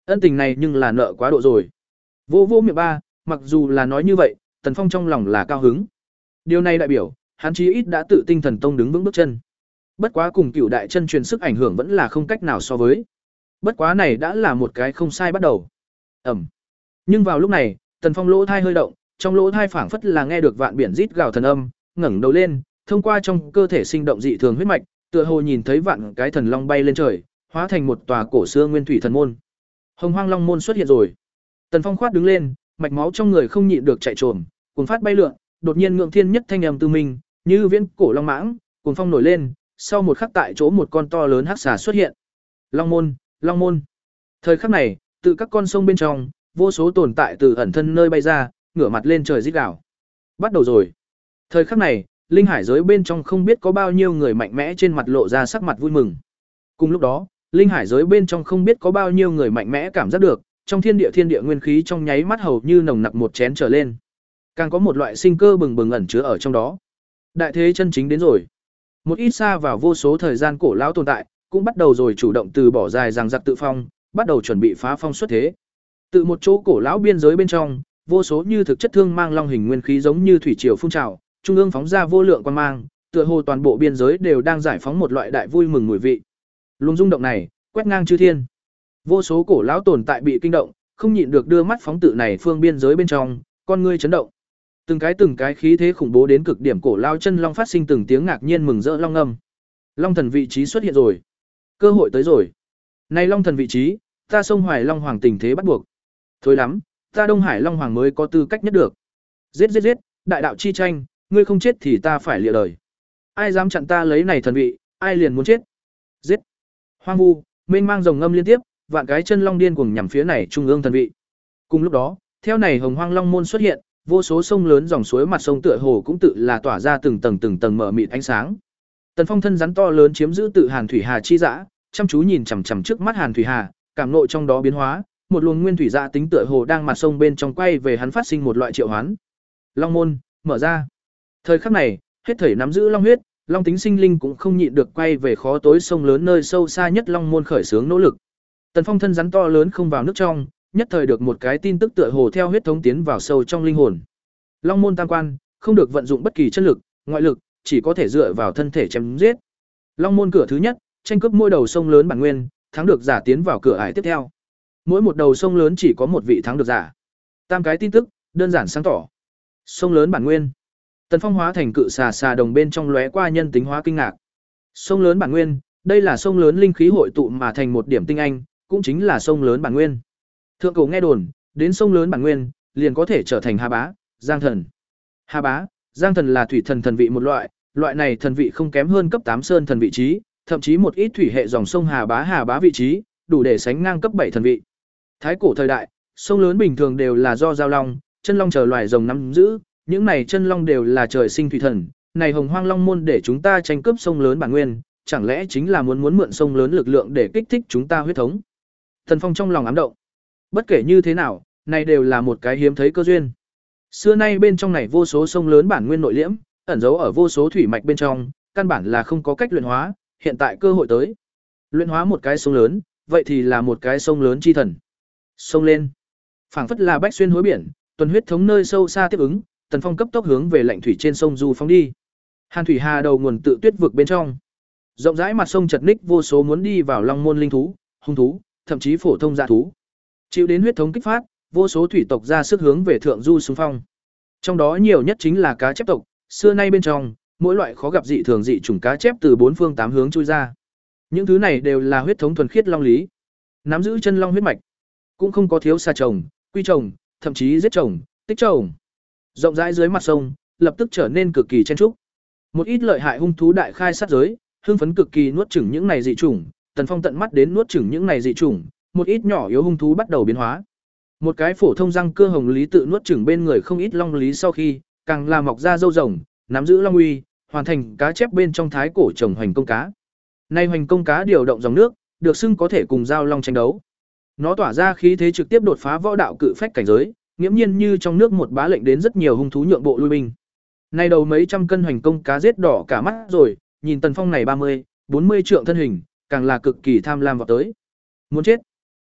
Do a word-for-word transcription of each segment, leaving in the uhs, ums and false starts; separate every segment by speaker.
Speaker 1: Ân tình này nhưng là nợ quá độ rồi. Vô vô miệng ba, mặc dù là nói như vậy, Tần Phong trong lòng là cao hứng. Điều này đại biểu, hắn chí ít đã tự tinh thần tông đứng vững bước chân. Bất quá cùng Cửu đại chân truyền sức ảnh hưởng vẫn là không cách nào so với. Bất quá này đã là một cái không sai bắt đầu. Ẩm. Nhưng vào lúc này, Tần Phong lỗ thai hơi động, trong lỗ thai phảng phất là nghe được vạn biển rít gào thần âm, ngẩng đầu lên, thông qua trong cơ thể sinh động dị thường huyết mạch, tựa hồ nhìn thấy vạn cái thần long bay lên trời, hóa thành một tòa cổ xưa nguyên thủy thần môn. Hồng Hoang Long môn xuất hiện rồi. Tần Phong khoát đứng lên, mạch máu trong người không nhịn được chạy trồm, cuồn phát bay lượn, đột nhiên ngượng thiên nhất thanh âm tư minh, như viễn cổ long mãng, cuồn phong nổi lên, sau một khắc tại chỗ một con to lớn hắc xà xuất hiện. Long môn, Long môn. Thời khắc này, từ các con sông bên trong, vô số tồn tại từ ẩn thân nơi bay ra, ngửa mặt lên trời rít gào. Bắt đầu rồi. Thời khắc này, linh hải giới bên trong không biết có bao nhiêu người mạnh mẽ trên mặt lộ ra sắc mặt vui mừng. Cùng lúc đó, linh hải giới bên trong không biết có bao nhiêu người mạnh mẽ cảm giác được, trong thiên địa thiên địa nguyên khí trong nháy mắt hầu như nồng nặc một chén trở lên. Càng có một loại sinh cơ bừng bừng ẩn chứa ở trong đó. Đại thế chân chính đến rồi. Một ít xa vào vô số thời gian cổ lão tồn tại, cũng bắt đầu rồi chủ động từ bỏ dài rằng giặc tự phong, bắt đầu chuẩn bị phá phong xuất thế. Từ một chỗ cổ lão biên giới bên trong, vô số như thực chất thương mang long hình nguyên khí giống như thủy triều phun trào, trung ương phóng ra vô lượng quang mang, tựa hồ toàn bộ biên giới đều đang giải phóng một loại đại vui mừng mùi vị. Luồng rung động này, quét ngang chư thiên. Vô số cổ lão tồn tại bị kinh động, không nhịn được đưa mắt phóng tự này phương biên giới bên trong, con ngươi chấn động. Từng cái từng cái khí thế khủng bố đến cực điểm cổ lao chân long phát sinh từng tiếng ngạc nhiên mừng rỡ long ngâm. Long thần vị trí xuất hiện rồi. Cơ hội tới rồi. Này long thần vị trí, ta sông Hoài Long Hoàng tình thế bắt buộc. Thôi lắm, ta Đông Hải Long Hoàng mới có tư cách nhất được. Giết giết giết, đại đạo chi tranh, ngươi không chết thì ta phải lìa đời. Ai dám chặn ta lấy này thần vị, ai liền muốn chết. Giết. Hoang vu, mênh mang rồng ngâm liên tiếp, vạn cái chân long điên cuồng nhằm phía này trung ương thần vị. Cùng lúc đó, theo này Hồng Hoang Long môn xuất hiện, vô số sông lớn dòng suối mặt sông tựa hồ cũng tự là tỏa ra từng tầng từng tầng mở mịt ánh sáng. Tần Phong thân rắn to lớn chiếm giữ tự Hàn Thủy Hà chi dã, chăm chú nhìn chằm chằm trước mắt Hàn Thủy Hà, cảm nội trong đó biến hóa, một luồng nguyên thủy dạ tính tựa hồ đang mặt sông bên trong quay về hắn phát sinh một loại triệu hoán. Long môn mở ra. Thời khắc này, hết thảy nắm giữ long huyết, long tính sinh linh cũng không nhịn được quay về khó tối sông lớn nơi sâu xa nhất long môn khởi xướng nỗ lực. Tần Phong thân rắn to lớn không vào nước trong, nhất thời được một cái tin tức tựa hồ theo huyết thống tiến vào sâu trong linh hồn. Long môn tam quan, không được vận dụng bất kỳ chân lực, ngoại lực, chỉ có thể dựa vào thân thể chém giết. Long môn cửa thứ nhất, tranh cướp mỗi đầu sông lớn bản nguyên, thắng được giả tiến vào cửa ải tiếp theo. Mỗi một đầu sông lớn chỉ có một vị thắng được giả. Tam cái tin tức, đơn giản sáng tỏ. Sông lớn bản nguyên. Tần Phong hóa thành cự xà xà đồng bên trong lóe qua nhân tính hóa kinh ngạc. Sông lớn bản nguyên, đây là sông lớn linh khí hội tụ mà thành một điểm tinh anh, cũng chính là sông lớn bản nguyên. Thượng cổ nghe đồn, đến sông lớn bản nguyên, liền có thể trở thành Hà Bá, Giang Thần. Hà Bá, Giang Thần là thủy thần thần vị một loại, loại này thần vị không kém hơn cấp tám sơn thần vị trí, thậm chí một ít thủy hệ dòng sông Hà Bá Hà Bá vị trí, đủ để sánh ngang cấp bảy thần vị. Thái cổ thời đại, sông lớn bình thường đều là do giao long, chân long chờ loài rồng nắm giữ, những này chân long đều là trời sinh thủy thần, này Hồng Hoang Long môn để chúng ta tranh cướp sông lớn bản nguyên, chẳng lẽ chính là muốn muốn mượn sông lớn lực lượng để kích thích chúng ta huyết thống? Thần Phong trong lòng ám động. Bất kể như thế nào, này đều là một cái hiếm thấy cơ duyên. Xưa nay bên trong này vô số sông lớn bản nguyên nội liễm, ẩn giấu ở vô số thủy mạch bên trong, căn bản là không có cách luyện hóa, hiện tại cơ hội tới. Luyện hóa một cái sông lớn, vậy thì là một cái sông lớn chi thần. Sông lên. Phảng phất là bách xuyên hối biển, tuần huyết thống nơi sâu xa tiếp ứng, Tần Phong cấp tốc hướng về lạnh thủy trên sông du phóng đi. Hàn Thủy Hà đầu nguồn tự tuyết vực bên trong. Rộng rãi mặt sông chật ních vô số muốn đi vào long môn linh thú, hung thú, thậm chí phổ thông dạ thú. Chịu đến huyết thống kích phát, vô số thủy tộc ra sức hướng về thượng du xung phong. Trong đó nhiều nhất chính là cá chép tộc, xưa nay bên trong, mỗi loại khó gặp dị thường dị chủng cá chép từ bốn phương tám hướng chui ra. Những thứ này đều là huyết thống thuần khiết long lý, nắm giữ chân long huyết mạch, cũng không có thiếu xa trồng, quy trồng, thậm chí giết trồng, tích trồng. Rộng rãi dưới mặt sông, lập tức trở nên cực kỳ chen trúc. Một ít lợi hại hung thú đại khai sát giới, hưng phấn cực kỳ nuốt chửng những này dị chủng, Tần Phong tận mắt đến nuốt chửng những này dị chủng, một ít nhỏ yếu hung thú bắt đầu biến hóa. Một cái phổ thông răng cưa hồng lý tự nuốt chửng bên người không ít long lý sau khi, càng là mọc ra râu rồng, nắm giữ long uy, hoàn thành cá chép bên trong thái cổ trồng hoành công cá. Nay hoành công cá điều động dòng nước, được xưng có thể cùng giao long tranh đấu. Nó tỏa ra khí thế trực tiếp đột phá võ đạo cự phách cảnh giới, nghiễm nhiên như trong nước một bá lệnh đến rất nhiều hung thú nhượng bộ lui binh. Nay đầu mấy trăm cân hoành công cá giết đỏ cả mắt rồi, nhìn Tần Phong này ba mươi, bốn mươi trượng thân hình, càng là cực kỳ tham lam vào tới. Muốn chết.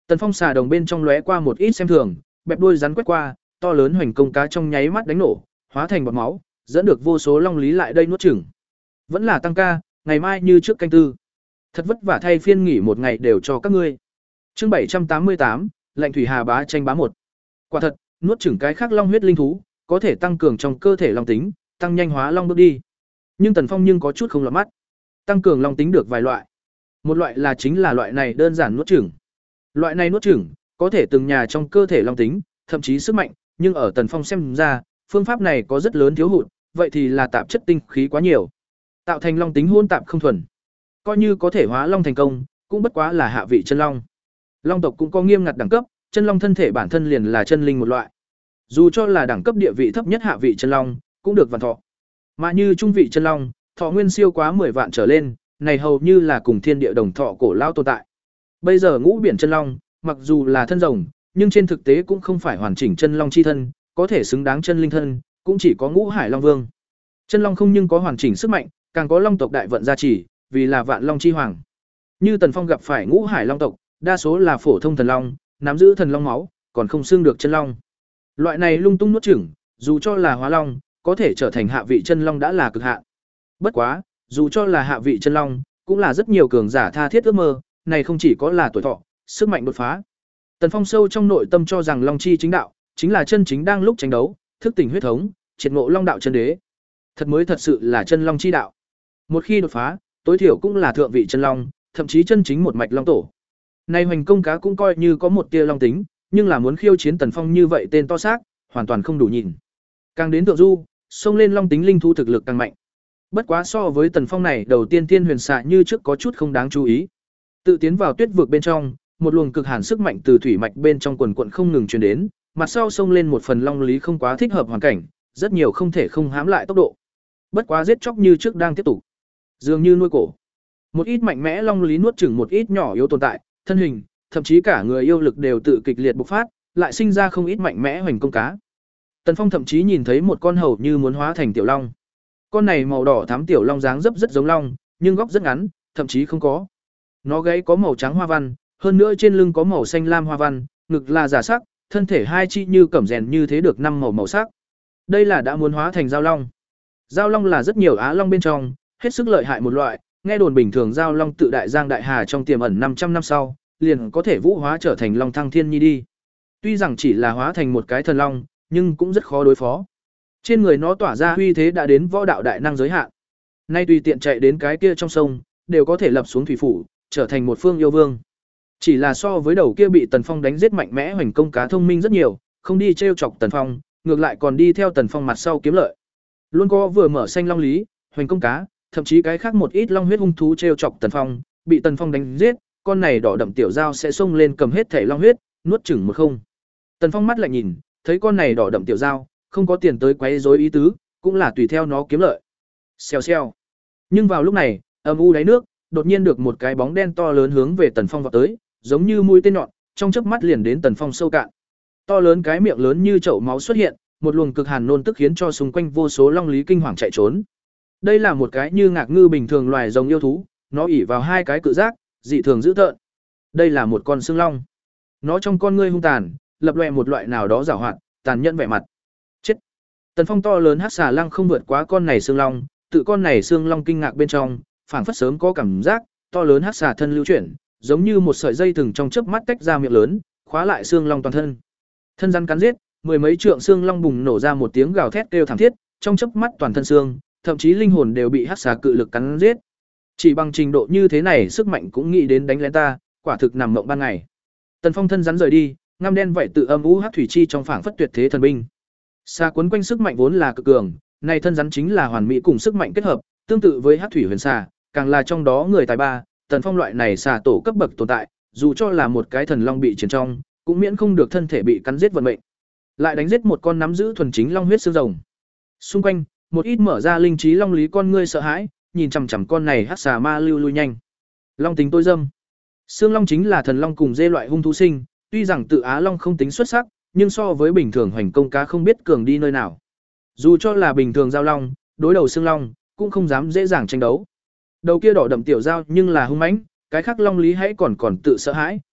Speaker 1: Tần Phong xà đồng bên trong lóe qua một ít xem thường, bẹp đuôi rắn quét qua, to lớn hoành công cá trong nháy mắt đánh nổ, hóa thành bọt máu, dẫn được vô số long lý lại đây nuốt chửng. Vẫn là tăng ca, ngày mai như trước canh tư. Thật vất vả thay phiên nghỉ một ngày đều cho các ngươi. Chương bảy trăm tám mươi tám, lệnh thủy hà bá tranh bá một. Quả thật, nuốt chửng cái khác long huyết linh thú, có thể tăng cường trong cơ thể long tính, tăng nhanh hóa long bước đi. Nhưng Tần Phong nhưng có chút không lọt mắt. Tăng cường long tính được vài loại. Một loại là chính là loại này đơn giản nuốt chửng. Loại này nuốt chửng có thể từng nhà trong cơ thể long tính, thậm chí sức mạnh, nhưng ở Tần Phong xem ra, phương pháp này có rất lớn thiếu hụt, vậy thì là tạp chất tinh khí quá nhiều, tạo thành long tính hỗn tạp không thuần. Coi như có thể hóa long thành công, cũng bất quá là hạ vị chân long. Long tộc cũng có nghiêm ngặt đẳng cấp, chân long thân thể bản thân liền là chân linh một loại. Dù cho là đẳng cấp địa vị thấp nhất hạ vị chân long, cũng được vạn thọ. Mà như trung vị chân long, thọ nguyên siêu quá mười vạn trở lên, này hầu như là cùng thiên địa đồng thọ cổ lao tồn tại. Bây giờ ngũ biển chân long, mặc dù là thân rồng, nhưng trên thực tế cũng không phải hoàn chỉnh chân long chi thân, có thể xứng đáng chân linh thân, cũng chỉ có Ngũ Hải Long Vương. Chân long không nhưng có hoàn chỉnh sức mạnh, càng có long tộc đại vận gia trì, vì là vạn long chi hoàng. Như Tần Phong gặp phải Ngũ Hải Long tộc, đa số là phổ thông thần long, nắm giữ thần long máu, còn không xưng được chân long. Loại này lung tung nuốt chửng, dù cho là hóa long, có thể trở thành hạ vị chân long đã là cực hạn. Bất quá, dù cho là hạ vị chân long, cũng là rất nhiều cường giả tha thiết ước mơ, này không chỉ có là tuổi thọ, sức mạnh đột phá. Tần Phong sâu trong nội tâm cho rằng long chi chính đạo chính là chân chính đang lúc tranh đấu, thức tỉnh huyết thống, triệt ngộ long đạo chân đế. Thật mới thật sự là chân long chi đạo. Một khi đột phá, tối thiểu cũng là thượng vị chân long, thậm chí chân chính một mạch long tổ. Nay hoành công cá cũng coi như có một tia long tính, nhưng là muốn khiêu chiến Tần Phong như vậy tên to xác, hoàn toàn không đủ nhìn. Càng đến thượng du, xông lên long tính linh thú thực lực càng mạnh. Bất quá so với Tần Phong này, đầu tiên tiên huyền xạ như trước có chút không đáng chú ý. Tự tiến vào tuyết vực bên trong, một luồng cực hàn sức mạnh từ thủy mạch bên trong quần quần không ngừng truyền đến, mặt sau xông lên một phần long lý không quá thích hợp hoàn cảnh, rất nhiều không thể không hãm lại tốc độ. Bất quá giết chóc như trước đang tiếp tục, dường như nuôi cổ. Một ít mạnh mẽ long lý nuốt chửng một ít nhỏ yếu tồn tại, thân hình, thậm chí cả người yêu lực đều tự kịch liệt bộc phát, lại sinh ra không ít mạnh mẽ hoành công cá. Tần Phong thậm chí nhìn thấy một con hầu như muốn hóa thành tiểu long. Con này màu đỏ thắm tiểu long dáng dấp rất giống long, nhưng góc rất ngắn, thậm chí không có. Nó gáy có màu trắng hoa văn, hơn nữa trên lưng có màu xanh lam hoa văn, ngực là giả sắc, thân thể hai chi như cẩm rèn như thế được năm màu màu sắc. Đây là đã muốn hóa thành giao long. Giao long là rất nhiều á long bên trong, hết sức lợi hại một loại, nghe đồn bình thường giao long tự đại giang đại hà trong tiềm ẩn năm trăm năm sau, liền có thể vũ hóa trở thành long thăng thiên nhi đi. Tuy rằng chỉ là hóa thành một cái thần long, nhưng cũng rất khó đối phó. Trên người nó tỏa ra uy thế đã đến võ đạo đại năng giới hạn. Nay tùy tiện chạy đến cái kia trong sông, đều có thể lập xuống thủy phủ, trở thành một phương yêu vương. Chỉ là so với đầu kia bị Tần Phong đánh giết mạnh mẽ hoành công cá thông minh rất nhiều, không đi trêu chọc Tần Phong, ngược lại còn đi theo Tần Phong mặt sau kiếm lợi. Luôn có vừa mở xanh long lý, hoành công cá, thậm chí cái khác một ít long huyết hung thú trêu chọc Tần Phong, bị Tần Phong đánh giết, con này đỏ đậm tiểu dao sẽ xông lên cầm hết thể long huyết, nuốt chửng một không. Tần Phong mắt lại nhìn, thấy con này đỏ đậm tiểu dao, không có tiền tới quấy rối ý tứ, cũng là tùy theo nó kiếm lợi. Xèo xèo. Nhưng vào lúc này, âm u đáy nước, đột nhiên được một cái bóng đen to lớn hướng về Tần Phong vọt tới, giống như mũi tên nhọn, trong chớp mắt liền đến Tần Phong sâu cạn. To lớn cái miệng lớn như chậu máu xuất hiện, một luồng cực hàn nôn tức khiến cho xung quanh vô số long lý kinh hoàng chạy trốn. Đây là một cái như ngạc ngư bình thường loài rồng yêu thú, nó ỉ vào hai cái cự giác, dị thường dữ tợn. Đây là một con xương long. Nó trong con ngươi hung tàn, lập lòe một loại nào đó giảo hoạt, tàn nhẫn vẻ mặt. Chết. Tần Phong to lớn hắc xà lăng không vượt quá con này xương long, tự con này xương long kinh ngạc bên trong, phảng phất sớm có cảm giác, to lớn hắc xà thân lưu chuyển, giống như một sợi dây thừng trong chớp mắt tách ra miệng lớn, khóa lại xương long toàn thân. Thân rắn cắn giết, mười mấy trượng xương long bùng nổ ra một tiếng gào thét kêu thảm thiết, trong chớp mắt toàn thân xương, thậm chí linh hồn đều bị hắc xà cự lực cắn giết. Chỉ bằng trình độ như thế này, sức mạnh cũng nghĩ đến đánh lén ta, quả thực nằm mộng ban ngày. Tần Phong thân rắn rời đi, ngăm đen vậy tự âm u hắc thủy chi trong phảng phất tuyệt thế thần binh. Xà cuốn quanh sức mạnh vốn là cực cường, này thân rắn chính là hoàn mỹ cùng sức mạnh kết hợp, tương tự với hắc thủy huyền xà, càng là trong đó người tài ba, Tần Phong loại này xà tổ cấp bậc tồn tại, dù cho là một cái thần long bị chiến trong, cũng miễn không được thân thể bị cắn giết vận mệnh. Lại đánh giết một con nắm giữ thuần chính long huyết xương rồng. Xung quanh, một ít mở ra linh trí long lý con ngươi sợ hãi, nhìn chằm chằm con này hắc xà ma lưu lui nhanh. Long tính tối dâm. Xương long chính là thần long cùng dê loại hung thú sinh, tuy rằng tự á long không tính xuất sắc, nhưng so với bình thường hoành công cá không biết cường đi nơi nào. Dù cho là bình thường giao long, đối đầu xương long, cũng không dám dễ dàng tranh đấu. Đầu kia đỏ đậm tiểu giao nhưng là hung mãnh, cái khác long lý hãy còn còn tự sợ hãi,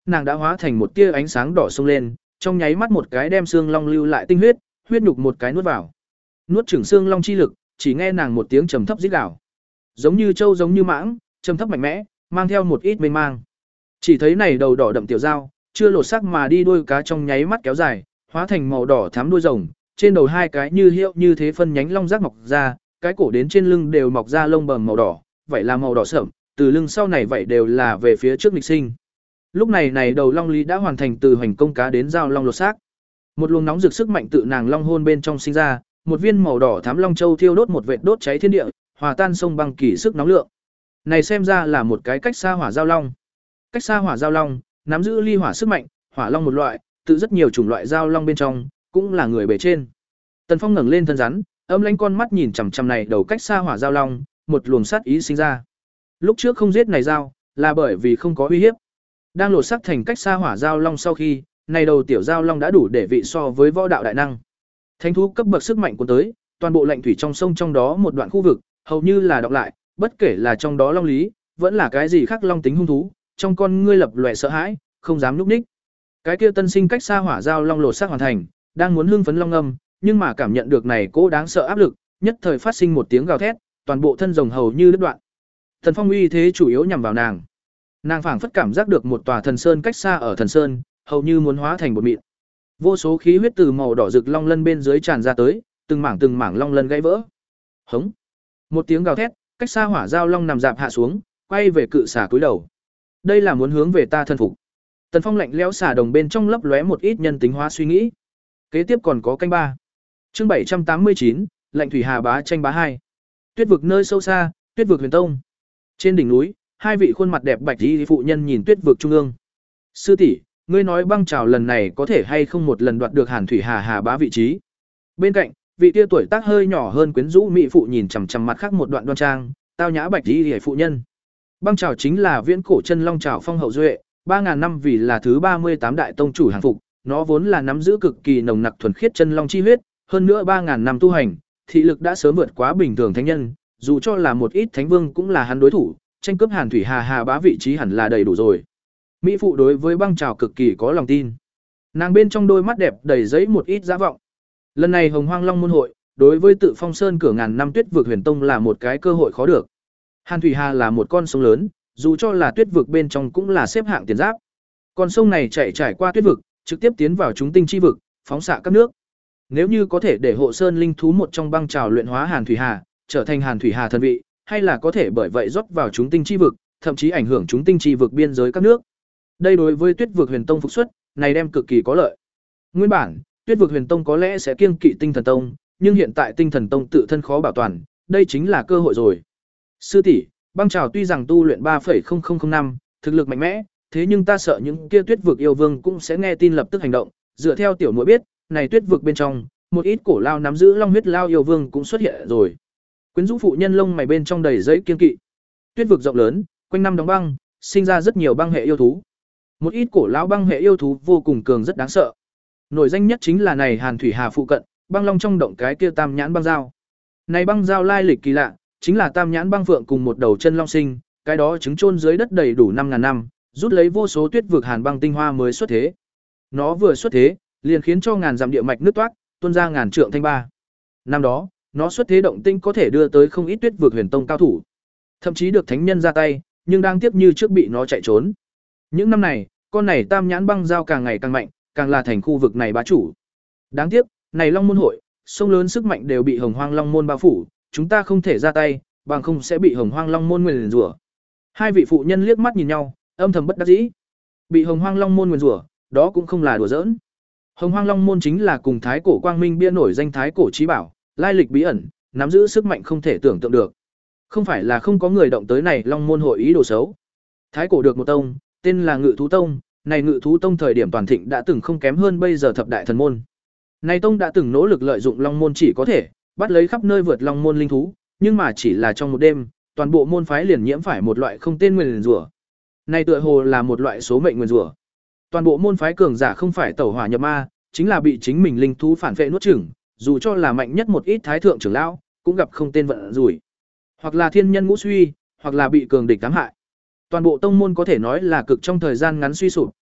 Speaker 1: nàng đã hóa thành một tia ánh sáng đỏ xông lên, trong nháy mắt một cái đem xương long lưu lại tinh huyết, huyết nhục một cái nuốt vào. Nuốt chửng xương long chi lực, chỉ nghe nàng một tiếng trầm thấp rít gào. Giống như trâu giống như mãng, trầm thấp mạnh mẽ, mang theo một ít mênh mang. Chỉ thấy này đầu đỏ đậm tiểu dao, chưa lột xác mà đi đuôi cá trong nháy mắt kéo dài, hóa thành màu đỏ thắm đuôi rồng, trên đầu hai cái như hiệu như thế phân nhánh long giác mọc ra, cái cổ đến trên lưng đều mọc ra lông bầm màu đỏ, vậy là màu đỏ sẫm, từ lưng sau này vậy đều là về phía trước nghịch sinh. Lúc này này đầu long lý đã hoàn thành từ hoành công cá đến dao long lột xác. Một luồng nóng rực sức mạnh tự nàng long hôn bên trong sinh ra, một viên màu đỏ thắm long châu thiêu đốt một vệt đốt cháy thiên địa, hòa tan sông băng kỳ sức nóng lượng. Này xem ra là một cái cách xa hỏa giao long. Cách xa hỏa giao long, nắm giữ ly hỏa sức mạnh, hỏa long một loại, tự rất nhiều chủng loại giao long bên trong, cũng là người bề trên. Tần Phong ngẩng lên thân rắn, âm lãnh con mắt nhìn chằm chằm này đầu cách xa hỏa giao long, một luồng sát ý sinh ra. Lúc trước không giết này giao, là bởi vì không có uy hiếp. Đang lột xác thành cách xa hỏa giao long sau khi, này đầu tiểu giao long đã đủ để vị so với võ đạo đại năng. Thánh thú cấp bậc sức mạnh của tới, toàn bộ lạnh thủy trong sông trong đó một đoạn khu vực, hầu như là đọc lại, bất kể là trong đó long lý, vẫn là cái gì khác long tính hung thú, trong con ngươi lập lòe sợ hãi, không dám núp ních. Cái kia tân sinh cách xa hỏa giao long lột xác hoàn thành, đang muốn hưng phấn long âm, nhưng mà cảm nhận được này cố đáng sợ áp lực, nhất thời phát sinh một tiếng gào thét, toàn bộ thân rồng hầu như đứt đoạn. Thần Phong uy thế chủ yếu nhằm vào nàng. Nàng phảng phất cảm giác được một tòa thần sơn cách xa ở thần sơn, hầu như muốn hóa thành bột mịn. Vô số khí huyết từ màu đỏ rực long lân bên dưới tràn ra tới, từng mảng từng mảng long lân gãy vỡ. Hống! Một tiếng gào thét, cách xa hỏa giao long nằm dạp hạ xuống, quay về cự xà cúi đầu. Đây là muốn hướng về ta thân phục. Tần Phong lạnh lẽo xà đồng bên trong lấp lóe một ít nhân tính hóa suy nghĩ. Kế tiếp còn có canh ba. Chương bảy trăm tám mươi chín, Lạnh thủy hà bá tranh bá hai. Tuyết vực nơi sâu xa, Tuyết vực Huyền Tông. Trên đỉnh núi, hai vị khuôn mặt đẹp bạch y phụ nhân nhìn Tuyết vực trung ương. Sư tỷ, ngươi nói băng trào lần này có thể hay không một lần đoạt được Hàn thủy hà hà bá vị trí? Bên cạnh, vị tia tuổi tác hơi nhỏ hơn quyến rũ mỹ phụ nhìn chằm chằm mặt khác một đoạn đoan trang, tao nhã bạch y phụ nhân. Băng trào chính là viễn cổ chân long trào phong hậu duệ, ba ngàn năm vì là thứ ba mươi tám đại tông chủ hàng phục, nó vốn là nắm giữ cực kỳ nồng nặc thuần khiết chân long chi huyết, hơn nữa ba ngàn năm tu hành, thị lực đã sớm vượt quá bình thường thánh nhân, dù cho là một ít thánh vương cũng là hắn đối thủ, tranh cướp Hàn thủy hà hà bá vị trí hẳn là đầy đủ rồi. Mỹ phụ đối với băng trào cực kỳ có lòng tin. Nàng bên trong đôi mắt đẹp đầy giấy một ít dã vọng. Lần này Hồng Hoang Long môn hội, đối với Tự Phong Sơn cửa ngàn năm Tuyết vực Huyền Tông là một cái cơ hội khó được. Hàn thủy hà là một con sông lớn, dù cho là Tuyết vực bên trong cũng là xếp hạng tiền giáp. Con sông này chạy trải qua Tuyết vực, trực tiếp tiến vào chúng tinh chi vực, phóng xạ các nước. Nếu như có thể để Hộ Sơn linh thú một trong băng trào luyện hóa Hàn thủy hà, trở thành Hàn thủy hà thần vị, hay là có thể bởi vậy rót vào chúng tinh chi vực, thậm chí ảnh hưởng chúng tinh chi vực biên giới các nước. Đây đối với Tuyết vực Huyền Tông phục xuất, này đem cực kỳ có lợi. Nguyên bản, Tuyết vực Huyền Tông có lẽ sẽ kiêng kỵ Tinh Thần Tông, nhưng hiện tại Tinh Thần Tông tự thân khó bảo toàn, đây chính là cơ hội rồi. Sư tỷ, băng trào tuy rằng tu luyện ba phẩy không không không năm, thực lực mạnh mẽ, thế nhưng ta sợ những kia Tuyết vực yêu vương cũng sẽ nghe tin lập tức hành động, dựa theo tiểu muội biết, này Tuyết vực bên trong, một ít cổ lao nắm giữ long huyết lao yêu vương cũng xuất hiện rồi. Quyến rũ phụ nhân lông mày bên trong đầy giấy kiêng kỵ. Tuyết vực rộng lớn, quanh năm đóng băng, sinh ra rất nhiều băng hệ yêu thú. Một ít cổ lão băng hệ yêu thú vô cùng cường rất đáng sợ. Nổi danh nhất chính là này Hàn thủy hà phụ cận, băng long trong động cái kia tam nhãn băng dao. Này băng dao lai lịch kỳ lạ, chính là tam nhãn băng phượng cùng một đầu chân long sinh, cái đó trứng chôn dưới đất đầy đủ năm ngàn năm, rút lấy vô số tuyết vực hàn băng tinh hoa mới xuất thế. Nó vừa xuất thế, liền khiến cho ngàn dặm địa mạch nứt toát, tuôn ra ngàn trượng thanh ba. Năm đó, nó xuất thế động tinh có thể đưa tới không ít tuyết vực huyền tông cao thủ, thậm chí được thánh nhân ra tay, nhưng đang tiếp như trước bị nó chạy trốn. Những năm này, con này tam nhãn băng dao càng ngày càng mạnh, càng là thành khu vực này bá chủ. Đáng tiếc, này Long môn hội, sông lớn sức mạnh đều bị Hồng Hoang Long môn bao phủ, chúng ta không thể ra tay, bằng không sẽ bị Hồng Hoang Long môn nguyền rủa. Hai vị phụ nhân liếc mắt nhìn nhau, âm thầm bất đắc dĩ. Bị Hồng Hoang Long môn nguyền rủa, đó cũng không là đùa giỡn. Hồng Hoang Long môn chính là cùng Thái cổ Quang Minh bia nổi danh Thái cổ chí bảo, lai lịch bí ẩn, nắm giữ sức mạnh không thể tưởng tượng được. Không phải là không có người động tới này Long môn hội ý đồ xấu. Thái cổ được một tông, tên là Ngự thú tông, này Ngự thú tông thời điểm toàn thịnh đã từng không kém hơn bây giờ thập đại thần môn. Này tông đã từng nỗ lực lợi dụng Long môn chỉ có thể bắt lấy khắp nơi vượt Long môn linh thú, nhưng mà chỉ là trong một đêm, toàn bộ môn phái liền nhiễm phải một loại không tên nguyền rủa. Này tựa hồ là một loại số mệnh nguyền rủa. Toàn bộ môn phái cường giả không phải tẩu hỏa nhập ma, chính là bị chính mình linh thú phản vệ nuốt chửng, dù cho là mạnh nhất một ít thái thượng trưởng lão, cũng gặp không tên vận rủi. Hoặc là thiên nhân ngũ suy, hoặc là bị cường địch ám hại. Toàn bộ tông môn có thể nói là cực trong thời gian ngắn suy sụp,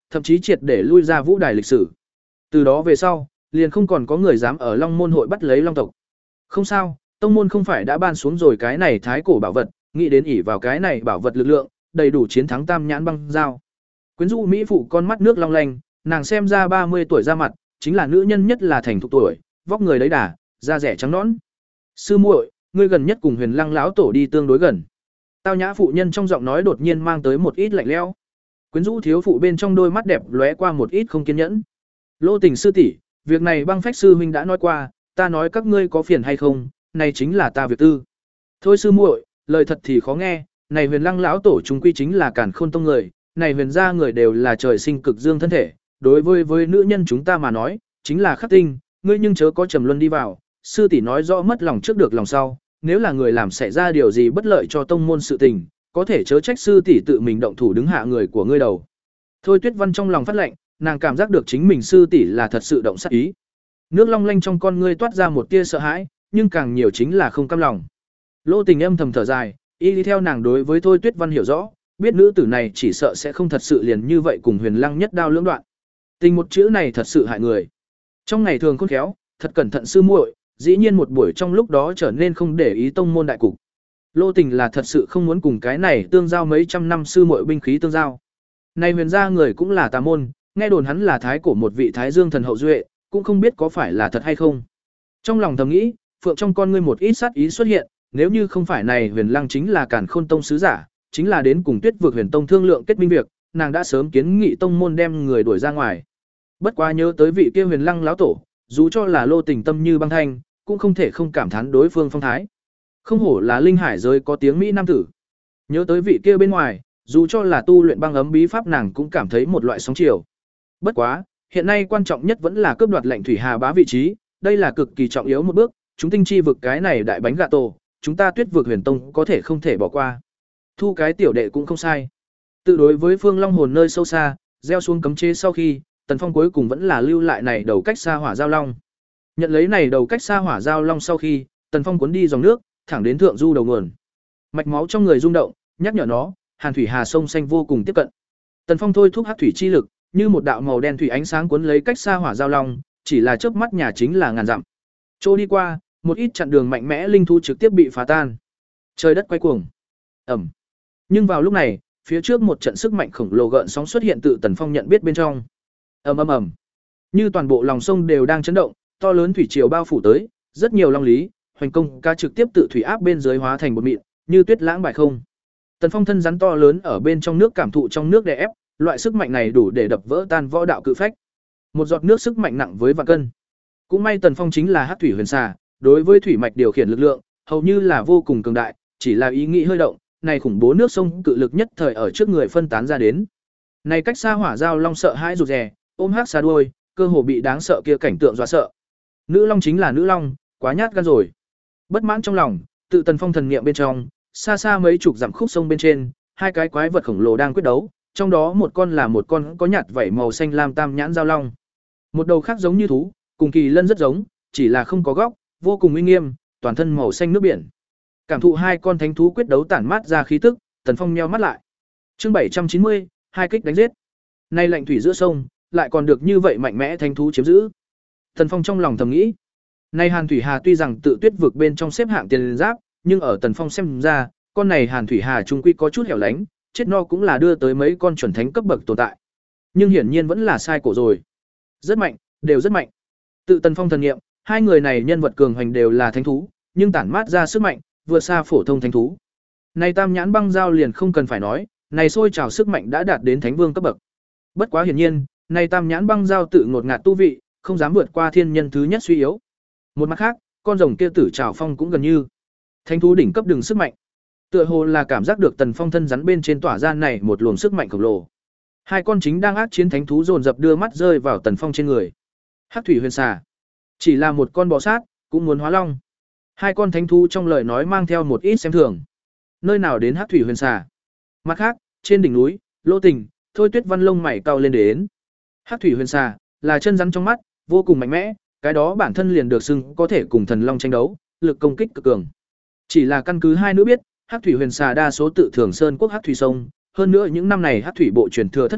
Speaker 1: thậm chí triệt để lui ra vũ đài lịch sử. Từ đó về sau, liền không còn có người dám ở Long môn hội bắt lấy Long tộc. Không sao, tông môn không phải đã ban xuống rồi cái này thái cổ bảo vật, nghĩ đến ỷ vào cái này bảo vật lực lượng, đầy đủ chiến thắng Tam Nhãn băng dao. Quyến rũ mỹ phụ con mắt nước long lanh, nàng xem ra ba mươi tuổi ra mặt, chính là nữ nhân nhất là thành thục tuổi, vóc người đấy đà, da rẻ trắng nõn. Sư muội, ngươi gần nhất cùng Huyền Lăng lão tổ đi tương đối gần. Tao nhã phụ nhân trong giọng nói đột nhiên mang tới một ít lạnh lẽo. Quyến rũ thiếu phụ bên trong đôi mắt đẹp lóe qua một ít không kiên nhẫn. Lô Tình sư tỷ, việc này Băng Phách sư huynh đã nói qua, ta nói các ngươi có phiền hay không, này chính là ta việc tư. Thôi sư muội, lời thật thì khó nghe, này Huyền Lăng lão tổ chúng quy chính là Càn Khôn tông người, này Huyền gia người đều là trời sinh cực dương thân thể, đối với với nữ nhân chúng ta mà nói, chính là khắc tinh, ngươi nhưng chớ có trầm luân đi vào, sư tỷ nói rõ mất lòng trước được lòng sau, nếu là người làm xảy ra điều gì bất lợi cho tông môn sự tình, có thể chớ trách sư tỷ tự mình động thủ đứng hạ người của ngươi đầu. Thôi Tuyết Văn trong lòng phát lệnh, nàng cảm giác được chính mình sư tỷ là thật sự động sát ý. Nước long lanh trong con ngươi toát ra một tia sợ hãi, nhưng càng nhiều chính là không cam lòng. Lô Tình âm thầm thở dài, y đi theo nàng đối với Thôi Tuyết Văn hiểu rõ, biết nữ tử này chỉ sợ sẽ không thật sự liền như vậy cùng Huyền Lăng nhất đao lưỡng đoạn. Tình một chữ này thật sự hại người. Trong ngày thường khôn khéo, thật cẩn thận sư muội, dĩ nhiên một buổi trong lúc đó trở nên không để ý tông môn đại cục. Lô Tình là thật sự không muốn cùng cái này tương giao mấy trăm năm sư muội binh khí tương giao. Này Huyền gia người cũng là tà môn, nghe đồn hắn là thái cổ một vị Thái Dương thần hậu duệ, cũng không biết có phải là thật hay không. Trong lòng thầm nghĩ, phượng trong con ngươi một ít sát ý xuất hiện, nếu như không phải này Huyền Lăng chính là Càn Khôn tông sứ giả, chính là đến cùng Tuyết Vực Huyền tông thương lượng kết minh việc, nàng đã sớm kiến nghị tông môn đem người đuổi ra ngoài. Bất quá nhớ tới vị kia Huyền Lăng lão tổ, dù cho là Lô Tình tâm như băng thanh, cũng không thể không cảm thán đối phương phong thái. Không hổ là linh hải giới có tiếng mỹ nam tử. Nhớ tới vị kia bên ngoài, dù cho là tu luyện băng ấm bí pháp nàng cũng cảm thấy một loại sóng chiều. Bất quá, hiện nay quan trọng nhất vẫn là cướp đoạt lệnh thủy hà bá vị trí, đây là cực kỳ trọng yếu một bước, chúng tinh chi vực cái này đại bánh gà tổ, chúng ta Tuyết Vực Huyền tông có thể không thể bỏ qua. Thu cái tiểu đệ cũng không sai. Tự đối với Phương Long hồn nơi sâu xa, gieo xuống cấm chế sau khi, Tần Phong cuối cùng vẫn là lưu lại này đầu cách xa hỏa giao long. Nhận lấy này đầu cách xa hỏa giao long sau khi, Tần Phong cuốn đi dòng nước, thẳng đến thượng du đầu nguồn. Mạch máu trong người rung động, nhắc nhở nó, Hàn thủy hà sông xanh vô cùng tiếp cận. Tần Phong thôi thúc hắc thủy chi lực, như một đạo màu đen thủy ánh sáng cuốn lấy cách xa hỏa giao long, chỉ là chớp mắt nhà chính là ngàn dặm. Trôi đi qua, một ít chặn đường mạnh mẽ linh thú trực tiếp bị phá tan. Trời đất quay cuồng. Ầm. Nhưng vào lúc này, phía trước một trận sức mạnh khổng lồ gợn sóng xuất hiện tự Tần Phong nhận biết bên trong. Ầm ầm ầm. Như toàn bộ lòng sông đều đang chấn động, to lớn thủy triều bao phủ tới, rất nhiều long lý, hoành công ca trực tiếp tự thủy áp bên dưới hóa thành bột mịn, như tuyết lãng bại không. Tần Phong thân rắn to lớn ở bên trong nước cảm thụ trong nước đè ép, loại sức mạnh này đủ để đập vỡ tan võ đạo cự phách. Một giọt nước sức mạnh nặng với vạn cân. Cũng may Tần Phong chính là Hắc thủy huyền xà, đối với thủy mạch điều khiển lực lượng, hầu như là vô cùng cường đại, chỉ là ý nghĩ hơi động, này khủng bố nước sông cự lực nhất thời ở trước người phân tán ra đến. Này cách xa hỏa giao long sợ hãi rụt rè, ôm hắc xà đuôi, cơ hồ bị đáng sợ kia cảnh tượng dọa sợ. Nữ long chính là nữ long, quá nhát gan rồi. Bất mãn trong lòng, tự Tần Phong thần niệm bên trong, xa xa mấy chục dặm khúc sông bên trên, hai cái quái vật khổng lồ đang quyết đấu, trong đó một con là một con có nhạt vảy màu xanh lam tam nhãn giao long. Một đầu khác giống như thú, cùng kỳ lân rất giống, chỉ là không có góc, vô cùng uy nghiêm, toàn thân màu xanh nước biển. Cảm thụ hai con thánh thú quyết đấu tản mát ra khí tức, Tần Phong nheo mắt lại. Chương bảy trăm chín mươi, hai kích đánh giết. Nay lạnh thủy giữa sông, lại còn được như vậy mạnh mẽ thánh thú chiếm giữ. Tần Phong trong lòng thầm nghĩ, nay Hàn thủy hà tuy rằng tự Tuyết Vực bên trong xếp hạng tiền giáp, nhưng ở Tần Phong xem ra, con này Hàn thủy hà trung quy có chút hẻo lánh, chết no cũng là đưa tới mấy con chuẩn thánh cấp bậc tồn tại. Nhưng hiển nhiên vẫn là sai cổ rồi. Rất mạnh, đều rất mạnh. Tự Tần Phong thần nghiệm, hai người này nhân vật cường hành đều là thánh thú, nhưng tản mát ra sức mạnh vượt xa phổ thông thánh thú. Này tam nhãn băng giao liền không cần phải nói, này sôi trào sức mạnh đã đạt đến thánh vương cấp bậc. Bất quá hiển nhiên, này tam nhãn băng giao tự ngột ngạt tu vị, không dám vượt qua thiên nhân thứ nhất suy yếu. Một mặt khác, con rồng kia tử trảo phong cũng gần như thánh thú đỉnh cấp đường sức mạnh. Tựa hồ là cảm giác được Tần Phong thân rắn bên trên tỏa ra này một luồng sức mạnh khổng lồ. Hai con chính đang ác chiến thánh thú dồn dập đưa mắt rơi vào Tần Phong trên người. Hắc thủy huyền xà, chỉ là một con bò sát, cũng muốn hóa long. Hai con thánh thú trong lời nói mang theo một ít xem thường. Nơi nào đến Hắc thủy huyền xà? Mặt khác, trên đỉnh núi, Lô Tình, Thôi Tuyết Văn lông mày cau lên đến. Hắc thủy huyền xà là chân rắn trong mắt, vô cùng mạnh mẽ, cái đó bản thân liền được xưng có thể cùng thần long tranh đấu, lực công kích cực cường. Chỉ là căn cứ hai nữ biết, Hắc thủy huyền xà đa số tự Thường Sơn quốc Hắc thủy sông, hơn nữa những năm này Hắc thủy bộ truyền thừa thất lạc,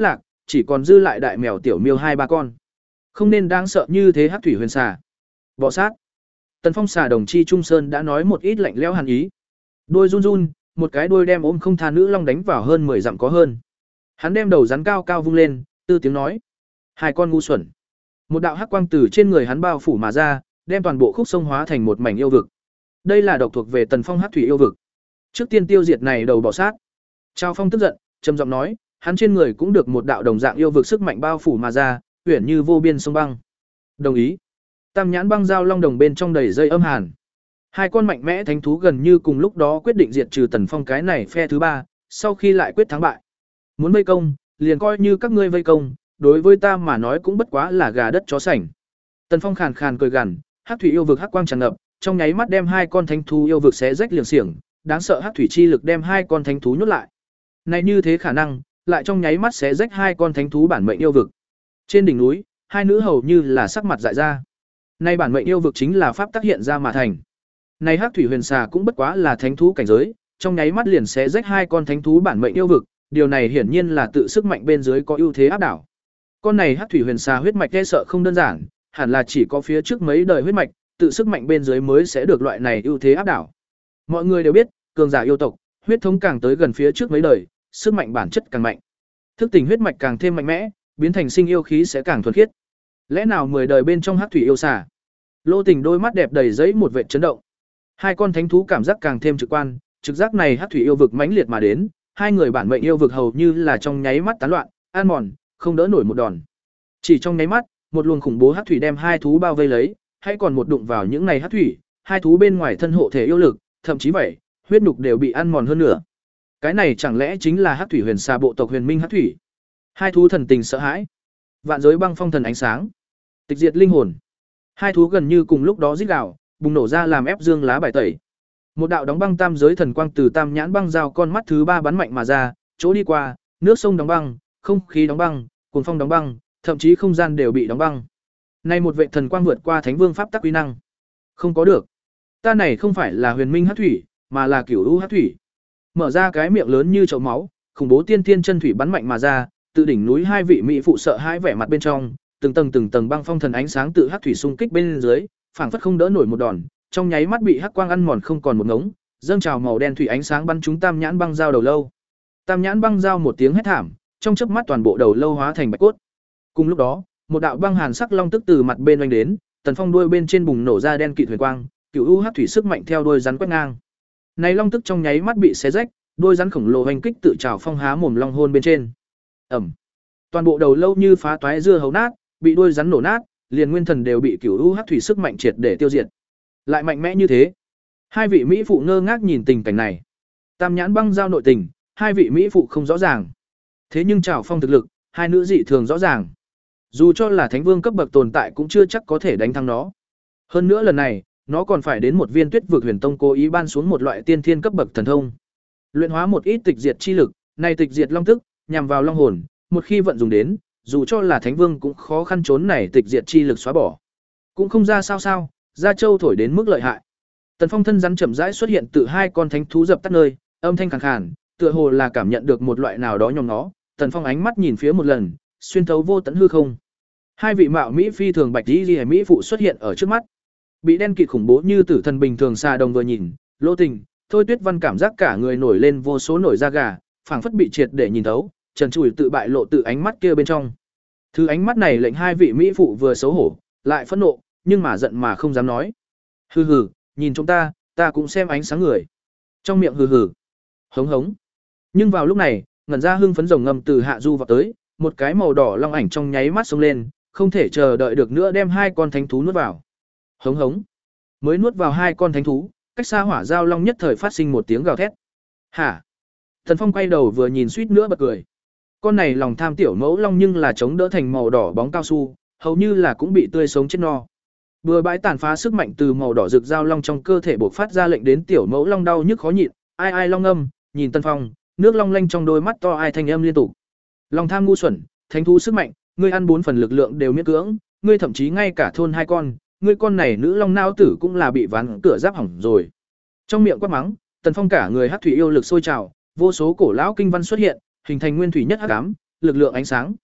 Speaker 1: chỉ còn dư lại đại mèo tiểu miêu hai ba con. Không nên đáng sợ như thế hắc thủy huyền xà. Bọ sát. Tần Phong xà đồng chi Trung Sơn đã nói một ít lạnh lẽo hàn ý. Đôi run run, một cái đuôi đem ôm không tha nữ long đánh vào hơn mười dặm có hơn. Hắn đem đầu rắn cao cao vung lên, tư tiếng nói: "Hai con ngu xuẩn." Một đạo hắc quang từ trên người hắn bao phủ mà ra, đem toàn bộ khúc sông hóa thành một mảnh yêu vực. Đây là độc thuộc về Tần Phong hắc thủy yêu vực. Trước tiên tiêu diệt này đầu bọ sát. Trao Phong tức giận, trầm giọng nói, hắn trên người cũng được một đạo đồng dạng yêu vực sức mạnh bao phủ mà ra, uyển như vô biên sông băng. Đồng ý. Tam nhãn băng giao long đồng bên trong đầy dây âm hàn. Hai con mạnh mẽ thánh thú gần như cùng lúc đó quyết định diệt trừ Tần Phong cái này phe thứ ba, sau khi lại quyết thắng bại. Muốn vây công, liền coi như các ngươi vây công, đối với ta mà nói cũng bất quá là gà đất chó sành. Tần Phong khàn khàn cười gằn, hắc thủy yêu vực hắc quang tràn ngập, trong nháy mắt đem hai con thánh thú yêu vực xé rách liềng xiềng, đáng sợ hắc thủy chi lực đem hai con thánh thú nhốt lại. Này như thế khả năng, lại trong nháy mắt xé rách hai con thánh thú bản mệnh yêu vực. Trên đỉnh núi, hai nữ hầu như là sắc mặt dại ra. Nay bản mệnh yêu vực chính là pháp tác hiện ra mà thành. Này hắc thủy huyền xà cũng bất quá là thánh thú cảnh giới, trong nháy mắt liền xé rách hai con thánh thú bản mệnh yêu vực, điều này hiển nhiên là tự sức mạnh bên dưới có ưu thế áp đảo. Con này hắc thủy huyền xà huyết mạch e sợ không đơn giản, hẳn là chỉ có phía trước mấy đời huyết mạch, tự sức mạnh bên dưới mới sẽ được loại này ưu thế áp đảo. Mọi người đều biết, cường giả yêu tộc, huyết thống càng tới gần phía trước mấy đời, sức mạnh bản chất càng mạnh. Thức tỉnh huyết mạch càng thêm mạnh mẽ, biến thành sinh yêu khí sẽ càng thuần khiết. Lẽ nào mười đời bên trong hắc thủy yêu xà? Lô Tình đôi mắt đẹp đầy giấy một vệt chấn động. Hai con thánh thú cảm giác càng thêm trực quan, trực giác này hắc thủy yêu vực mãnh liệt mà đến, hai người bản mệnh yêu vực hầu như là trong nháy mắt tán loạn, an mòn, không đỡ nổi một đòn. Chỉ trong nháy mắt, một luồng khủng bố hắc thủy đem hai thú bao vây lấy, hay còn một đụng vào những này hắc thủy, hai thú bên ngoài thân hộ thể yêu lực, thậm chí vậy, huyết nhục đều bị ăn mòn hơn nữa. Cái này chẳng lẽ chính là hắc thủy huyền xà bộ tộc Huyền Minh hắc thủy? Hai thú thần tình sợ hãi. Vạn giới băng phong thần ánh sáng, tịch diệt linh hồn. Hai thú gần như cùng lúc đó rít gào, bùng nổ ra làm ép dương lá bài tẩy. Một đạo đóng băng tam giới thần quang từ tam nhãn băng giao con mắt thứ ba bắn mạnh mà ra, chỗ đi qua, nước sông đóng băng, không khí đóng băng, cuồng phong đóng băng, thậm chí không gian đều bị đóng băng. Nay một vệ thần quang vượt qua Thánh Vương pháp tắc uy năng. Không có được. Ta này không phải là Huyền Minh hắc thủy, mà là Cửu U hắc thủy. Mở ra cái miệng lớn như chậu máu, khủng bố tiên thiên chân thủy bắn mạnh mà ra, tự đỉnh núi hai vị mỹ phụ sợ hãi vẻ mặt bên trong, từng tầng từng tầng băng phong thần ánh sáng tự hắc thủy xung kích bên dưới, phảng phất không đỡ nổi một đòn, trong nháy mắt bị hắc quang ăn mòn không còn một ngống, dâng trào màu đen thủy ánh sáng bắn trúng tam nhãn băng dao đầu lâu. Tam nhãn băng dao một tiếng hét thảm, trong chớp mắt toàn bộ đầu lâu hóa thành bạch cốt. Cùng lúc đó, một đạo băng hàn sắc long tức từ mặt bên oanh đến, Tần Phong đuôi bên trên bùng nổ ra đen kịt huyền quang, Cửu U hắc thủy sức mạnh theo đuôi rắn quét ngang. Này long tức trong nháy mắt bị xé rách, đuôi rắn khổng lồ hoành kích tự trào phong há mồm long hôn bên trên. Ầm. Toàn bộ đầu lâu như phá toái dưa hấu nát, bị đuôi rắn nổ nát, liền nguyên thần đều bị Cửu U hắc thủy sức mạnh triệt để tiêu diệt. Lại mạnh mẽ như thế. Hai vị mỹ phụ ngơ ngác nhìn tình cảnh này. Tam nhãn băng giao nội tình, hai vị mỹ phụ không rõ ràng. Thế nhưng trào phong thực lực, hai nữ dị thường rõ ràng. Dù cho là thánh vương cấp bậc tồn tại cũng chưa chắc có thể đánh thắng nó. Hơn nữa lần này, nó còn phải đến một viên Tuyết Vực Huyền Tông cố ý ban xuống một loại tiên thiên cấp bậc thần thông. Luyện hóa một ít tịch diệt chi lực, này tịch diệt long tức, nhằm vào long hồn, một khi vận dụng đến, dù cho là thánh vương cũng khó khăn trốn này tịch diệt chi lực xóa bỏ. Cũng không ra sao sao, Gia Châu thổi đến mức lợi hại. Tần Phong thân rắn chậm rãi xuất hiện từ hai con thánh thú dập tắt nơi, âm thanh khàn khàn, tựa hồ là cảm nhận được một loại nào đó nhòm nó. Tần Phong ánh mắt nhìn phía một lần, xuyên thấu vô tận hư không. Hai vị mạo mỹ phi thường bạch y liễu mỹ phụ xuất hiện ở trước mắt. Bị đen kịt khủng bố như tử thần bình thường xà đồng vừa nhìn, Lô Tình, Thôi Tuyết Văn cảm giác cả người nổi lên vô số nổi da gà, phảng phất bị triệt để nhìn thấu, trần trụi tự bại lộ tự ánh mắt kia bên trong. Thứ ánh mắt này lệnh hai vị mỹ phụ vừa xấu hổ, lại phẫn nộ, nhưng mà giận mà không dám nói. Hừ hừ, nhìn chúng ta, ta cũng xem ánh sáng người. Trong miệng hừ hừ, hống hống. Nhưng vào lúc này, ngẩn ra hưng phấn rồng ngầm từ hạ du vào tới, một cái màu đỏ long ảnh trong nháy mắt xông lên, không thể chờ đợi được nữa đem hai con thánh thú nuốt vào. Hống hống. Mới nuốt vào hai con thánh thú, cách xa hỏa giao long nhất thời phát sinh một tiếng gào thét. Hả? Thần Phong quay đầu vừa nhìn suýt nữa bật cười. Con này lòng tham tiểu mẫu long nhưng là chống đỡ thành màu đỏ bóng cao su, hầu như là cũng bị tươi sống chết no. Bừa bãi tàn phá sức mạnh từ màu đỏ rực giao long trong cơ thể bộc phát ra lệnh đến tiểu mẫu long đau nhức khó nhịn, ai ai long âm, nhìn Tân Phong, nước long lanh trong đôi mắt to ai thanh âm liên tục. Lòng tham ngu xuẩn, thánh thú sức mạnh, ngươi ăn bốn phần lực lượng đều miễn cưỡng, ngươi thậm chí ngay cả thôn hai con, ngươi con này nữ long nao tử cũng là bị ván cửa giáp hỏng rồi. Trong miệng quát mắng, Tần Phong cả người hắc thủy yêu lực sôi trào, vô số cổ lão kinh văn xuất hiện, hình thành nguyên thủy nhất hắc ám, lực lượng ánh sáng.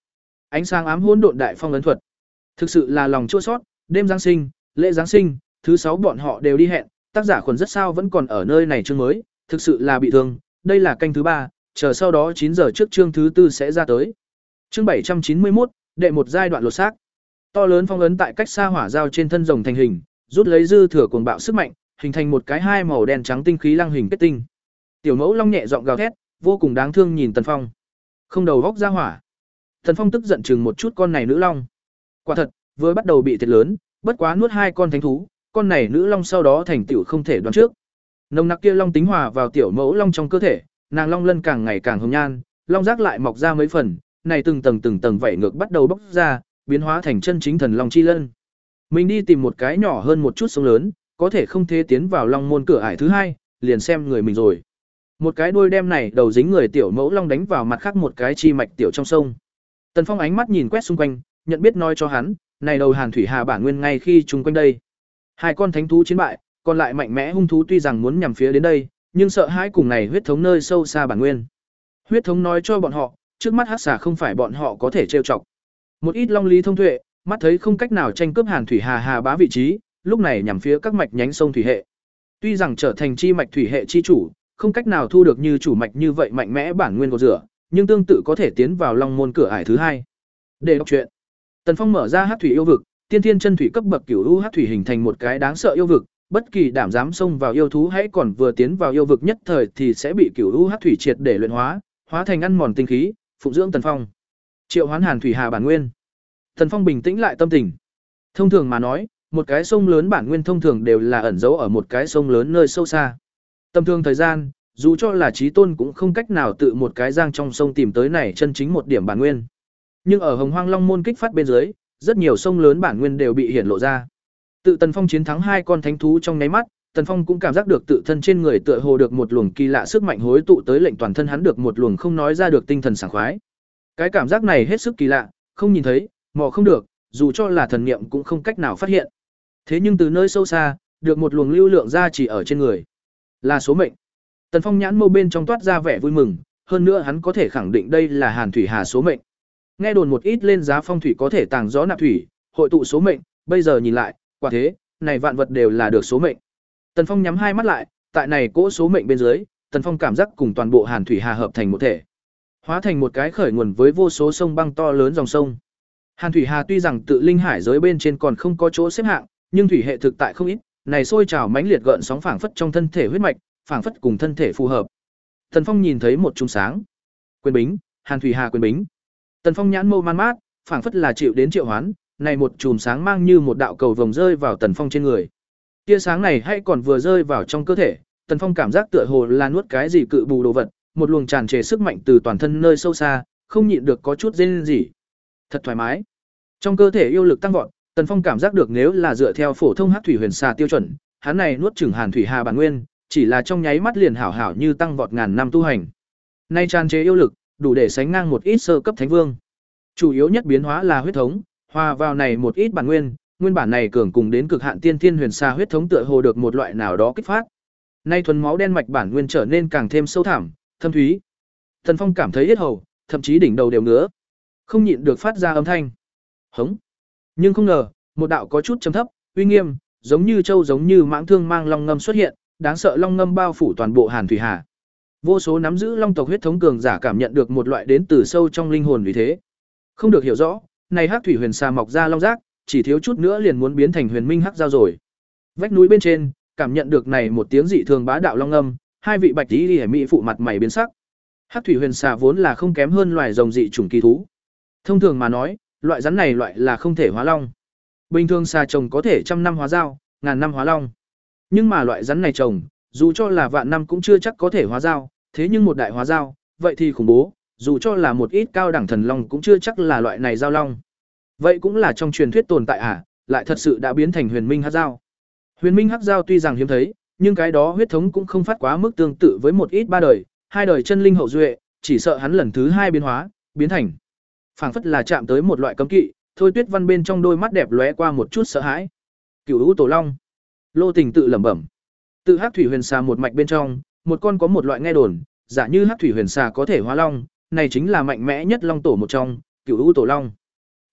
Speaker 1: Ánh sáng ám hỗn độn đại phong ấn thuật. Thực sự là lòng chua xót, đêm Giáng sinh, lễ Giáng sinh, thứ sáu bọn họ đều đi hẹn, tác giả khuẩn rất sao vẫn còn ở nơi này chương mới, thực sự là bị thương, đây là canh thứ ba, chờ sau đó chín giờ trước chương thứ tư sẽ ra tới. Chương bảy trăm chín mươi mốt, đệ một giai đoạn lột xác. To lớn phong ấn tại cách xa hỏa giao trên thân rồng thành hình, rút lấy dư thừa cuồng bạo sức mạnh, hình thành một cái hai màu đen trắng tinh khí lăng hình kết tinh. Tiểu Mẫu Long nhẹ giọng gào thét, vô cùng đáng thương nhìn Tần Phong. Không đầu góc ra hỏa. Tần Phong tức giận chừng một chút con này nữ long. Quả thật, vừa bắt đầu bị thiệt lớn, bất quá nuốt hai con thánh thú, con này nữ long sau đó thành tựu không thể đoán trước. Nồng nặc kia long tính hòa vào Tiểu Mẫu Long trong cơ thể, nàng long lân càng ngày càng hồng nhan, long giác lại mọc ra mấy phần, này từng tầng từng tầng vảy ngược bắt đầu bốc ra, biến hóa thành chân chính thần long chi lân. Mình đi tìm một cái nhỏ hơn một chút sông lớn, có thể không thể tiến vào long môn cửa ải thứ hai, liền xem người mình rồi. Một cái đuôi đem này đầu dính người Tiểu Mẫu Long đánh vào mặt khác một cái chi mạch tiểu trong sông. Tần Phong ánh mắt nhìn quét xung quanh, nhận biết nói cho hắn, này đầu Hàn Thủy Hà bản nguyên ngay khi chung quanh đây. Hai con thánh thú chiến bại, còn lại mạnh mẽ hung thú tuy rằng muốn nhằm phía đến đây, nhưng sợ hãi cùng này huyết thống nơi sâu xa bản nguyên. Huyết thống nói cho bọn họ, trước mắt hắc xà không phải bọn họ có thể trêu chọc. Một ít long lý thông tuệ, mắt thấy không cách nào tranh cướp Hàn Thủy Hà Hà bá vị trí, lúc này nhằm phía các mạch nhánh sông thủy hệ. Tuy rằng trở thành chi mạch thủy hệ chi chủ, không cách nào thu được như chủ mạch như vậy mạnh mẽ bản nguyên của rửa, nhưng tương tự có thể tiến vào long môn cửa ải thứ hai. Để đọc truyện. Tần Phong mở ra hắc thủy yêu vực, tiên thiên chân thủy cấp bậc cửu u hắc thủy hình thành một cái đáng sợ yêu vực, bất kỳ đảm dám xông vào yêu thú hãy còn vừa tiến vào yêu vực nhất thời thì sẽ bị cửu u hắc thủy triệt để luyện hóa, hóa thành ăn mòn tinh khí, phụng dưỡng Tần Phong. Triệu hoán Hàn Thủy Hà bản nguyên. Tần Phong bình tĩnh lại tâm tình. Thông thường mà nói, một cái sông lớn bản nguyên thông thường đều là ẩn giấu ở một cái sông lớn nơi sâu xa. Tầm thường thời gian, dù cho là trí tôn cũng không cách nào tự một cái giang trong sông tìm tới này chân chính một điểm bản nguyên. Nhưng ở Hồng Hoang Long môn kích phát bên dưới, rất nhiều sông lớn bản nguyên đều bị hiển lộ ra. Tự Tần Phong chiến thắng hai con thánh thú trong nháy mắt, Tần Phong cũng cảm giác được tự thân trên người tựa hồ được một luồng kỳ lạ sức mạnh hối tụ tới lệnh toàn thân hắn được một luồng không nói ra được tinh thần sảng khoái. Cái cảm giác này hết sức kỳ lạ, không nhìn thấy, mò không được, dù cho là thần niệm cũng không cách nào phát hiện. Thế nhưng từ nơi sâu xa, được một luồng lưu lượng ra chỉ ở trên người. Là số mệnh. Tần Phong nhãn mâu bên trong toát ra vẻ vui mừng, hơn nữa hắn có thể khẳng định đây là Hàn Thủy Hà số mệnh. Nghe đồn một ít lên giá phong thủy có thể tàng gió nạp thủy, hội tụ số mệnh, bây giờ nhìn lại, quả thế, này vạn vật đều là được số mệnh. Tần Phong nhắm hai mắt lại, tại này cỗ số mệnh bên dưới, Tần Phong cảm giác cùng toàn bộ Hàn Thủy Hà hợp thành một thể, hóa thành một cái khởi nguồn với vô số sông băng to lớn dòng sông. Hàn Thủy Hà tuy rằng tự linh hải giới bên trên còn không có chỗ xếp hạng, nhưng thủy hệ thực tại không ít, này sôi trào mãnh liệt gợn sóng phảng phất trong thân thể huyết mạch, phảng phất cùng thân thể phù hợp. Tần Phong nhìn thấy một chùm sáng. Quyền bính, Hàn Thủy Hà quyền bính. Tần Phong nhãn mâu man mát, phảng phất là chịu đến triệu hoán, này một chùm sáng mang như một đạo cầu vồng rơi vào Tần Phong trên người. Tia sáng này hay còn vừa rơi vào trong cơ thể, Tần Phong cảm giác tựa hồ là nuốt cái gì cự bù đồ vật, một luồng tràn trề sức mạnh từ toàn thân nơi sâu xa, không nhịn được có chút rên rỉ. Thật thoải mái. Trong cơ thể yêu lực tăng vọt, Tần Phong cảm giác được nếu là dựa theo phổ thông hắc thủy huyền xà tiêu chuẩn, hắn này nuốt chửng Hàn Thủy Hà bản nguyên, chỉ là trong nháy mắt liền hảo hảo như tăng vọt ngàn năm tu hành. Nay tràn trề yêu lực, đủ để sánh ngang một ít sơ cấp thánh vương. Chủ yếu nhất biến hóa là huyết thống, hòa vào này một ít bản nguyên, nguyên bản này cường cùng đến cực hạn tiên thiên huyền xà huyết thống tựa hồ được một loại nào đó kích phát. Nay thuần máu đen mạch bản nguyên trở nên càng thêm sâu thẳm, thâm thúy. Tần Phong cảm thấy yết hầu, thậm chí đỉnh đầu đều ngứa, không nhịn được phát ra âm thanh. Hống. Nhưng không ngờ, một đạo có chút trầm thấp, uy nghiêm, giống như châu giống như mãng thương mang long ngâm xuất hiện, đáng sợ long ngâm bao phủ toàn bộ Hàn Thủy Hà. Vô số nắm giữ long tộc huyết thống cường giả cảm nhận được một loại đến từ sâu trong linh hồn vì thế. Không được hiểu rõ, này hắc thủy huyền xà mọc ra long giác, chỉ thiếu chút nữa liền muốn biến thành huyền minh hắc giao rồi. Vách núi bên trên, cảm nhận được này một tiếng dị thường bá đạo long ngâm, hai vị bạch y mỹ phụ mặt mày biến sắc. Hắc thủy huyền xà vốn là không kém hơn loài rồng dị chủng kỳ thú. Thông thường mà nói, loại rắn này loại là không thể hóa long. Bình thường xà trồng có thể trăm năm hóa dao, ngàn năm hóa long. Nhưng mà loại rắn này trồng, dù cho là vạn năm cũng chưa chắc có thể hóa dao, thế nhưng một đại hóa dao, vậy thì khủng bố, dù cho là một ít cao đẳng thần long cũng chưa chắc là loại này giao long. Vậy cũng là trong truyền thuyết tồn tại à, lại thật sự đã biến thành huyền minh hắc dao. Huyền minh hắc dao tuy rằng hiếm thấy, nhưng cái đó huyết thống cũng không phát quá mức tương tự với một ít ba đời, hai đời chân linh hậu duệ, chỉ sợ hắn lần thứ hai biến hóa, biến thành phảng phất là chạm tới một loại cấm kỵ. Thôi Tuyết Văn bên trong đôi mắt đẹp lóe qua một chút sợ hãi. Cửu U Tổ Long. Lô Tình tự lẩm bẩm. Tự Hắc Thủy Huyền Xà một mạch bên trong, một con có một loại nghe đồn, giả như Hắc Thủy Huyền Xà có thể hóa long, này chính là mạnh mẽ nhất long tổ một trong, Cửu U Tổ Long.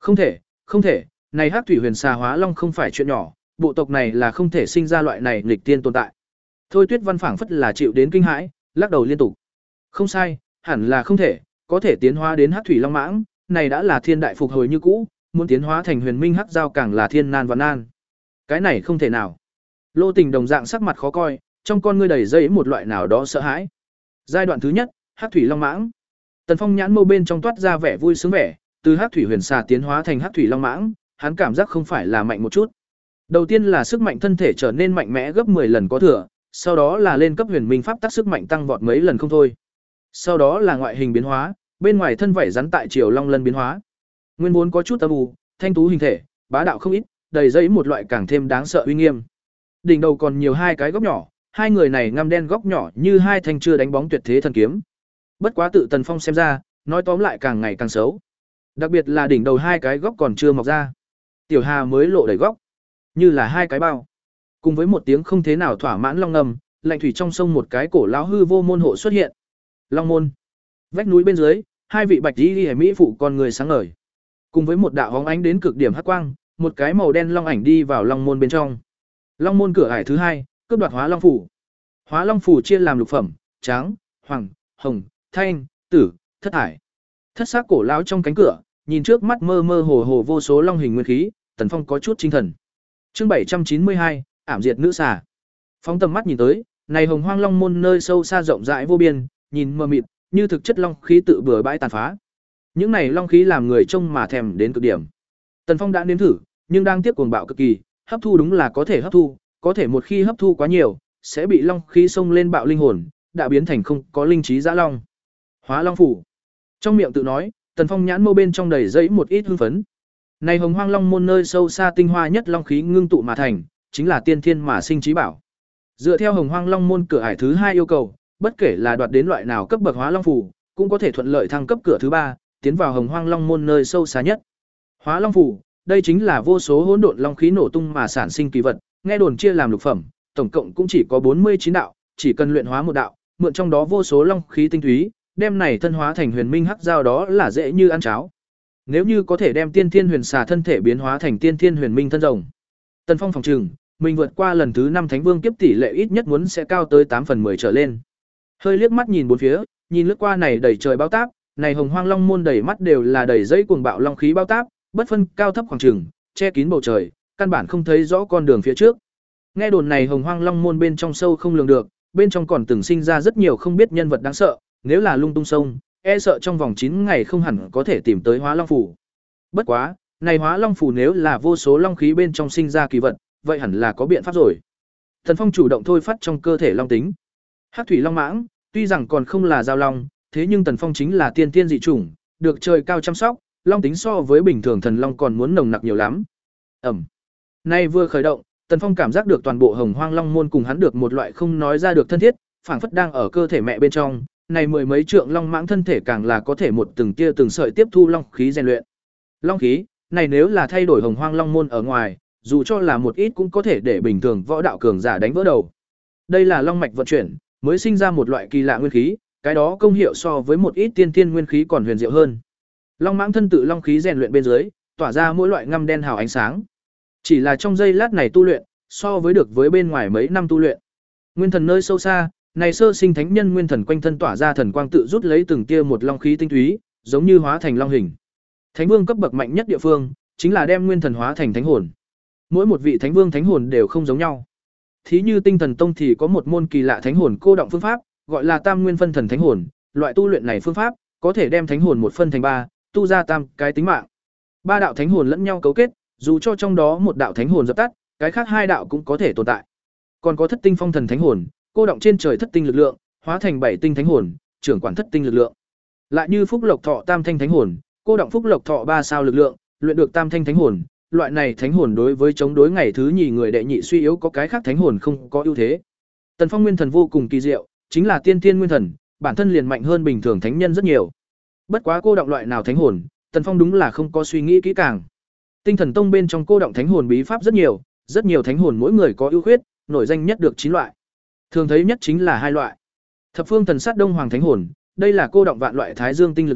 Speaker 1: Không thể, không thể, này Hắc thủy huyền xà hóa long không phải chuyện nhỏ, bộ tộc này là không thể sinh ra loại này nghịch tiên tồn tại. Thôi Tuyết Văn phảng phất là chịu đến kinh hãi, lắc đầu liên tục. Không sai, hẳn là không thể, có thể tiến hóa đến Hắc thủy long mãng, này đã là thiên đại phục hồi như cũ, muốn tiến hóa thành huyền minh hắc giao càng là thiên nan và nan. Cái này không thể nào. Lô Tình đồng dạng sắc mặt khó coi, trong con ngươi đầy dây một loại nào đó sợ hãi. Giai đoạn thứ nhất, Hắc thủy long mãng. Tần Phong nhãn mâu bên trong toát ra vẻ vui sướng vẻ, từ Hắc thủy huyền xà tiến hóa thành Hắc thủy long mãng, hắn cảm giác không phải là mạnh một chút. Đầu tiên là sức mạnh thân thể trở nên mạnh mẽ gấp mười lần có thừa, sau đó là lên cấp huyền minh pháp tắc sức mạnh tăng vọt mấy lần không thôi. Sau đó là ngoại hình biến hóa, bên ngoài thân vảy rắn tại chiều long lân biến hóa. Nguyên vốn có chút âm u, thanh tú hình thể, bá đạo không ít, đầy dẫy một loại càng thêm đáng sợ uy nghiêm. Đỉnh đầu còn nhiều hai cái góc nhỏ, hai người này ngăm đen góc nhỏ như hai thanh chưa đánh bóng tuyệt thế thần kiếm. Bất quá tự Tần Phong xem ra, nói tóm lại càng ngày càng xấu. Đặc biệt là đỉnh đầu hai cái góc còn chưa mọc ra. Tiểu Hà mới lộ đầy góc, như là hai cái bao. Cùng với một tiếng không thế nào thỏa mãn long ngầm, lạnh thủy trong sông một cái cổ lão hư vô môn hộ xuất hiện. Long môn. Vách núi bên dưới, hai vị bạch y mỹ phụ con người sáng ngời. Cùng với một đạo hóng ánh đến cực điểm hắc quang, một cái màu đen long ảnh đi vào long môn bên trong. Long môn cửa ải thứ hai, cướp đoạt hóa long phủ. Hóa long phủ chia làm lục phẩm, trắng, hoàng, hồng, thanh, tử, thất hải. Thất sắc cổ lão trong cánh cửa, nhìn trước mắt mơ mơ hồ hồ vô số long hình nguyên khí, Tần Phong có chút tinh thần. Chương bảy trăm chín mươi hai, ảm diệt nữ xà. Phóng tầm mắt nhìn tới, này hồng hoang long môn nơi sâu xa rộng rãi vô biên, nhìn mờ mịt, như thực chất long khí tự bừa bãi tàn phá. Những này long khí làm người trông mà thèm đến cực điểm. Tần Phong đã nếm thử, nhưng đang tiếp cuồng bạo cực kỳ, hấp thu đúng là có thể hấp thu, có thể một khi hấp thu quá nhiều, sẽ bị long khí xông lên bạo linh hồn, đã biến thành không có linh trí dã long. Hóa long phủ. Trong miệng tự nói, Tần Phong nhãn mâu bên trong đầy dẫy một ít hưng phấn. Này hồng hoang long môn nơi sâu xa tinh hoa nhất long khí ngưng tụ mà thành, chính là tiên thiên mà sinh trí bảo. Dựa theo hồng hoang long môn cửa ải thứ hai yêu cầu, bất kể là đoạt đến loại nào cấp bậc hóa long phủ, cũng có thể thuận lợi thăng cấp cửa thứ ba, tiến vào hồng hoang long môn nơi sâu xa nhất. Hóa long phủ, đây chính là vô số hỗn độn long khí nổ tung mà sản sinh kỳ vật, nghe đồn chia làm lục phẩm, tổng cộng cũng chỉ có bốn mươi chín đạo, chỉ cần luyện hóa một đạo, mượn trong đó vô số long khí tinh túy, đem này thân hóa thành huyền minh hắc giao đó là dễ như ăn cháo. Nếu như có thể đem tiên thiên huyền xà thân thể biến hóa thành tiên thiên huyền minh thân rồng, Tần Phong phòng trừng, mình vượt qua lần thứ năm thánh vương kiếp tỷ lệ ít nhất muốn sẽ cao tới tám phần mười trở lên. Hơi liếc mắt nhìn bốn phía, nhìn lướt qua này đầy trời bao táp, này hồng hoang long môn đầy mắt đều là đầy dây cuồng bạo long khí bao táp, bất phân cao thấp khoảng trừng, che kín bầu trời, căn bản không thấy rõ con đường phía trước. Nghe đồn này hồng hoang long môn bên trong sâu không lường được, bên trong còn từng sinh ra rất nhiều không biết nhân vật đáng sợ, nếu là lung tung sông, e sợ trong vòng chín ngày không hẳn có thể tìm tới hóa long phủ. Bất quá, này hóa long phủ nếu là vô số long khí bên trong sinh ra kỳ vật, vậy hẳn là có biện pháp rồi. Thần Phong chủ động thôi phát trong cơ thể long tính. Hắc thủy long mãng, tuy rằng còn không là giao long, thế nhưng Tần Phong chính là tiên tiên dị chủng, được trời cao chăm sóc, long tính so với bình thường thần long còn muốn nồng nặc nhiều lắm. Ẩm. Nay vừa khởi động, Tần Phong cảm giác được toàn bộ hồng hoang long môn cùng hắn được một loại không nói ra được thân thiết, phảng phất đang ở cơ thể mẹ bên trong, này mười mấy trượng long mãng thân thể càng là có thể một từng tia từng sợi tiếp thu long khí rèn luyện. Long khí, này nếu là thay đổi hồng hoang long môn ở ngoài, dù cho là một ít cũng có thể để bình thường võ đạo cường giả đánh vỡ đầu. Đây là long mạch vận chuyển, mới sinh ra một loại kỳ lạ nguyên khí, cái đó công hiệu so với một ít tiên tiên nguyên khí còn huyền diệu hơn. Long mãng thân tự long khí rèn luyện bên dưới, tỏa ra mỗi loại ngăm đen hào ánh sáng. Chỉ là trong giây lát này tu luyện, so với được với bên ngoài mấy năm tu luyện. Nguyên thần nơi sâu xa, này sơ sinh thánh nhân nguyên thần quanh thân tỏa ra thần quang tự rút lấy từng tia một long khí tinh túy, giống như hóa thành long hình. Thánh vương cấp bậc mạnh nhất địa phương, chính là đem nguyên thần hóa thành thánh hồn. Mỗi một vị thánh vương thánh hồn đều không giống nhau. Thí như Tinh Thần Tông thì có một môn kỳ lạ thánh hồn cô động phương pháp, gọi là Tam Nguyên phân thần thánh hồn, loại tu luyện này phương pháp có thể đem thánh hồn một phân thành ba, tu ra tam cái tính mạng. Ba đạo thánh hồn lẫn nhau cấu kết, dù cho trong đó một đạo thánh hồn dập tắt, cái khác hai đạo cũng có thể tồn tại. Còn có Thất Tinh Phong Thần thánh hồn, cô động trên trời thất tinh lực lượng, hóa thành bảy tinh thánh hồn, trưởng quản thất tinh lực lượng. Lại như Phúc Lộc Thọ Tam Thanh thánh hồn, cô động Phúc Lộc Thọ ba sao lực lượng, luyện được Tam Thanh thánh hồn. Loại này thánh hồn đối với chống đối ngày thứ nhì người đệ nhị suy yếu có cái khác thánh hồn không có ưu thế. Tần Phong nguyên thần vô cùng kỳ diệu, chính là tiên tiên nguyên thần, bản thân liền mạnh hơn bình thường thánh nhân rất nhiều. Bất quá cô động loại nào thánh hồn, Tần Phong đúng là không có suy nghĩ kỹ càng. Tinh Thần Tông bên trong cô động thánh hồn bí pháp rất nhiều, rất nhiều thánh hồn mỗi người có ưu khuyết, nổi danh nhất được chín loại. Thường thấy nhất chính là hai loại. Thập Phương Thần Sát Đông Hoàng thánh hồn, đây là cô động vạn loại thái dương tinh lực lượng,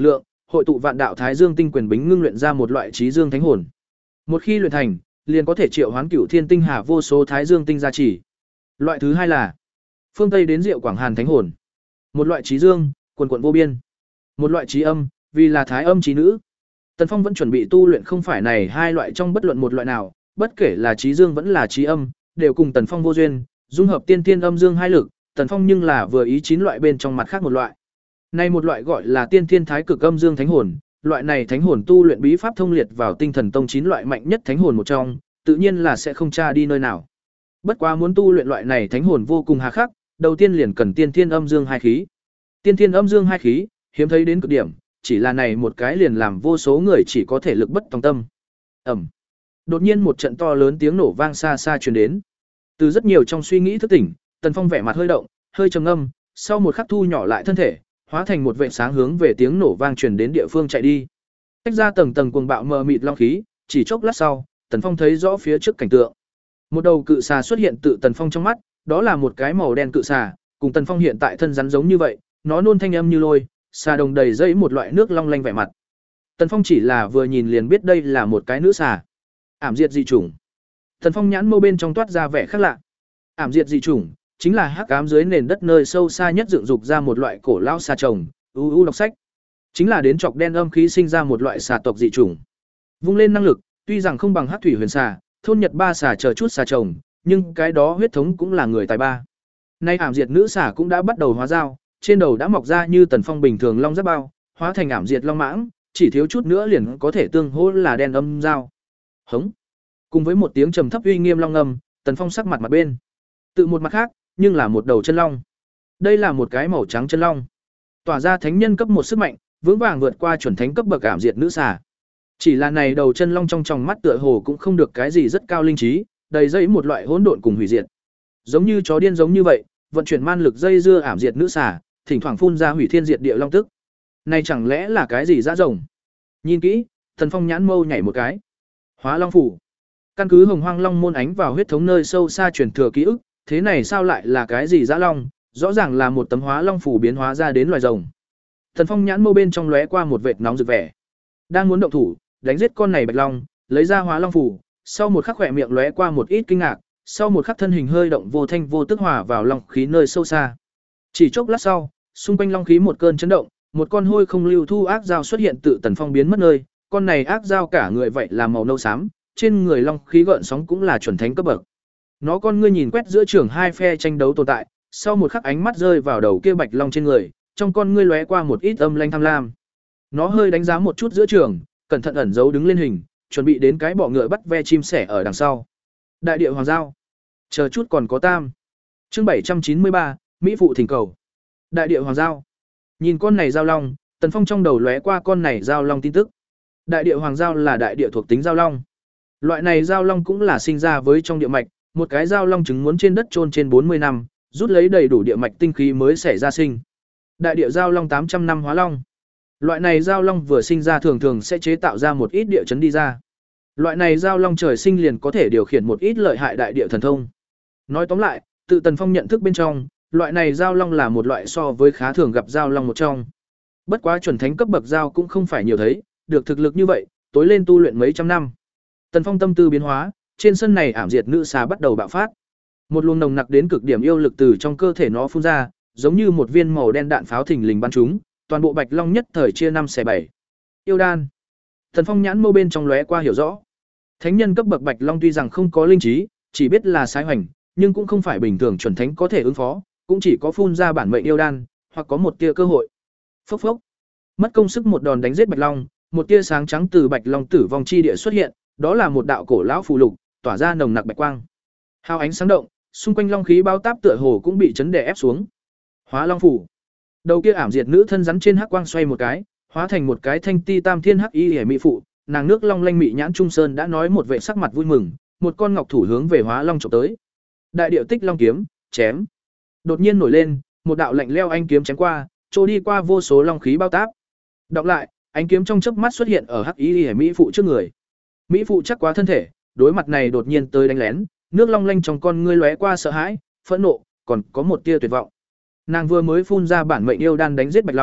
Speaker 1: hội tụ vạn đạo Thái Dương tinh quyền bính ngưng luyện ra một loại trí dương thánh hồn. Một khi luyện thành, liền có thể triệu hoán cửu thiên tinh hà vô số Thái Dương tinh gia trì. Loại thứ hai là phương Tây đến Diệu Quảng Hàn thánh hồn. Một loại trí dương, quần quần vô biên. Một loại trí âm, vì là thái âm trí nữ. Tần Phong vẫn chuẩn bị tu luyện không phải này hai loại trong bất luận một loại nào, bất kể là trí dương vẫn là trí âm, đều cùng Tần Phong vô duyên, dung hợp tiên tiên âm dương hai lực, Tần Phong nhưng là vừa ý chín loại bên trong mặt khác một loại. Này một loại gọi là tiên thiên thái cực âm dương thánh hồn, loại này thánh hồn tu luyện bí pháp thông liệt vào Tinh Thần Tông chín loại mạnh nhất thánh hồn một trong, tự nhiên là sẽ không tra đi nơi nào. Bất quá muốn tu luyện loại này thánh hồn vô cùng hà khắc, đầu tiên liền cần tiên thiên âm dương hai khí. Tiên thiên âm dương hai khí, hiếm thấy đến cực điểm, chỉ là này một cái liền làm vô số người chỉ có thể lực bất tòng tâm. Ầm. Đột nhiên một trận to lớn tiếng nổ vang xa xa truyền đến. Từ rất nhiều trong suy nghĩ thức tỉnh, Tần Phong vẻ mặt hơi động, hơi trầm ngâm, sau một khắc thu nhỏ lại thân thể, hóa thành một vệt sáng hướng về tiếng nổ vang truyền đến địa phương chạy đi. Tách ra tầng tầng cuồng bạo mờ mịt long khí, chỉ chốc lát sau, Tần Phong thấy rõ phía trước cảnh tượng. Một đầu cự xà xuất hiện tự Tần Phong trong mắt, đó là một cái màu đen cự xà, cùng Tần Phong hiện tại thân rắn giống như vậy, nó nôn thanh âm như lôi, xà đồng đầy dẫy một loại nước long lanh vẻ mặt. Tần Phong chỉ là vừa nhìn liền biết đây là một cái nữ xà. Ảm diệt dị chủng. Tần Phong nhãn mâu bên trong toát ra vẻ khác lạ. Ảm diệt dị chủng chính là hắc ám dưới nền đất nơi sâu xa nhất dựng dục ra một loại cổ lão xà trồng, u u đọc sách. Chính là đến chọc đen âm khí sinh ra một loại xà tộc dị chủng. Vung lên năng lực, tuy rằng không bằng hắc thủy huyền xà, thôn nhật ba xà chờ chút xà trồng, nhưng cái đó huyết thống cũng là người tài ba. Nay ảm diệt nữ xà cũng đã bắt đầu hóa dao, trên đầu đã mọc ra như Tần Phong bình thường long giáp bao, hóa thành ảm diệt long mãng, chỉ thiếu chút nữa liền có thể tương hỗ là đen âm dao. Hống. Cùng với một tiếng trầm thấp uy nghiêm long ngâm, Tần Phong sắc mặt mặt bên. Tự một mặt khác, nhưng là một đầu chân long. Đây là một cái màu trắng chân long, tỏa ra thánh nhân cấp một sức mạnh, vững vàng vượt qua chuẩn thánh cấp bậc ảm diệt nữ xà. Chỉ là này đầu chân long trong tròng mắt tựa hồ cũng không được cái gì rất cao linh trí, đầy dẫy một loại hỗn độn cùng hủy diệt. Giống như chó điên giống như vậy, vận chuyển man lực dây dưa ảm diệt nữ xà, thỉnh thoảng phun ra hủy thiên diệt địa long tức. Này chẳng lẽ là cái gì dã rồng? Nhìn kỹ, Tần Phong nhãn mâu nhảy một cái. Hóa Long phủ. Căn cứ Hồng Hoang Long môn ánh vào huyết thống nơi sâu xa truyền thừa ký ức, thế này sao lại là cái gì dã long, rõ ràng là một tấm Hóa Long phủ biến hóa ra đến loài rồng. Tần Phong nhãn mâu bên trong lóe qua một vệt nóng rực vẻ. Đang muốn động thủ, đánh giết con này bạch long, lấy ra Hóa Long phủ, sau một khắc khỏe miệng lóe qua một ít kinh ngạc, sau một khắc thân hình hơi động vô thanh vô tức hòa vào long khí nơi sâu xa. Chỉ chốc lát sau, xung quanh long khí một cơn chấn động, một con hôi không lưu thu ác dao xuất hiện tự Tần Phong biến mất nơi, con này ác dao cả người vậy là màu nâu xám, trên người long khí gợn sóng cũng là chuẩn thánh cấp bậc. Nó con ngươi nhìn quét giữa trường hai phe tranh đấu tồn tại, sau một khắc ánh mắt rơi vào đầu kia bạch long trên người, trong con ngươi lóe qua một ít âm lanh tham lam. Nó hơi đánh giá một chút giữa trường, cẩn thận ẩn giấu đứng lên hình, chuẩn bị đến cái bọ ngựa bắt ve chim sẻ ở đằng sau. Đại địa hoàng giao. Chờ chút còn có tam. Chương bảy trăm chín mươi ba, Mỹ phụ thỉnh cầu. Đại địa hoàng giao. Nhìn con này giao long, Tần Phong trong đầu lóe qua con này giao long tin tức. Đại địa hoàng giao là đại địa thuộc tính giao long. Loại này giao long cũng là sinh ra với trong địa mạch, một cái giao long trứng muốn trên đất chôn trên bốn mươi năm, rút lấy đầy đủ địa mạch tinh khí mới xảy ra sinh. Đại địa giao long tám trăm năm hóa long. Loại này giao long vừa sinh ra thường thường sẽ chế tạo ra một ít địa chấn đi ra. Loại này giao long trời sinh liền có thể điều khiển một ít lợi hại đại địa thần thông. Nói tóm lại, tự Tần Phong nhận thức bên trong, loại này giao long là một loại so với khá thường gặp giao long một trong. Bất quá chuẩn thánh cấp bậc giao cũng không phải nhiều thấy, được thực lực như vậy, tối lên tu luyện mấy trăm năm. Tần Phong tâm tư biến hóa, trên sân này ảm diệt nữ xà bắt đầu bạo phát. Một luồng nồng nặc đến cực điểm yêu lực từ trong cơ thể nó phun ra, giống như một viên màu đen đạn pháo thình lình bắn trúng, toàn bộ bạch long nhất thời chia năm xẻ bảy. Yêu đan. Tần Phong nhãn mâu bên trong lóe qua hiểu rõ. Thánh nhân cấp bậc bạch long tuy rằng không có linh trí, chỉ biết là sai hoành, nhưng cũng không phải bình thường chuẩn thánh có thể ứng phó, cũng chỉ có phun ra bản mệnh yêu đan, hoặc có một tia cơ hội. Phốc phốc. Mất công sức một đòn đánh giết bạch long, một tia sáng trắng từ bạch long tử vong chi địa xuất hiện, đó là một đạo cổ lão phù lục, tỏa ra nồng nặc bạch quang. Hào ánh sáng động, xung quanh long khí bao táp tựa hồ cũng bị chấn đè ép xuống. Hóa Long phủ. Đầu kia ảm diệt nữ thân rắn trên hắc quang xoay một cái, hóa thành một cái thanh ti tam thiên hắc y hề mỹ phụ, nàng nước long lanh mị nhãn trung sơn đã nói một vệ sắc mặt vui mừng, một con ngọc thủ hướng về Hóa Long chụp tới. Đại điệu tích long kiếm, chém. Đột nhiên nổi lên, một đạo lạnh leo anh kiếm chém qua, trôi đi qua vô số long khí bao táp. Đọc lại, ánh kiếm trong chớp mắt xuất hiện ở hắc y hề mỹ phụ trước người. Mỹ phụ chắc quá thân thể, đối mặt này đột nhiên tới đánh lén, nước long lanh trong con ngươi lóe qua sợ hãi, phẫn nộ, còn có một tia tuyệt vọng. Nàng vừa mới phun ra bản mệnh yêu đan đánh giết bạch long,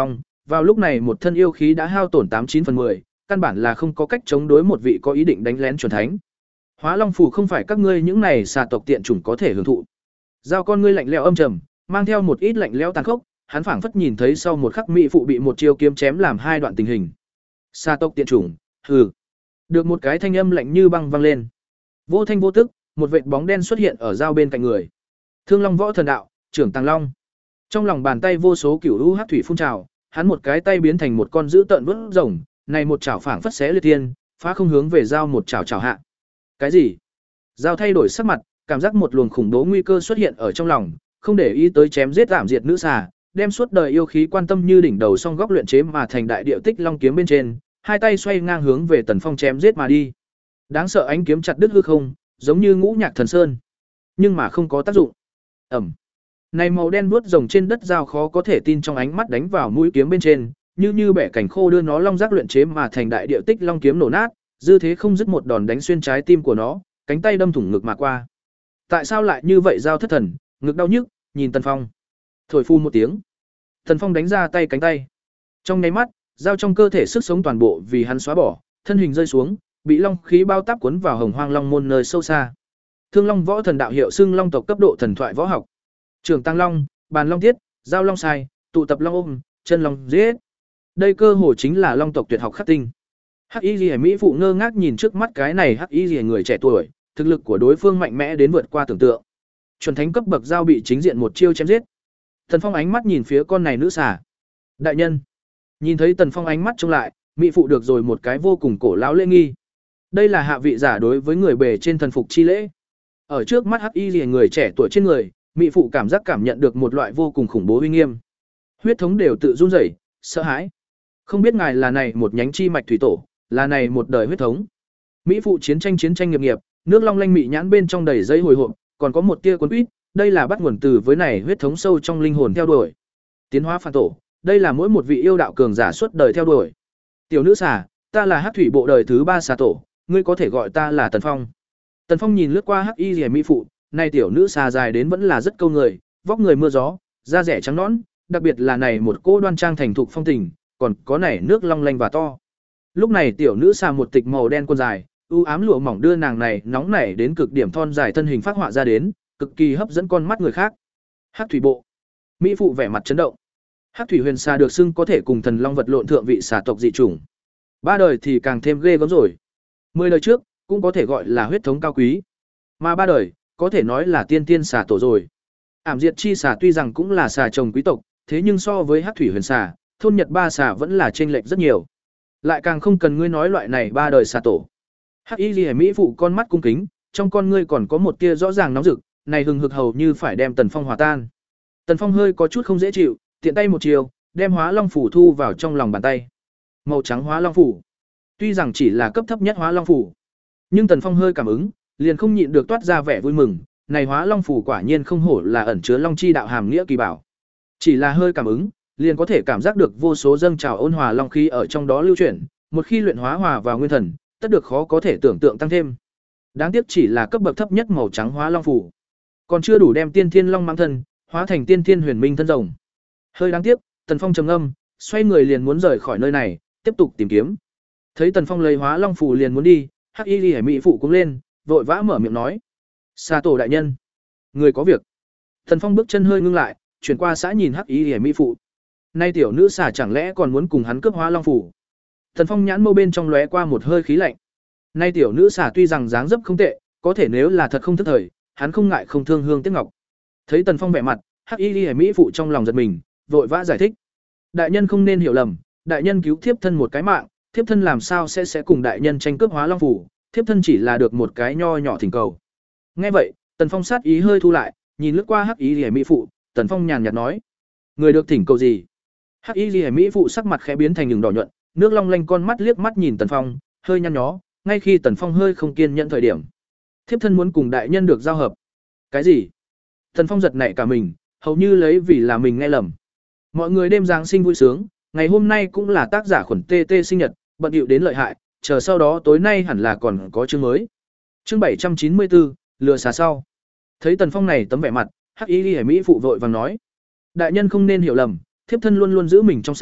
Speaker 1: vào lúc này một thân yêu khí đã hao tổn tám chín phần mười, căn bản là không có cách chống đối một vị có ý định đánh lén chuẩn thánh. Hóa Long phủ không phải các ngươi những này xà tộc tiện chủng có thể hưởng thụ. Giao con ngươi lạnh lẽo âm trầm, mang theo một ít lạnh lẽo tàn khốc, hắn phảng phất nhìn thấy sau một khắc mỹ phụ bị một chiêu kiếm chém làm hai đoạn tình hình. Xà tộc tiện chủng, hừ. Được một cái thanh âm lạnh như băng vang lên. Vô thanh vô tức, một vệt bóng đen xuất hiện ở giao bên cạnh người. Thương Long Võ Thần Đạo, trưởng Tàng Long. Trong lòng bàn tay vô số cửu u hắc thủy phun trào, hắn một cái tay biến thành một con dữ tợn vớt rồng, này một chảo phảng phất xé liệt thiên, phá không hướng về giao một chảo chảo hạ. Cái gì? Giao thay đổi sắc mặt, cảm giác một luồng khủng bố nguy cơ xuất hiện ở trong lòng, không để ý tới chém giết giảm diệt nữ xà, đem suốt đời yêu khí quan tâm như đỉnh đầu song góc luyện chế mà thành đại điệu tích long kiếm bên trên, hai tay xoay ngang hướng về Tần Phong chém giết mà đi. Đáng sợ ánh kiếm chặt đứt hư không, giống như ngũ nhạc thần sơn, nhưng mà không có tác dụng. Ẩm. Này màu đen vuốt rồng trên đất giao khó có thể tin trong ánh mắt đánh vào mũi kiếm bên trên, như như bẻ cảnh khô đưa nó long giác luyện chế mà thành đại điệu tích long kiếm nổ nát, dư thế không dứt một đòn đánh xuyên trái tim của nó, cánh tay đâm thủng ngực mà qua. Tại sao lại như vậy giao thất thần, ngực đau nhức, nhìn Tần Phong. Thổi phu một tiếng. Tần Phong đánh ra tay cánh tay. Trong nháy mắt, giao trong cơ thể sức sống toàn bộ vì hắn xóa bỏ, thân hình rơi xuống, bị long khí bao táp cuốn vào Hồng Hoang Long môn nơi sâu xa. Thương Long Võ Thần Đạo hiệu xưng long tộc cấp độ thần thoại võ học. Trường Tăng Long, Bàn Long Tiết, Giao Long Sai, tụ tập Long ôm, chân Long giết. Đây cơ hồ chính là long tộc tuyệt học khắc tinh. Hắc Y Liễu mỹ phụ ngơ ngác nhìn trước mắt cái này Hắc Y Liễu người trẻ tuổi, thực lực của đối phương mạnh mẽ đến vượt qua tưởng tượng. Chuẩn thánh cấp bậc giao bị chính diện một chiêu chém giết. Tần Phong ánh mắt nhìn phía con này nữ xà. Đại nhân. Nhìn thấy Tần Phong ánh mắt trông lại, mỹ phụ được rồi một cái vô cùng cổ lão lễ nghi. Đây là hạ vị giả đối với người bề trên thần phục chi lễ. Ở trước mắt Hắc Y Liễu người trẻ tuổi trên người, mỹ phụ cảm giác cảm nhận được một loại vô cùng khủng bố uy nghiêm. Huyết thống đều tự run rẩy, sợ hãi. Không biết ngài là này một nhánh chi mạch thủy tổ, là này một đời huyết thống. Mỹ phụ chiến tranh chiến tranh nghiệp nghiệp, nước long lanh mị nhãn bên trong đầy giấy hồi hộp, còn có một tia cuốn quýt, đây là bắt nguồn từ với này huyết thống sâu trong linh hồn theo đuổi. Tiến hóa phản tổ, đây là mỗi một vị yêu đạo cường giả suốt đời theo đuổi. Tiểu nữ xà, ta là Hắc thủy bộ đời thứ ba xà tổ, ngươi có thể gọi ta là Tần Phong. Tần Phong nhìn lướt qua Hắc Y Liễu mỹ phụ, này tiểu nữ xà dài đến vẫn là rất câu người, vóc người mưa gió, da rẻ trắng nõn, đặc biệt là này một cô đoan trang thành thục phong tình, còn có này nước long lanh và to. Lúc này tiểu nữ xà một tịch màu đen quần dài, u ám lụa mỏng đưa nàng này nóng nảy đến cực điểm thon dài thân hình phát họa ra đến, cực kỳ hấp dẫn con mắt người khác. Hắc thủy bộ. Mỹ phụ vẻ mặt chấn động. Hắc thủy huyền xà được xưng có thể cùng thần long vật lộn thượng vị xà tộc dị chủng. Ba đời thì càng thêm ghê gớm rồi. Mười đời trước cũng có thể gọi là huyết thống cao quý. Mà ba đời có thể nói là tiên tiên xà tổ rồi. Ảm diệt chi xà tuy rằng cũng là xà chồng quý tộc, thế nhưng so với Hắc thủy huyền xà, thôn Nhật ba xà vẫn là chênh lệch rất nhiều. Lại càng không cần ngươi nói loại này ba đời xà tổ. Hắc Y Liễu mỹ phụ con mắt cung kính, trong con ngươi còn có một tia rõ ràng nóng rực, này hừng hực hầu như phải đem Tần Phong hòa tan. Tần Phong hơi có chút không dễ chịu, tiện tay một chiều, đem Hóa Long phủ thu vào trong lòng bàn tay. Màu trắng Hóa Long phủ. Tuy rằng chỉ là cấp thấp nhất Hóa Long phủ, nhưng Tần Phong hơi cảm ứng, liền không nhịn được toát ra vẻ vui mừng, này Hóa Long phủ quả nhiên không hổ là ẩn chứa long chi đạo hàm nghĩa kỳ bảo. Chỉ là hơi cảm ứng, liền có thể cảm giác được vô số dâng trào ôn hòa long khí ở trong đó lưu chuyển, một khi luyện hóa hòa vào nguyên thần, tất được khó có thể tưởng tượng tăng thêm. Đáng tiếc chỉ là cấp bậc thấp nhất màu trắng Hóa Long phủ, còn chưa đủ đem Tiên Thiên Long mang thân, hóa thành Tiên Thiên Huyền Minh thân rồng. Hơi đáng tiếc, Tần Phong trầm ngâm, xoay người liền muốn rời khỏi nơi này, tiếp tục tìm kiếm. Thấy Tần Phong lấy Hóa Long phủ liền muốn đi, Hắc Y Liễu mỹ phụ cũng lên, vội vã mở miệng nói: "Sa tổ đại nhân, người có việc." Tần Phong bước chân hơi ngưng lại, chuyển qua xã nhìn Hắc Y Liễu mỹ phụ. Nay tiểu nữ xà chẳng lẽ còn muốn cùng hắn cướp Hóa Long phủ? Tần Phong nhãn mâu bên trong lóe qua một hơi khí lạnh. Nay tiểu nữ xà tuy rằng dáng dấp không tệ, có thể nếu là thật không thức thời, hắn không ngại không thương hương tiếc ngọc. Thấy Tần Phong vẻ mặt, Hắc Y Liễu mỹ phụ trong lòng giật mình, vội vã giải thích: "Đại nhân không nên hiểu lầm, đại nhân cứu thiếp thân một cái mạng, thiếp thân làm sao sẽ sẽ cùng đại nhân tranh cướp Hóa Long phủ, thiếp thân chỉ là được một cái nho nhỏ thỉnh cầu." Nghe vậy, Tần Phong sát ý hơi thu lại, nhìn lướt qua Hắc Y Liễu mỹ phụ, Tần Phong nhàn nhạt nói: "Người được thỉnh cầu gì?" Hắc Y Liễu mỹ phụ sắc mặt khẽ biến thành đường đỏ nhuận, nước long lanh con mắt liếc mắt nhìn Tần Phong, hơi nhăn nhó, ngay khi Tần Phong hơi không kiên nhẫn thời điểm, thiếp thân muốn cùng đại nhân được giao hợp. Cái gì? Tần Phong giật nảy cả mình, hầu như lấy vì là mình nghe lầm. Mọi người đêm giáng sinh vui sướng, ngày hôm nay cũng là tác giả khuẩn tê tê sinh nhật, bận điệu đến lợi hại, chờ sau đó tối nay hẳn là còn có chương mới. Chương bảy trăm chín mươi tư, lừa xà sau. Thấy Tần Phong này tấm vẻ mặt, Hắc Y Liễu mỹ phụ vội vàng nói: "Đại nhân không nên hiểu lầm, thiếp thân luôn luôn giữ mình trong sạch,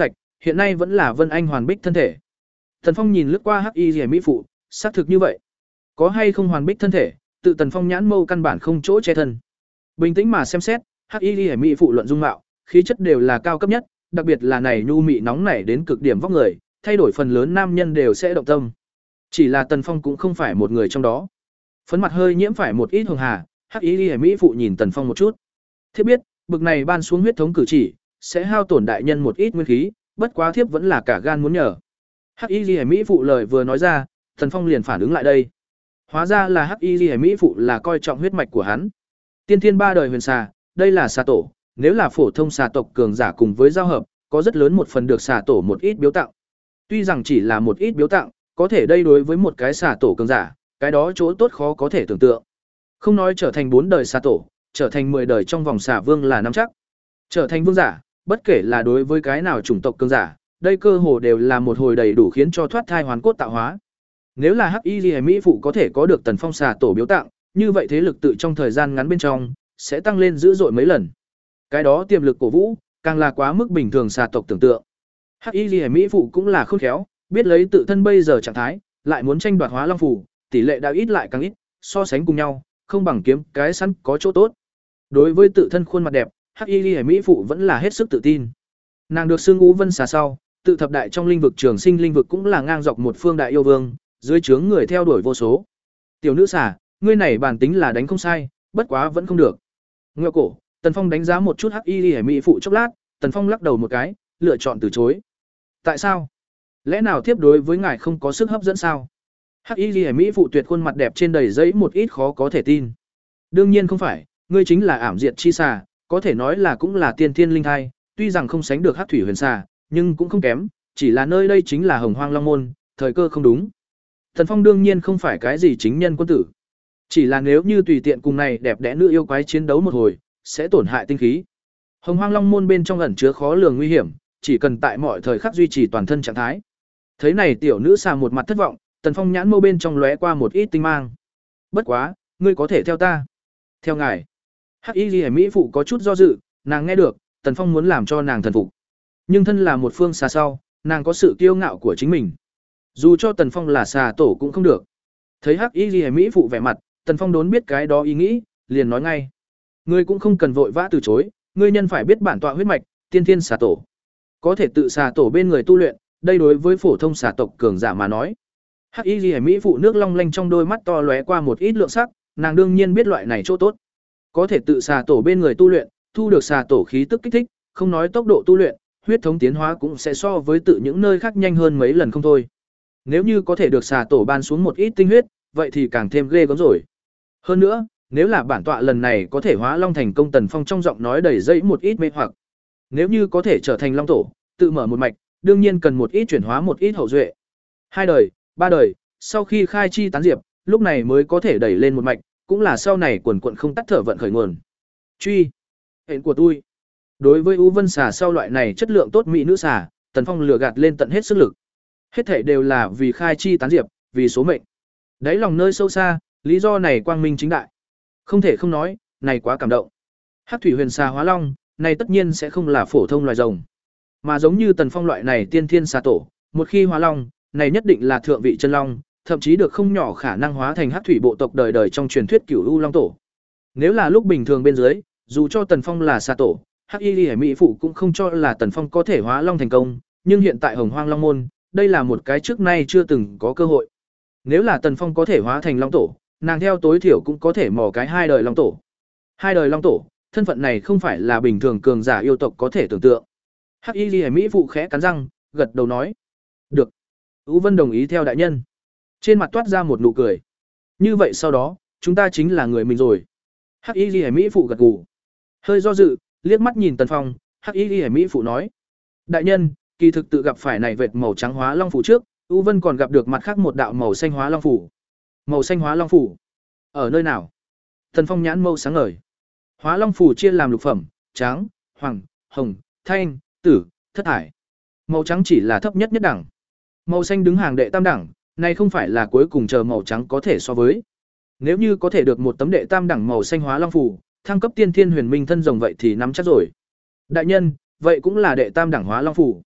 Speaker 1: Hiện nay vẫn là Vân Anh hoàn bích thân thể. Tần Phong nhìn lướt qua Hắc Y Liễu mỹ phụ, xác thực như vậy. Có hay không hoàn bích thân thể, tự Tần Phong nhãn mâu căn bản không chỗ che thân. Bình tĩnh mà xem xét, Hắc Y Liễu mỹ phụ luận dung mạo, khí chất đều là cao cấp nhất, đặc biệt là này nhu mị nóng nảy đến cực điểm vóc người, thay đổi phần lớn nam nhân đều sẽ động tâm. Chỉ là Tần Phong cũng không phải một người trong đó. Phấn mặt hơi nhiễm phải một ít hường hà, Hắc Y Liễu mỹ phụ nhìn Tần Phong một chút. Thiếp biết, bực này ban xuống huyết thống cử chỉ, sẽ hao tổn đại nhân một ít nguyên khí, bất quá thiếp vẫn là cả gan muốn nhờ. Hắc Y Liễu mỹ phụ lời vừa nói ra, Tần Phong liền phản ứng lại đây. Hóa ra là Hắc Y Liễu mỹ phụ là coi trọng huyết mạch của hắn. Tiên thiên ba đời huyền xà, đây là xà tổ, nếu là phổ thông xà tộc cường giả cùng với giao hợp, có rất lớn một phần được xà tổ một ít biếu tặng. Tuy rằng chỉ là một ít biếu tặng, có thể đây đối với một cái xà tổ cường giả, cái đó chỗ tốt khó có thể tưởng tượng. Không nói trở thành bốn đời xà tổ, trở thành mười đời trong vòng xà vương là nắm chắc. Trở thành vương giả, bất kể là đối với cái nào chủng tộc cường giả, đây cơ hồ đều là một hồi đầy đủ khiến cho thoát thai hoàn cốt tạo hóa. Nếu là Hắc Y Liễu mỹ phụ có thể có được Tần Phong xà tổ biếu tặng, như vậy thế lực tự trong thời gian ngắn bên trong sẽ tăng lên dữ dội mấy lần. Cái đó tiềm lực cổ vũ, càng là quá mức bình thường xà tộc tưởng tượng. Hắc Y Liễu mỹ phụ cũng là khôn khéo, biết lấy tự thân bây giờ trạng thái, lại muốn tranh đoạt Hóa Long phủ, tỷ lệ đã ít lại càng ít, so sánh cùng nhau, không bằng kiếm cái sẵn có chỗ tốt. Đối với tự thân khuôn mặt đẹp, Hắc Y Liễu mỹ phụ vẫn là hết sức tự tin. Nàng được xưng Ú Vân xà sau, tự thập đại trong linh vực Trường Sinh linh vực cũng là ngang dọc một phương đại yêu vương, dưới trướng người theo đuổi vô số. Tiểu nữ xà, ngươi này bản tính là đánh không sai, bất quá vẫn không được. Ngựa cổ, Tần Phong đánh giá một chút Hắc Y Liễu mỹ phụ chốc lát, Tần Phong lắc đầu một cái, lựa chọn từ chối. Tại sao? Lẽ nào thiếp đối với ngài không có sức hấp dẫn sao? Hắc Y Liễu mỹ phụ tuyệt khuôn mặt đẹp trên đầy giấy một ít khó có thể tin. Đương nhiên không phải, ngươi chính là ảm diệt chi xà, có thể nói là cũng là tiên thiên linh thai, tuy rằng không sánh được Hắc thủy huyền xà, nhưng cũng không kém, chỉ là nơi đây chính là Hồng Hoang Long môn, thời cơ không đúng. Tần Phong đương nhiên không phải cái gì chính nhân quân tử, chỉ là nếu như tùy tiện cùng này đẹp đẽ nữ yêu quái chiến đấu một hồi, sẽ tổn hại tinh khí. Hồng Hoang Long môn bên trong ẩn chứa khó lường nguy hiểm, chỉ cần tại mọi thời khắc duy trì toàn thân trạng thái. Thấy này tiểu nữ xà một mặt thất vọng, Tần Phong nhãn mâu bên trong lóe qua một ít tinh mang. Bất quá, ngươi có thể theo ta. Theo ngài. Hắc Y Liễu mỹ phụ có chút do dự, nàng nghe được, Tần Phong muốn làm cho nàng thần phục. Nhưng thân là một phương xà sau, nàng có sự kiêu ngạo của chính mình. Dù cho Tần Phong là xà tổ cũng không được. Thấy Hắc Y Liễu mỹ phụ vẻ mặt, Tần Phong đốn biết cái đó ý nghĩ, liền nói ngay. Ngươi cũng không cần vội vã từ chối, ngươi nhân phải biết bản tọa huyết mạch, tiên thiên xà tổ. Có thể tự xà tổ bên người tu luyện, đây đối với phổ thông xà tộc cường giả mà nói. Hắc Y Liễu mỹ phụ nước long lanh trong đôi mắt to lóe qua một ít lượng sắc, nàng đương nhiên biết loại này chỗ tốt. Có thể tự xà tổ bên người tu luyện, thu được xà tổ khí tức kích thích, không nói tốc độ tu luyện, huyết thống tiến hóa cũng sẽ so với tự những nơi khác nhanh hơn mấy lần không thôi. Nếu như có thể được xà tổ ban xuống một ít tinh huyết, vậy thì càng thêm ghê gớm rồi. Hơn nữa, nếu là bản tọa lần này có thể hóa long thành công, Tần Phong trong giọng nói đầy dẫy một ít mê hoặc. Nếu như có thể trở thành long tổ, tự mở một mạch, đương nhiên cần một ít chuyển hóa một ít hậu duệ. Hai đời, ba đời, sau khi khai chi tán diệp, lúc này mới có thể đẩy lên một mạch, cũng là sau này quần quận không tắt thở vận khởi nguồn. Truy, hẹn của tôi. Đối với U Vân xà sau loại này chất lượng tốt mỹ nữ xà, Tần Phong lừa gạt lên tận hết sức lực. Hết thảy đều là vì khai chi tán diệp, vì số mệnh. Đấy lòng nơi sâu xa, lý do này quang minh chính đại. Không thể không nói, này quá cảm động. Hắc thủy huyền xà hóa long, này tất nhiên sẽ không là phổ thông loài rồng, mà giống như Tần Phong loại này tiên thiên xà tổ, một khi hóa long, này nhất định là thượng vị chân long, thậm chí được không nhỏ khả năng hóa thành Hắc thủy bộ tộc đời đời trong truyền thuyết Cửu U Long tổ. Nếu là lúc bình thường bên dưới, dù cho Tần Phong là xà tổ, Hắc Y Liễu mỹ phụ cũng không cho là Tần Phong có thể hóa long thành công, nhưng hiện tại Hồng Hoang Long môn, đây là một cái trước nay chưa từng có cơ hội. Nếu là Tần Phong có thể hóa thành long tổ, nàng theo tối thiểu cũng có thể mò cái hai đời long tổ. Hai đời long tổ, thân phận này không phải là bình thường cường giả yêu tộc có thể tưởng tượng. Hắc Y Liễu mỹ phụ khẽ cắn răng, gật đầu nói: "Được." Ú Vân đồng ý theo đại nhân. Trên mặt toát ra một nụ cười. Như vậy sau đó, chúng ta chính là người mình rồi. Hắc Y Liễu mỹ phụ gật gù. Hơi do dự, liếc mắt nhìn Tần Phong, Hắc Y Liễu mỹ phụ nói: "Đại nhân, kỳ thực tự gặp phải này vệt màu trắng hóa long phủ trước, U Vân còn gặp được mặt khác một đạo màu xanh hóa long phủ." Màu xanh hóa long phủ? Ở nơi nào? Tần Phong nhãn mâu sáng ngời. Hóa long phủ chia làm lục phẩm, trắng, hoàng, hồng, thanh, tử, thất thải. Màu trắng chỉ là thấp nhất nhất đẳng. Màu xanh đứng hàng đệ tam đẳng, này không phải là cuối cùng chờ màu trắng có thể so với. Nếu như có thể được một tấm đệ tam đẳng màu xanh hóa long phủ, thăng cấp tiên thiên huyền minh thân rồng vậy thì nắm chắc rồi. Đại nhân, vậy cũng là đệ tam đẳng hóa long phủ.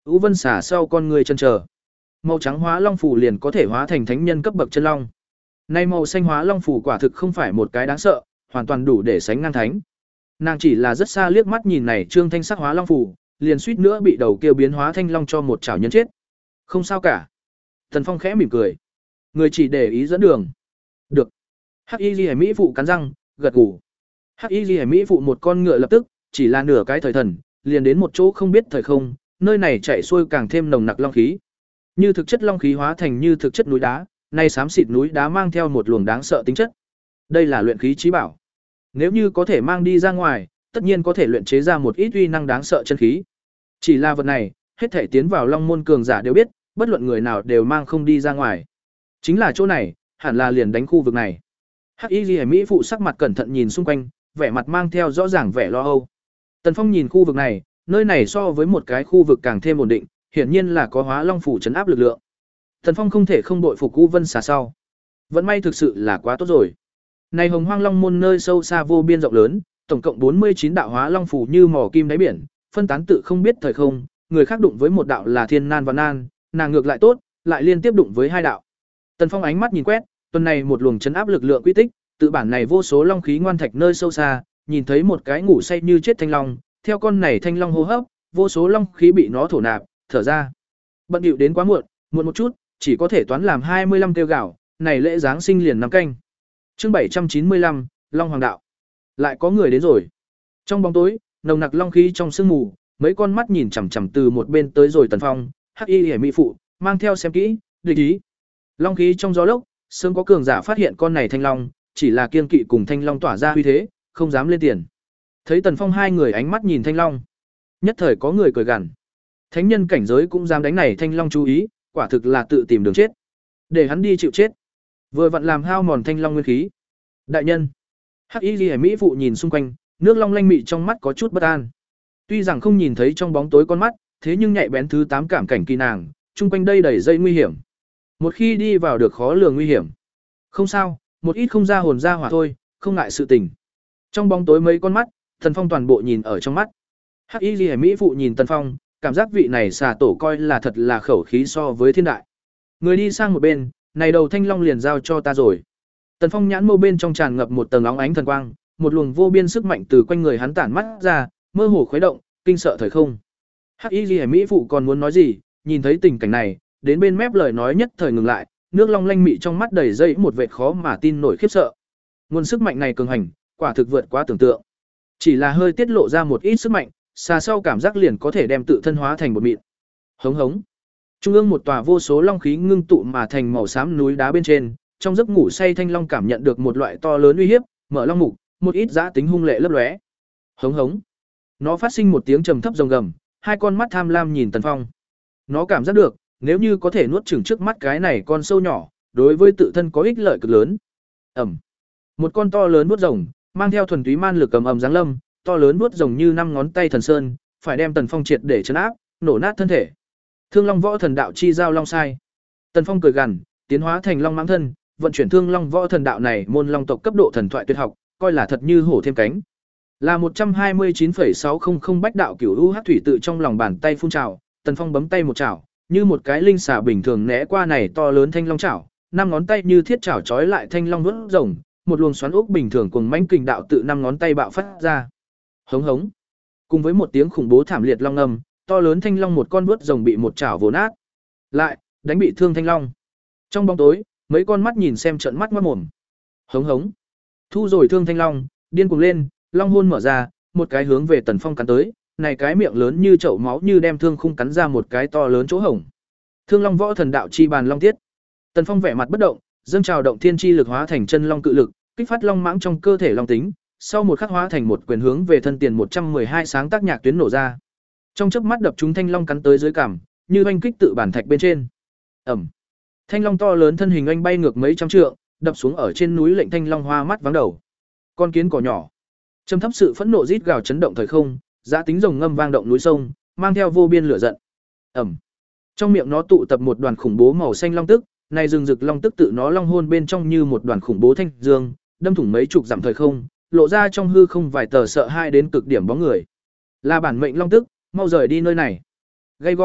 Speaker 1: U Vân xả sau con người chân chờ. Màu trắng hóa long phù liền có thể hóa thành thánh nhân cấp bậc chân long. Nay màu xanh hóa long phù quả thực không phải một cái đáng sợ, hoàn toàn đủ để sánh ngang thánh. Nàng chỉ là rất xa liếc mắt nhìn này trương thanh sắc hóa long phù, liền suýt nữa bị đầu kia biến hóa thanh long cho một chảo nhân chết. Không sao cả. Tần Phong khẽ mỉm cười. Người chỉ để ý dẫn đường. Được. Hắc Y Liễu mỹ phụ cắn răng, gật gù. Hắc Y Liễu mỹ phụ một con ngựa lập tức, chỉ là nửa cái thời thần, liền đến một chỗ không biết thời không, nơi này chạy xuôi càng thêm nồng nặc long khí. Như thực chất long khí hóa thành như thực chất núi đá, nay xám xịt núi đá mang theo một luồng đáng sợ tính chất. Đây là luyện khí chí bảo. Nếu như có thể mang đi ra ngoài, tất nhiên có thể luyện chế ra một ít uy năng đáng sợ chân khí. Chỉ là vật này, hết thể tiến vào Long môn cường giả đều biết, bất luận người nào đều mang không đi ra ngoài. Chính là chỗ này, hẳn là liền đánh khu vực này. Hắc Y Liễu mỹ phụ sắc mặt cẩn thận nhìn xung quanh, vẻ mặt mang theo rõ ràng vẻ lo âu. Tần Phong nhìn khu vực này, nơi này so với một cái khu vực càng thêm ổn định, hiển nhiên là có Hóa Long phủ trấn áp lực lượng. Tần Phong không thể không đội phục U Vân xà sau. Vận may thực sự là quá tốt rồi. Này Hồng Hoang Long môn nơi sâu xa vô biên rộng lớn, tổng cộng bốn mươi chín đạo Hóa Long phủ như mỏ kim đáy biển, phân tán tự không biết thời không, người khác đụng với một đạo là thiên nan và nan, nàng ngược lại tốt, lại liên tiếp đụng với hai đạo. Tần Phong ánh mắt nhìn quét, tuần này một luồng trấn áp lực lượng quy tích, tự bản này vô số long khí ngoan thạch nơi sâu xa, nhìn thấy một cái ngủ say như chết thanh long, theo con này thanh long hô hấp, vô số long khí bị nó thổ nạp, thở ra. Bận điệu đến quá muộn, muộn một chút, chỉ có thể toán làm hai mươi lăm tiêu gạo, này lễ giáng sinh liền năm canh. Chương bảy trăm chín mươi lăm, Long Hoàng đạo. Lại có người đến rồi. Trong bóng tối, nồng nặc long khí trong sương mù, mấy con mắt nhìn chằm chằm từ một bên tới rồi Tần Phong, Hắc Y Liễu mỹ phụ, mang theo xem kỹ, địch ý. Long khí trong gió lốc, sớm có cường giả phát hiện con này thanh long, chỉ là kiên kỵ cùng thanh long tỏa ra uy thế, không dám lên tiền. Thấy Tần Phong hai người ánh mắt nhìn thanh long, nhất thời có người cười gằn. Thánh nhân cảnh giới cũng dám đánh này thanh long chú ý, quả thực là tự tìm đường chết. Để hắn đi chịu chết. Vừa vặn làm hao mòn thanh long nguyên khí. Đại nhân. Hắc Y Liễu mỹ phụ nhìn xung quanh, nước long lanh mị trong mắt có chút bất an. Tuy rằng không nhìn thấy trong bóng tối con mắt, thế nhưng nhạy bén thứ tám cảm cảnh kỳ nàng, chung quanh đây đầy dây nguy hiểm. Một khi đi vào được khó lường nguy hiểm. Không sao, một ít không ra hồn ra hỏa thôi, không ngại sự tình. Trong bóng tối mấy con mắt, Tần Phong toàn bộ nhìn ở trong mắt. Hắc Y Liễu mỹ phụ nhìn Tần Phong, cảm giác vị này xà tổ coi là thật là khẩu khí so với thiên đại. Người đi sang một bên, này đầu thanh long liền giao cho ta rồi. Tần Phong nhãn mâu bên trong tràn ngập một tầng óng ánh thần quang, một luồng vô biên sức mạnh từ quanh người hắn tản mắt ra, mơ hồ khuấy động, kinh sợ thời không. Hắc Y Liễu mỹ phụ còn muốn nói gì, nhìn thấy tình cảnh này, đến bên mép lời nói nhất thời ngừng lại, nước long lanh mị trong mắt đầy dây một vệt khó mà tin nổi khiếp sợ. Nguồn sức mạnh này cường hành, quả thực vượt quá tưởng tượng. Chỉ là hơi tiết lộ ra một ít sức mạnh, xà sau cảm giác liền có thể đem tự thân hóa thành một mịn. Hống hống. Trung ương một tòa vô số long khí ngưng tụ mà thành màu xám núi đá bên trên, trong giấc ngủ say thanh long cảm nhận được một loại to lớn uy hiếp, mở long mục, một ít dã tính hung lệ lấp lóe. Hống hống. Nó phát sinh một tiếng trầm thấp rồng gầm, hai con mắt tham lam nhìn Tần Phong. Nó cảm giác được, nếu như có thể nuốt chửng trước mắt cái này con sâu nhỏ, đối với tự thân có ích lợi cực lớn. Ẩm. Một con to lớn vuốt rồng, mang theo thuần túy man lực cầm ầm giáng lâm, to lớn vuốt rồng như năm ngón tay thần sơn, phải đem Tần Phong triệt để trấn áp, nổ nát thân thể. Thương Long Võ Thần Đạo chi giao long sai. Tần Phong cười gằn, tiến hóa thành long mãng thân, vận chuyển Thương Long Võ Thần Đạo này môn long tộc cấp độ thần thoại tuyệt học, coi là thật như hổ thêm cánh. Là một trăm hai mươi chín phẩy sáu không không bách đạo cửu u hắc thủy tự trong lòng bàn tay phun trào, Tần Phong bấm tay một chảo, như một cái linh xà bình thường né qua này to lớn thanh long chảo, năm ngón tay như thiết chảo trói lại thanh long vuốt rồng, một luồng xoắn ốc bình thường cùng mãnh kình đạo tự năm ngón tay bạo phát ra. Hống hống. Cùng với một tiếng khủng bố thảm liệt long ngâm, to lớn thanh long một con vuốt rồng bị một chảo vồ nát. Lại, đánh bị thương thanh long. Trong bóng tối, mấy con mắt nhìn xem trợn mắt ngoác mồm. Hống hống. Thu rồi thương thanh long, điên cuồng lên, long hôn mở ra, một cái hướng về Tần Phong cắn tới, này cái miệng lớn như chậu máu như đem thương khung cắn ra một cái to lớn chỗ hổng. Thương Long Võ Thần Đạo chi bàn long tiết. Tần Phong vẻ mặt bất động, dâng trào động thiên chi lực hóa thành chân long cự lực, kích phát long mãng trong cơ thể long tính, sau một khắc hóa thành một quyền hướng về thân tiền một trăm mười hai sáng tác nhạc tuyến nổ ra. Trong chớp mắt đập trúng thanh long cắn tới dưới cằm, như oanh kích tự bản thạch bên trên. Ầm. Thanh long to lớn thân hình oanh bay ngược mấy trăm trượng, đập xuống ở trên núi lệnh thanh long hoa mắt vắng đầu. Con kiến cỏ nhỏ. Trầm thấp sự phẫn nộ rít gào chấn động thời không, giá tính rồng ngâm vang động núi sông, mang theo vô biên lửa giận. Ầm. Trong miệng nó tụ tập một đoàn khủng bố màu xanh long tức, này rừng rực long tức tự nó long hôn bên trong như một đoàn khủng bố thanh dương, đâm thủng mấy chục dặm thời không, lộ ra trong hư không vài tờ sợ hai đến cực điểm bóng người. Là bản mệnh long tức, mau rời đi nơi này. Gay go,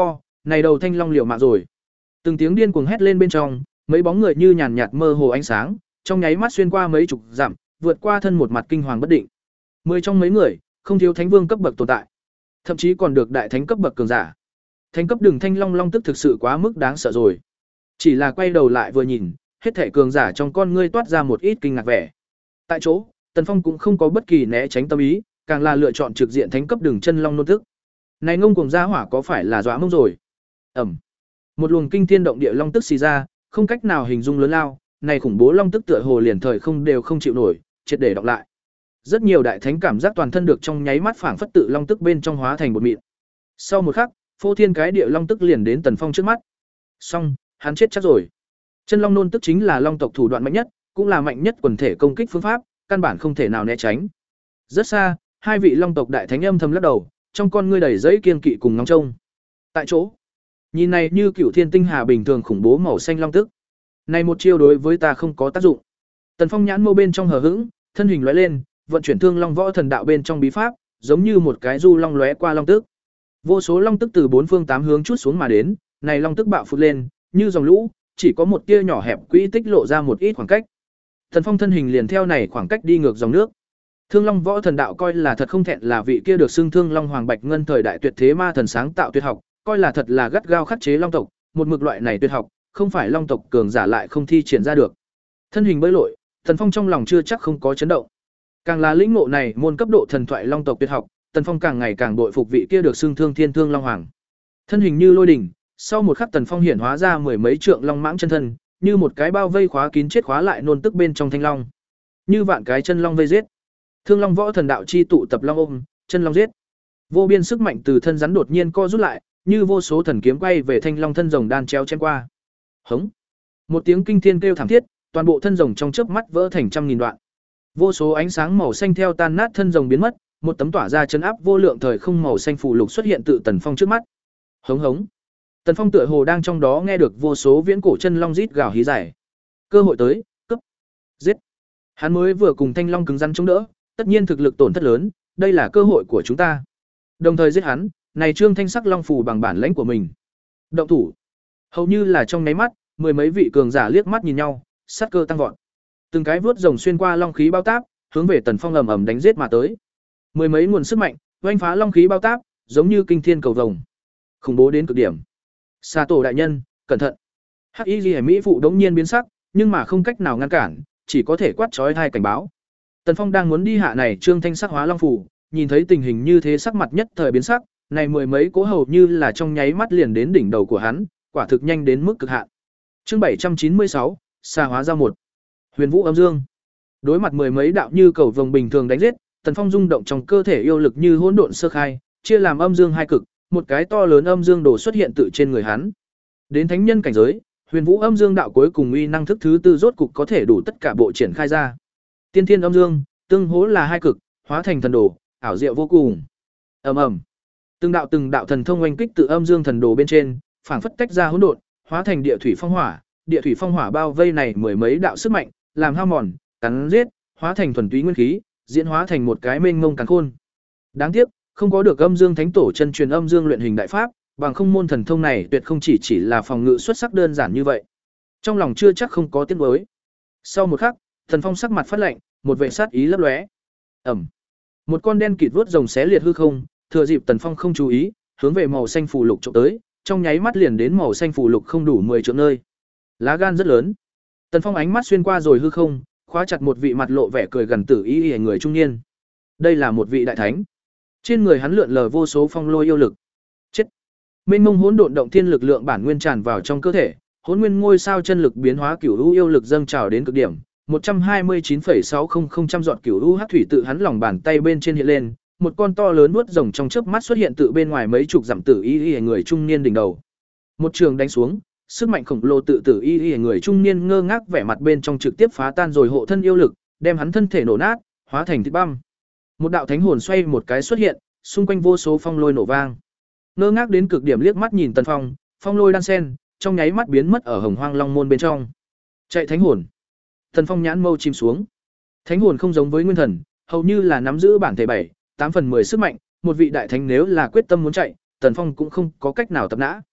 Speaker 1: này đầu thanh long liều mạng rồi. Từng tiếng điên cuồng hét lên bên trong, mấy bóng người như nhàn nhạt mơ hồ ánh sáng, trong nháy mắt xuyên qua mấy chục dặm, vượt qua thân một mặt kinh hoàng bất định. Mười trong mấy người, không thiếu thánh vương cấp bậc tồn tại, thậm chí còn được đại thánh cấp bậc cường giả. Thánh cấp đường thanh long long tức thực sự quá mức đáng sợ rồi. Chỉ là quay đầu lại vừa nhìn, hết thể cường giả trong con ngươi toát ra một ít kinh ngạc vẻ. Tại chỗ, Tần Phong cũng không có bất kỳ né tránh tâm ý, càng là lựa chọn trực diện thánh cấp đường chân long nôn tức. Này ngông cuồng gia hỏa có phải là dọa mông rồi? Ẩm. Một luồng kinh thiên động địa long tức xì ra, không cách nào hình dung lớn lao, này khủng bố long tức tựa hồ liền thời không đều không chịu nổi, triệt để đọc lại. Rất nhiều đại thánh cảm giác toàn thân được trong nháy mắt phảng phất tự long tức bên trong hóa thành bột mịn. Sau một khắc, phô thiên cái địa long tức liền đến Tần Phong trước mắt. Xong, hắn chết chắc rồi. Chân long nôn tức chính là long tộc thủ đoạn mạnh nhất, cũng là mạnh nhất quần thể công kích phương pháp, căn bản không thể nào né tránh. Rất xa, hai vị long tộc đại thánh âm thầm lắc đầu, trong con ngươi đầy giấy kiên kỵ cùng ngóng trông. Tại chỗ, nhìn này như cửu thiên tinh hà bình thường khủng bố màu xanh long tức. Này một chiêu đối với ta không có tác dụng. Tần Phong nhãn mâu bên trong hờ hững, thân hình lóe lên, vận chuyển thương long võ thần đạo bên trong bí pháp, giống như một cái du long lóe qua long tức. Vô số long tức từ bốn phương tám hướng chút xuống mà đến, này long tức bạo phụt lên, như dòng lũ, chỉ có một tia nhỏ hẹp quỹ tích lộ ra một ít khoảng cách. Tần Phong thân hình liền theo này khoảng cách đi ngược dòng nước. Thương Long Võ Thần Đạo coi là thật không thẹn là vị kia được xưng Thương Long Hoàng Bạch Ngân thời đại tuyệt thế ma thần sáng tạo tuyệt học, coi là thật là gắt gao khắc chế long tộc, một mực loại này tuyệt học, không phải long tộc cường giả lại không thi triển ra được. Thân hình bơi lội, Tần Phong trong lòng chưa chắc không có chấn động. Càng là lĩnh ngộ này môn cấp độ thần thoại long tộc tuyệt học, Tần Phong càng ngày càng bội phục vị kia được xưng Thương Thiên Thương Long Hoàng. Thân hình như lôi đỉnh, sau một khắc Tần Phong hiển hóa ra mười mấy trượng long mãng chân thân, như một cái bao vây khóa kín chết khóa lại nôn tức bên trong thanh long. Như vạn cái chân long vây giết. Thương Long Võ Thần Đạo chi tụ tập long ôm, chân long giết. Vô biên sức mạnh từ thân rắn đột nhiên co rút lại, như vô số thần kiếm quay về thanh long thân rồng đan chéo chém qua. Hống! Một tiếng kinh thiên kêu thảm thiết, toàn bộ thân rồng trong chớp mắt vỡ thành trăm nghìn đoạn. Vô số ánh sáng màu xanh theo tan nát thân rồng biến mất, một tấm tỏa ra chấn áp vô lượng thời không màu xanh phù lục xuất hiện tự Tần Phong trước mắt. Hống hống! Tần Phong tựa hồ đang trong đó nghe được vô số viễn cổ chân long rít gào hí giải. Cơ hội tới, cấp, giết. Hắn mới vừa cùng thanh long cứng rắn chống đỡ, tất nhiên thực lực tổn thất lớn, đây là cơ hội của chúng ta. Đồng thời giết hắn, này trương thanh sắc long phù bằng bản lãnh của mình. Động thủ. Hầu như là trong nháy mắt, mười mấy vị cường giả liếc mắt nhìn nhau, sát cơ tăng vọt. Từng cái vuốt rồng xuyên qua long khí bao táp, hướng về Tần Phong ầm ầm đánh giết mà tới. Mười mấy nguồn sức mạnh, oanh phá long khí bao táp, giống như kinh thiên cầu vồng. Khủng bố đến cực điểm. Sa tổ đại nhân, cẩn thận. Hắc Y Liễu mỹ phụ đống nhiên biến sắc, nhưng mà không cách nào ngăn cản, chỉ có thể quát chói tai cảnh báo. Tần Phong đang muốn đi hạ này trương thanh sắc hóa long phủ, nhìn thấy tình hình như thế sắc mặt nhất thời biến sắc, này mười mấy cố hầu như là trong nháy mắt liền đến đỉnh đầu của hắn, quả thực nhanh đến mức cực hạn. Chương bảy trăm chín mươi sáu, Sa hóa giao một. Huyền Vũ âm dương. Đối mặt mười mấy đạo như cầu vồng bình thường đánh giết, Tần Phong rung động trong cơ thể yêu lực như hỗn độn sơ khai, chia làm âm dương hai cực, một cái to lớn âm dương đồ xuất hiện tự trên người hắn. Đến thánh nhân cảnh giới, Huyền Vũ âm dương đạo cuối cùng uy năng thức thứ tư rốt cục có thể đủ tất cả bộ triển khai ra. Tiên thiên âm dương, tương hỗ là hai cực, hóa thành thần đồ, ảo diệu vô cùng. Ầm ầm. Từng đạo từng đạo thần thông oanh kích từ âm dương thần đồ bên trên, phảng phất tách ra hỗn độn, hóa thành địa thủy phong hỏa, địa thủy phong hỏa bao vây này mười mấy đạo sức mạnh, làm hao mòn, cắn giết, hóa thành thuần túy nguyên khí, diễn hóa thành một cái mênh mông càn khôn. Đáng tiếc, không có được âm dương thánh tổ chân truyền âm dương luyện hình đại pháp, bằng không môn thần thông này tuyệt không chỉ chỉ là phòng ngự xuất sắc đơn giản như vậy. Trong lòng chưa chắc không có tiếng đối. Sau một khắc, Thần Phong sắc mặt phát lạnh, một vệ sát ý lấp lóe. Ầm. Một con đen kịt vuốt rồng xé liệt hư không, thừa dịp Tần Phong không chú ý, hướng về màu xanh phù lục chụp tới, trong nháy mắt liền đến màu xanh phù lục không đủ mười trượng nơi. Lá gan rất lớn. Tần Phong ánh mắt xuyên qua rồi hư không, khóa chặt một vị mặt lộ vẻ cười gần tử y y người trung niên. Đây là một vị đại thánh. Trên người hắn lượn lờ vô số phong lôi yêu lực. Chết. Mênh mông hỗn độn động thiên lực lượng bản nguyên tràn vào trong cơ thể, hỗn nguyên ngôi sao chân lực biến hóa cửu u yêu lực dâng trào đến cực điểm, một trăm hai mươi chín phẩy sáu không không trăm giọt cửu u hắc thủy tự hắn lòng bàn tay bên trên hiện lên, một con to lớn nuốt rồng trong chớp mắt xuất hiện tự bên ngoài mấy chục dặm tử y y người trung niên đỉnh đầu. Một trường đánh xuống, sức mạnh khổng lồ tự tử y y người trung niên ngơ ngác vẻ mặt bên trong trực tiếp phá tan rồi hộ thân yêu lực, đem hắn thân thể nổ nát, hóa thành thịt băm. Một đạo thánh hồn xoay một cái xuất hiện, xung quanh vô số phong lôi nổ vang. Ngơ ngác đến cực điểm liếc mắt nhìn Tần Phong, phong lôi đan sen, trong nháy mắt biến mất ở Hồng Hoang Long môn bên trong. Chạy thánh hồn. Tần Phong nhãn mâu chìm xuống. Thánh hồn không giống với nguyên thần, hầu như là nắm giữ bản thể bảy, tám phần mười sức mạnh, một vị đại thánh nếu là quyết tâm muốn chạy, Tần Phong cũng không có cách nào tập nã.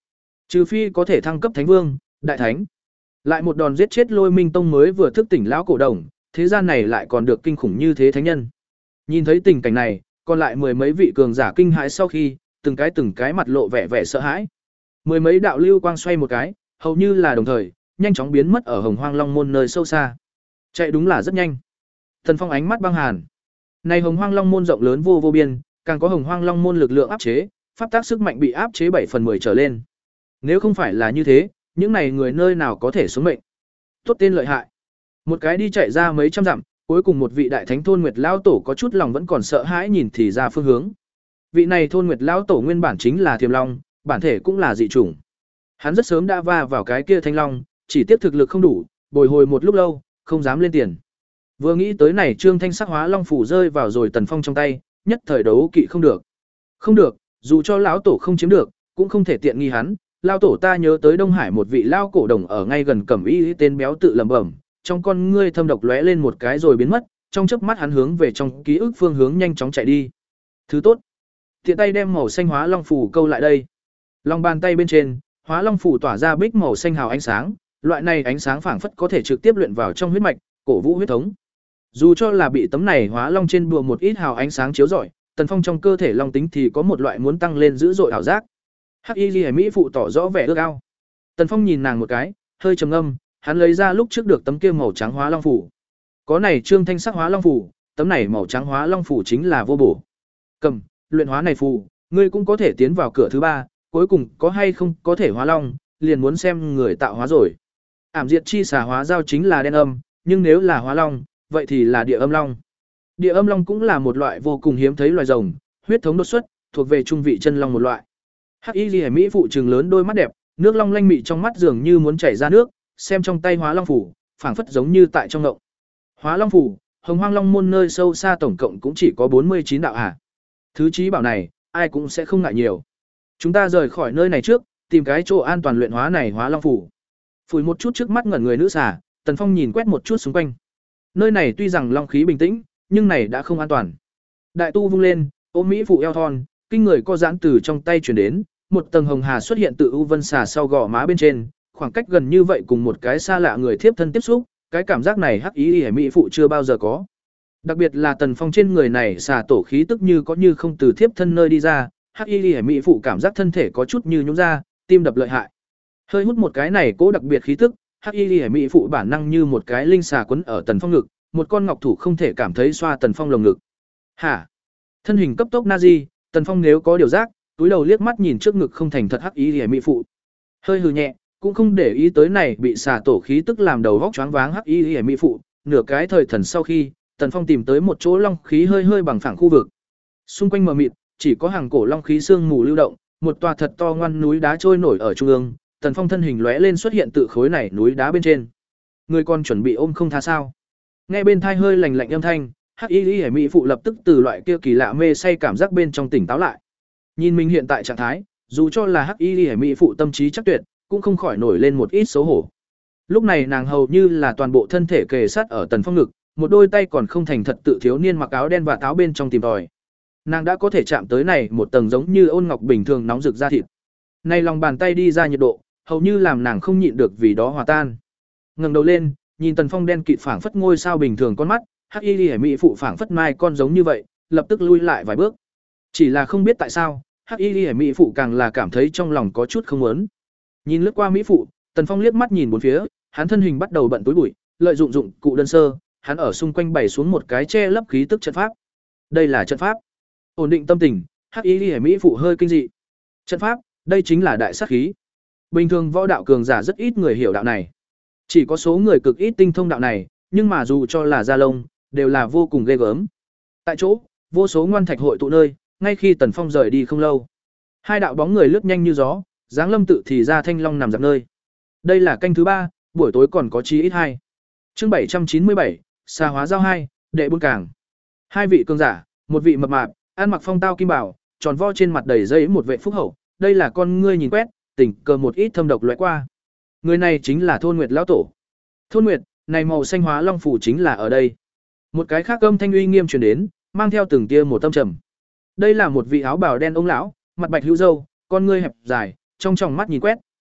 Speaker 1: Trừ phi có thể thăng cấp thánh vương, đại thánh. Lại một đòn giết chết Lôi Minh Tông mới vừa thức tỉnh lão cổ đồng, thế gian này lại còn được kinh khủng như thế thánh nhân. Nhìn thấy tình cảnh này, còn lại mười mấy vị cường giả kinh hãi sau khi, từng cái từng cái mặt lộ vẻ vẻ sợ hãi. Mười mấy đạo lưu quang xoay một cái, hầu như là đồng thời, nhanh chóng biến mất ở Hồng Hoang Long môn nơi sâu xa. Chạy đúng là rất nhanh. Tần Phong ánh mắt băng hàn. Này Hồng Hoang Long môn rộng lớn vô vô biên, càng có Hồng Hoang Long môn lực lượng áp chế, pháp tác sức mạnh bị áp chế bảy phần mười trở lên. Nếu không phải là như thế, những này người nơi nào có thể sống mệnh. Tốt tên lợi hại. Một cái đi chạy ra mấy trăm dặm, cuối cùng một vị đại thánh thôn Nguyệt lão tổ có chút lòng vẫn còn sợ hãi nhìn thì ra phương hướng. Vị này thôn Nguyệt lão tổ nguyên bản chính là Thiềm Long, bản thể cũng là dị chủng. Hắn rất sớm đã va vào cái kia Thanh Long, chỉ tiếp thực lực không đủ, bồi hồi một lúc lâu, không dám lên tiền. Vừa nghĩ tới này Trương Thanh sắc hóa long phủ rơi vào rồi Tần Phong trong tay, nhất thời đấu kỵ không được. Không được, dù cho lão tổ không chiếm được, cũng không thể tiện nghi hắn. Lão tổ ta nhớ tới Đông Hải một vị lao cổ đồng ở ngay gần Cẩm Y tên béo tự lẩm bẩm, trong con ngươi thâm độc lóe lên một cái rồi biến mất, trong chớp mắt hắn hướng về trong ký ức phương hướng nhanh chóng chạy đi. Thứ tốt. Tiện tay đem màu xanh hóa long phủ câu lại đây. Lòng bàn tay bên trên, hóa long phủ tỏa ra bích màu xanh hào ánh sáng, loại này ánh sáng phảng phất có thể trực tiếp luyện vào trong huyết mạch, cổ vũ huyết thống. Dù cho là bị tấm này hóa long trên bùa một ít hào ánh sáng chiếu rọi, Tần Phong trong cơ thể long tính thì có một loại muốn tăng lên dữ dội ảo giác. Hắc Y Liễu Mỹ phụ tỏ rõ vẻ ước ao. Tần Phong nhìn nàng một cái, hơi trầm ngâm, hắn lấy ra lúc trước được tấm kia màu trắng hóa long phủ. Có này Trương Thanh sắc hóa long phủ, tấm này màu trắng hóa long phủ chính là vô bổ. Cầm, luyện hóa này phù, ngươi cũng có thể tiến vào cửa thứ ba, cuối cùng có hay không có thể hóa long, liền muốn xem người tạo hóa rồi. Ảm diệt chi xà hóa giao chính là đen âm, nhưng nếu là hóa long, vậy thì là địa âm long. Địa âm long cũng là một loại vô cùng hiếm thấy loài rồng, huyết thống đột xuất, thuộc về trung vị chân long một loại. Hắc Y Liễu Mỹ phụ trừng lớn đôi mắt đẹp, nước long lanh mị trong mắt dường như muốn chảy ra nước, xem trong tay hóa long phủ, phảng phất giống như tại trong ngộng. Hóa long phủ, Hồng Hoang Long môn nơi sâu xa tổng cộng cũng chỉ có bốn mươi chín đạo hạ. Thứ chí bảo này, ai cũng sẽ không ngại nhiều. Chúng ta rời khỏi nơi này trước, tìm cái chỗ an toàn luyện hóa này hóa long phủ. Phủi một chút trước mắt ngẩn người nữ xà, Tần Phong nhìn quét một chút xung quanh. Nơi này tuy rằng long khí bình tĩnh, nhưng này đã không an toàn. Đại tu vung lên, ôm mỹ phụ eo thon, kinh người co giãn từ trong tay truyền đến, một tầng hồng hà xuất hiện tự u vân xà sau gò má bên trên, khoảng cách gần như vậy cùng một cái xa lạ người thiếp thân tiếp xúc, cái cảm giác này Hắc Y Liễu Mỹ phụ chưa bao giờ có. Đặc biệt là Tần Phong trên người này xà tổ khí tức như có như không từ thiếp thân nơi đi ra, Hắc Y Liễu Mỹ phụ cảm giác thân thể có chút như nhũn ra, tim đập lợi hại. Hơi hút một cái này cố đặc biệt khí tức, Hắc Y Liễu Mỹ phụ bản năng như một cái linh xà quấn ở Tần Phong ngực, một con ngọc thủ không thể cảm thấy xoa Tần Phong lồng ngực. Hả? Thân hình cấp tốc Nazi, Tần Phong nếu có điều giác, túi đầu liếc mắt nhìn trước ngực không thành thật Hắc Y Liễu Mỹ phụ. Hơi hừ nhẹ, cũng không để ý tới này bị xà tổ khí tức làm đầu vóc choáng váng Hắc Y Liễu Mỹ phụ, nửa cái thời thần sau khi, Tần Phong tìm tới một chỗ long khí hơi hơi bằng phẳng khu vực. Xung quanh mờ mịt, chỉ có hàng cổ long khí sương mù lưu động, một tòa thật to ngoan núi đá trôi nổi ở trung ương, Tần Phong thân hình lóe lên xuất hiện tự khối này núi đá bên trên. Người còn chuẩn bị ôm không tha sao? Nghe bên thai hơi lạnh lạnh âm thanh, Hắc Y Liễu Mỹ phụ lập tức từ loại kia kỳ lạ mê say cảm giác bên trong tỉnh táo lại. Nhìn mình hiện tại trạng thái, dù cho là Hắc Y Liễu Mỹ phụ tâm trí chắc tuyệt, cũng không khỏi nổi lên một ít xấu hổ. Lúc này nàng hầu như là toàn bộ thân thể kề sát ở Tần Phong ngực, một đôi tay còn không thành thật tự thiếu niên mặc áo đen và táo bên trong tìm tòi. Nàng đã có thể chạm tới này một tầng giống như ôn ngọc bình thường nóng rực da thịt. Nay lòng bàn tay đi ra nhiệt độ, hầu như làm nàng không nhịn được vì đó hòa tan. Ngẩng đầu lên, nhìn Tần Phong đen kịt phảng phất ngôi sao bình thường con mắt, Hắc Y Liễu Mỹ phụ phảng phất mai con giống như vậy, lập tức lui lại vài bước. Chỉ là không biết tại sao, Hắc Y Liễu Mỹ phụ càng là cảm thấy trong lòng có chút không muốn. Nhìn lướt qua mỹ phụ, Tần Phong liếc mắt nhìn bốn phía, hắn thân hình bắt đầu bận túi bụi, lợi dụng dụng cụ đơn sơ, hắn ở xung quanh bày xuống một cái che lấp khí tức trận pháp. Đây là trận pháp. Ổn định tâm tình, Hắc Y Liễu Mỹ phụ hơi kinh dị. Trận pháp, đây chính là đại sát khí. Bình thường võ đạo cường giả rất ít người hiểu đạo này. Chỉ có số người cực ít tinh thông đạo này, nhưng mà dù cho là gia lông, đều là vô cùng ghê gớm. Tại chỗ, vô số ngoan thạch hội tụ nơi, ngay khi Tần Phong rời đi không lâu, hai đạo bóng người lướt nhanh như gió, Giáng Lâm tự thì ra Thanh Long nằm dạp nơi. Đây là canh thứ ba, buổi tối còn có chí ít hai. Chương bảy trăm chín mươi bảy, xà hóa giao hai, đệ buôn cảng. Hai vị cường giả, một vị mập mạp, ăn mặc phong tao kim bảo, tròn vo trên mặt đầy dây một vệ phúc hậu, đây là con ngươi nhìn quét, tình cờ một ít thâm độc lóe qua. Người này chính là Thôn Nguyệt lão tổ. Thôn Nguyệt, này màu xanh hóa long phủ chính là ở đây. Một cái khác âm thanh uy nghiêm truyền đến, mang theo từng tia một tâm trầm. Đây là một vị áo bào đen ông lão, mặt bạch hữu râu, con ngươi hẹp dài, trong tròng mắt nhìn quét,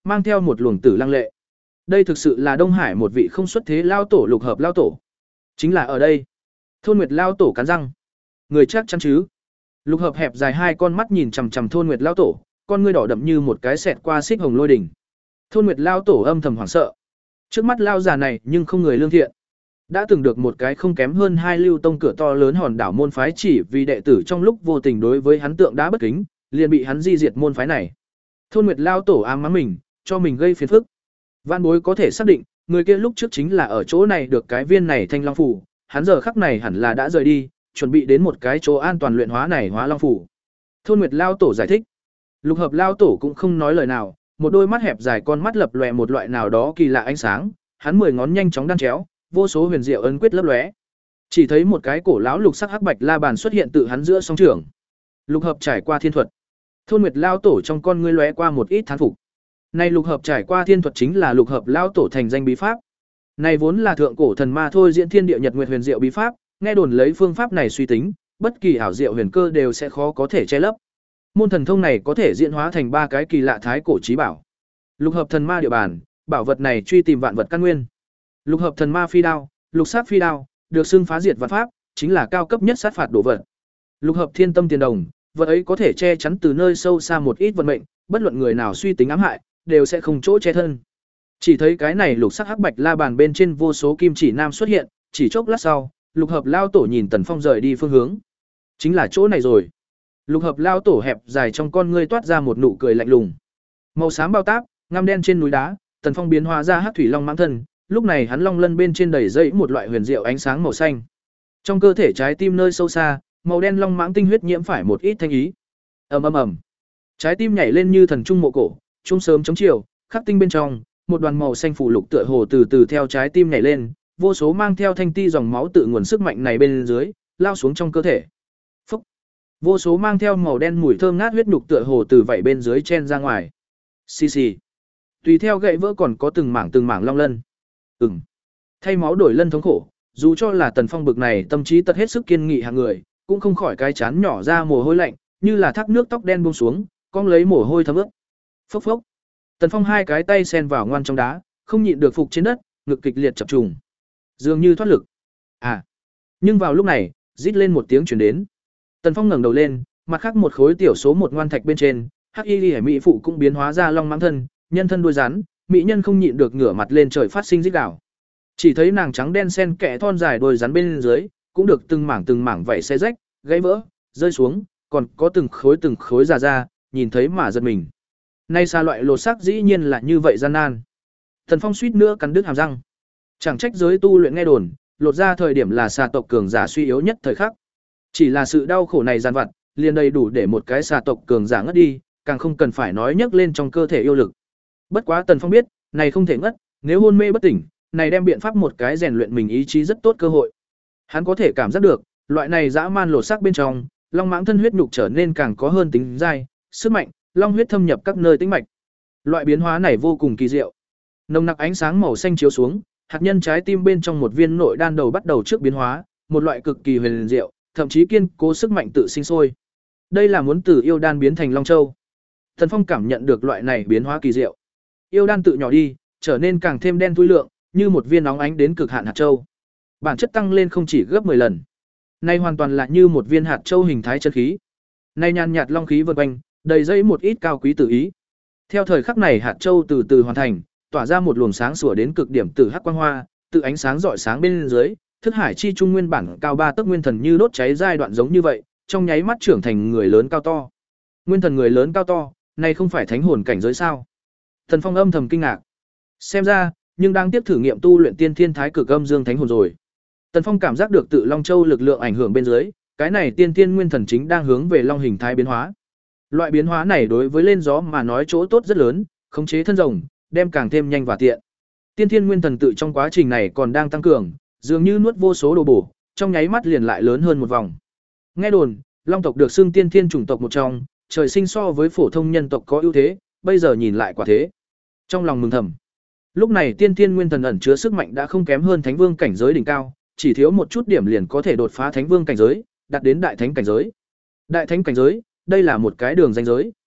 Speaker 1: mang theo một luồng tử lăng lệ. Đây thực sự là Đông Hải một vị không xuất thế lao tổ, Lục Hợp lao tổ. Chính là ở đây. Thôn Nguyệt lao tổ cắn răng. Người chắc chắn chứ? Lục Hợp hẹp dài hai con mắt nhìn chằm chằm Thôn Nguyệt lao tổ, con ngươi đỏ đậm như một cái xẹt qua xích hồng lôi đỉnh. Thôn Nguyệt lao tổ âm thầm hoảng sợ. Trước mắt lao già này nhưng không người lương thiện. Đã từng được một cái không kém hơn hai lưu tông cửa to lớn hòn đảo môn phái chỉ vì đệ tử trong lúc vô tình đối với hắn tượng đá bất kính, liền bị hắn di diệt môn phái này. Thôn Nguyệt lao tổ ám mắng mình, cho mình gây phiền phức. Vạn bối có thể xác định, người kia lúc trước chính là ở chỗ này được cái viên này thanh long phủ, hắn giờ khắc này hẳn là đã rời đi, chuẩn bị đến một cái chỗ an toàn luyện hóa này hóa long phủ. Thôn Nguyệt lao tổ giải thích. Lục Hợp lao tổ cũng không nói lời nào, một đôi mắt hẹp dài con mắt lập lòe một loại nào đó kỳ lạ ánh sáng, hắn mười ngón nhanh chóng đan chéo, vô số huyền diệu ấn quyết lấp lóe. Chỉ thấy một cái cổ lão lục sắc hắc bạch la bàn xuất hiện tự hắn giữa song trường. Lục Hợp trải qua thiên thuật. Thôn Nguyệt lao tổ trong con ngươi lóe qua một ít thán phục. Này Lục Hợp trải qua thiên thuật chính là Lục Hợp lao tổ thành danh bí pháp. Này vốn là thượng cổ thần ma thôi diễn thiên địa nhật nguyệt huyền diệu bí pháp, nghe đồn lấy phương pháp này suy tính, bất kỳ ảo diệu huyền cơ đều sẽ khó có thể che lấp. Môn thần thông này có thể diễn hóa thành ba cái kỳ lạ thái cổ chí bảo. Lục Hợp thần ma địa bàn, bảo vật này truy tìm vạn vật căn nguyên. Lục Hợp thần ma phi đao, lục sát phi đao, được xưng phá diệt vạn pháp, chính là cao cấp nhất sát phạt đồ vật. Lục Hợp thiên tâm tiền đồng, vật ấy có thể che chắn từ nơi sâu xa một ít vận mệnh, bất luận người nào suy tính ám hại, đều sẽ không chỗ che thân. Chỉ thấy cái này lục sắc hắc bạch la bàn bên trên vô số kim chỉ nam xuất hiện, chỉ chốc lát sau, Lục Hợp lao tổ nhìn Tần Phong rời đi phương hướng. Chính là chỗ này rồi. Lục Hợp lao tổ hẹp dài trong con ngươi toát ra một nụ cười lạnh lùng. Màu xám bao táp, ngăm đen trên núi đá, Tần Phong biến hóa ra hắc thủy long mãng thân, lúc này hắn long lân bên trên đầy dẫy một loại huyền diệu ánh sáng màu xanh. Trong cơ thể trái tim nơi sâu xa, màu đen long mãng tinh huyết nhiễm phải một ít thanh ý. Ầm ầm ầm. Trái tim nhảy lên như thần trung mộ cổ, trung sớm chống chiều, khắc tinh bên trong, một đoàn màu xanh phủ lục tựa hồ từ từ theo trái tim nhảy lên, vô số mang theo thanh ti dòng máu tự nguồn sức mạnh này bên dưới, lao xuống trong cơ thể. Phúc. Vô số mang theo màu đen mùi thơm ngát huyết nhục tựa hồ từ vậy bên dưới chen ra ngoài. Xì xì. Tùy theo gậy vỡ còn có từng mảng từng mảng long lân. Ừm. Thay máu đổi lân thống khổ, dù cho là Tần Phong bực này tâm trí tật hết sức kiên nghị hàng người, cũng không khỏi cái chán nhỏ ra mồ hôi lạnh, như là thác nước tóc đen buông xuống, cong lấy mồ hôi thấm ướt. Phốc phốc. Tần Phong hai cái tay sen vào ngoan trong đá, không nhịn được phục trên đất, ngực kịch liệt chập trùng, dường như thoát lực. À. Nhưng vào lúc này, rít lên một tiếng truyền đến. Tần Phong ngẩng đầu lên, mặt khác một khối tiểu số một ngoan thạch bên trên, Hắc Y Liễu mỹ phụ cũng biến hóa ra long mãng thân, nhân thân đuôi rắn, mỹ nhân không nhịn được ngửa mặt lên trời phát sinh rít gào. Chỉ thấy nàng trắng đen xen kẽ thon dài đuôi rắn bên dưới, cũng được từng mảng từng mảng vảy xé rách, gãy vỡ, rơi xuống, còn có từng khối từng khối già ra, nhìn thấy mà giật mình. Nay xa loại lột xác dĩ nhiên là như vậy gian nan. Tần Phong suýt nữa cắn đứt hàm răng. Chẳng trách giới tu luyện nghe đồn, lột ra thời điểm là xà tộc cường giả suy yếu nhất thời khắc. Chỉ là sự đau khổ này gian vặt, liền đầy đủ để một cái xà tộc cường giả ngất đi, càng không cần phải nói nhấc lên trong cơ thể yêu lực. Bất quá Tần Phong biết, này không thể ngất, nếu hôn mê bất tỉnh, này đem biện pháp một cái rèn luyện mình ý chí rất tốt cơ hội. Hắn có thể cảm giác được, loại này dã man lột xác bên trong, long mãng thân huyết nhục trở nên càng có hơn tính dai, sức mạnh, long huyết thâm nhập các nơi tĩnh mạch. Loại biến hóa này vô cùng kỳ diệu. Nồng nặc ánh sáng màu xanh chiếu xuống, hạt nhân trái tim bên trong một viên nội đan đầu bắt đầu trước biến hóa, một loại cực kỳ huyền diệu, thậm chí kiên cố sức mạnh tự sinh sôi. Đây là muốn từ yêu đan biến thành long châu. Thần Phong cảm nhận được loại này biến hóa kỳ diệu. Yêu đan tự nhỏ đi, trở nên càng thêm đen thui lượng, như một viên nóng ánh đến cực hạn hạt châu. Bản chất tăng lên không chỉ gấp mười lần. Nay hoàn toàn là như một viên hạt châu hình thái chân khí. Nay nhàn nhạt long khí vần quanh, đầy dây một ít cao quý tự ý. Theo thời khắc này hạt châu từ từ hoàn thành, tỏa ra một luồng sáng sủa đến cực điểm từ hắc quang hoa, tự ánh sáng rọi sáng bên dưới, thức hải chi trung nguyên bản cao ba tấc nguyên thần như đốt cháy giai đoạn giống như vậy, trong nháy mắt trưởng thành người lớn cao to. Nguyên thần người lớn cao to, này không phải thánh hồn cảnh giới sao? Thần Phong âm thầm kinh ngạc. Xem ra, nhưng đang tiếp thử nghiệm tu luyện tiên thiên thái cực âm dương thánh hồn rồi. Tần Phong cảm giác được tự Long Châu lực lượng ảnh hưởng bên dưới, cái này tiên thiên nguyên thần chính đang hướng về long hình thái biến hóa. Loại biến hóa này đối với lên gió mà nói chỗ tốt rất lớn, khống chế thân rồng, đem càng thêm nhanh và tiện. Tiên thiên nguyên thần tự trong quá trình này còn đang tăng cường, dường như nuốt vô số đồ bổ, trong nháy mắt liền lại lớn hơn một vòng. Nghe đồn, long tộc được xưng tiên thiên chủng tộc một trong, trời sinh so với phổ thông nhân tộc có ưu thế, bây giờ nhìn lại quả thế. Trong lòng mừng thầm. Lúc này tiên thiên nguyên thần ẩn chứa sức mạnh đã không kém hơn thánh vương cảnh giới đỉnh cao, chỉ thiếu một chút điểm liền có thể đột phá thánh vương cảnh giới, đạt đến đại thánh cảnh giới. Đại thánh cảnh giới, đây là một cái đường ranh giới.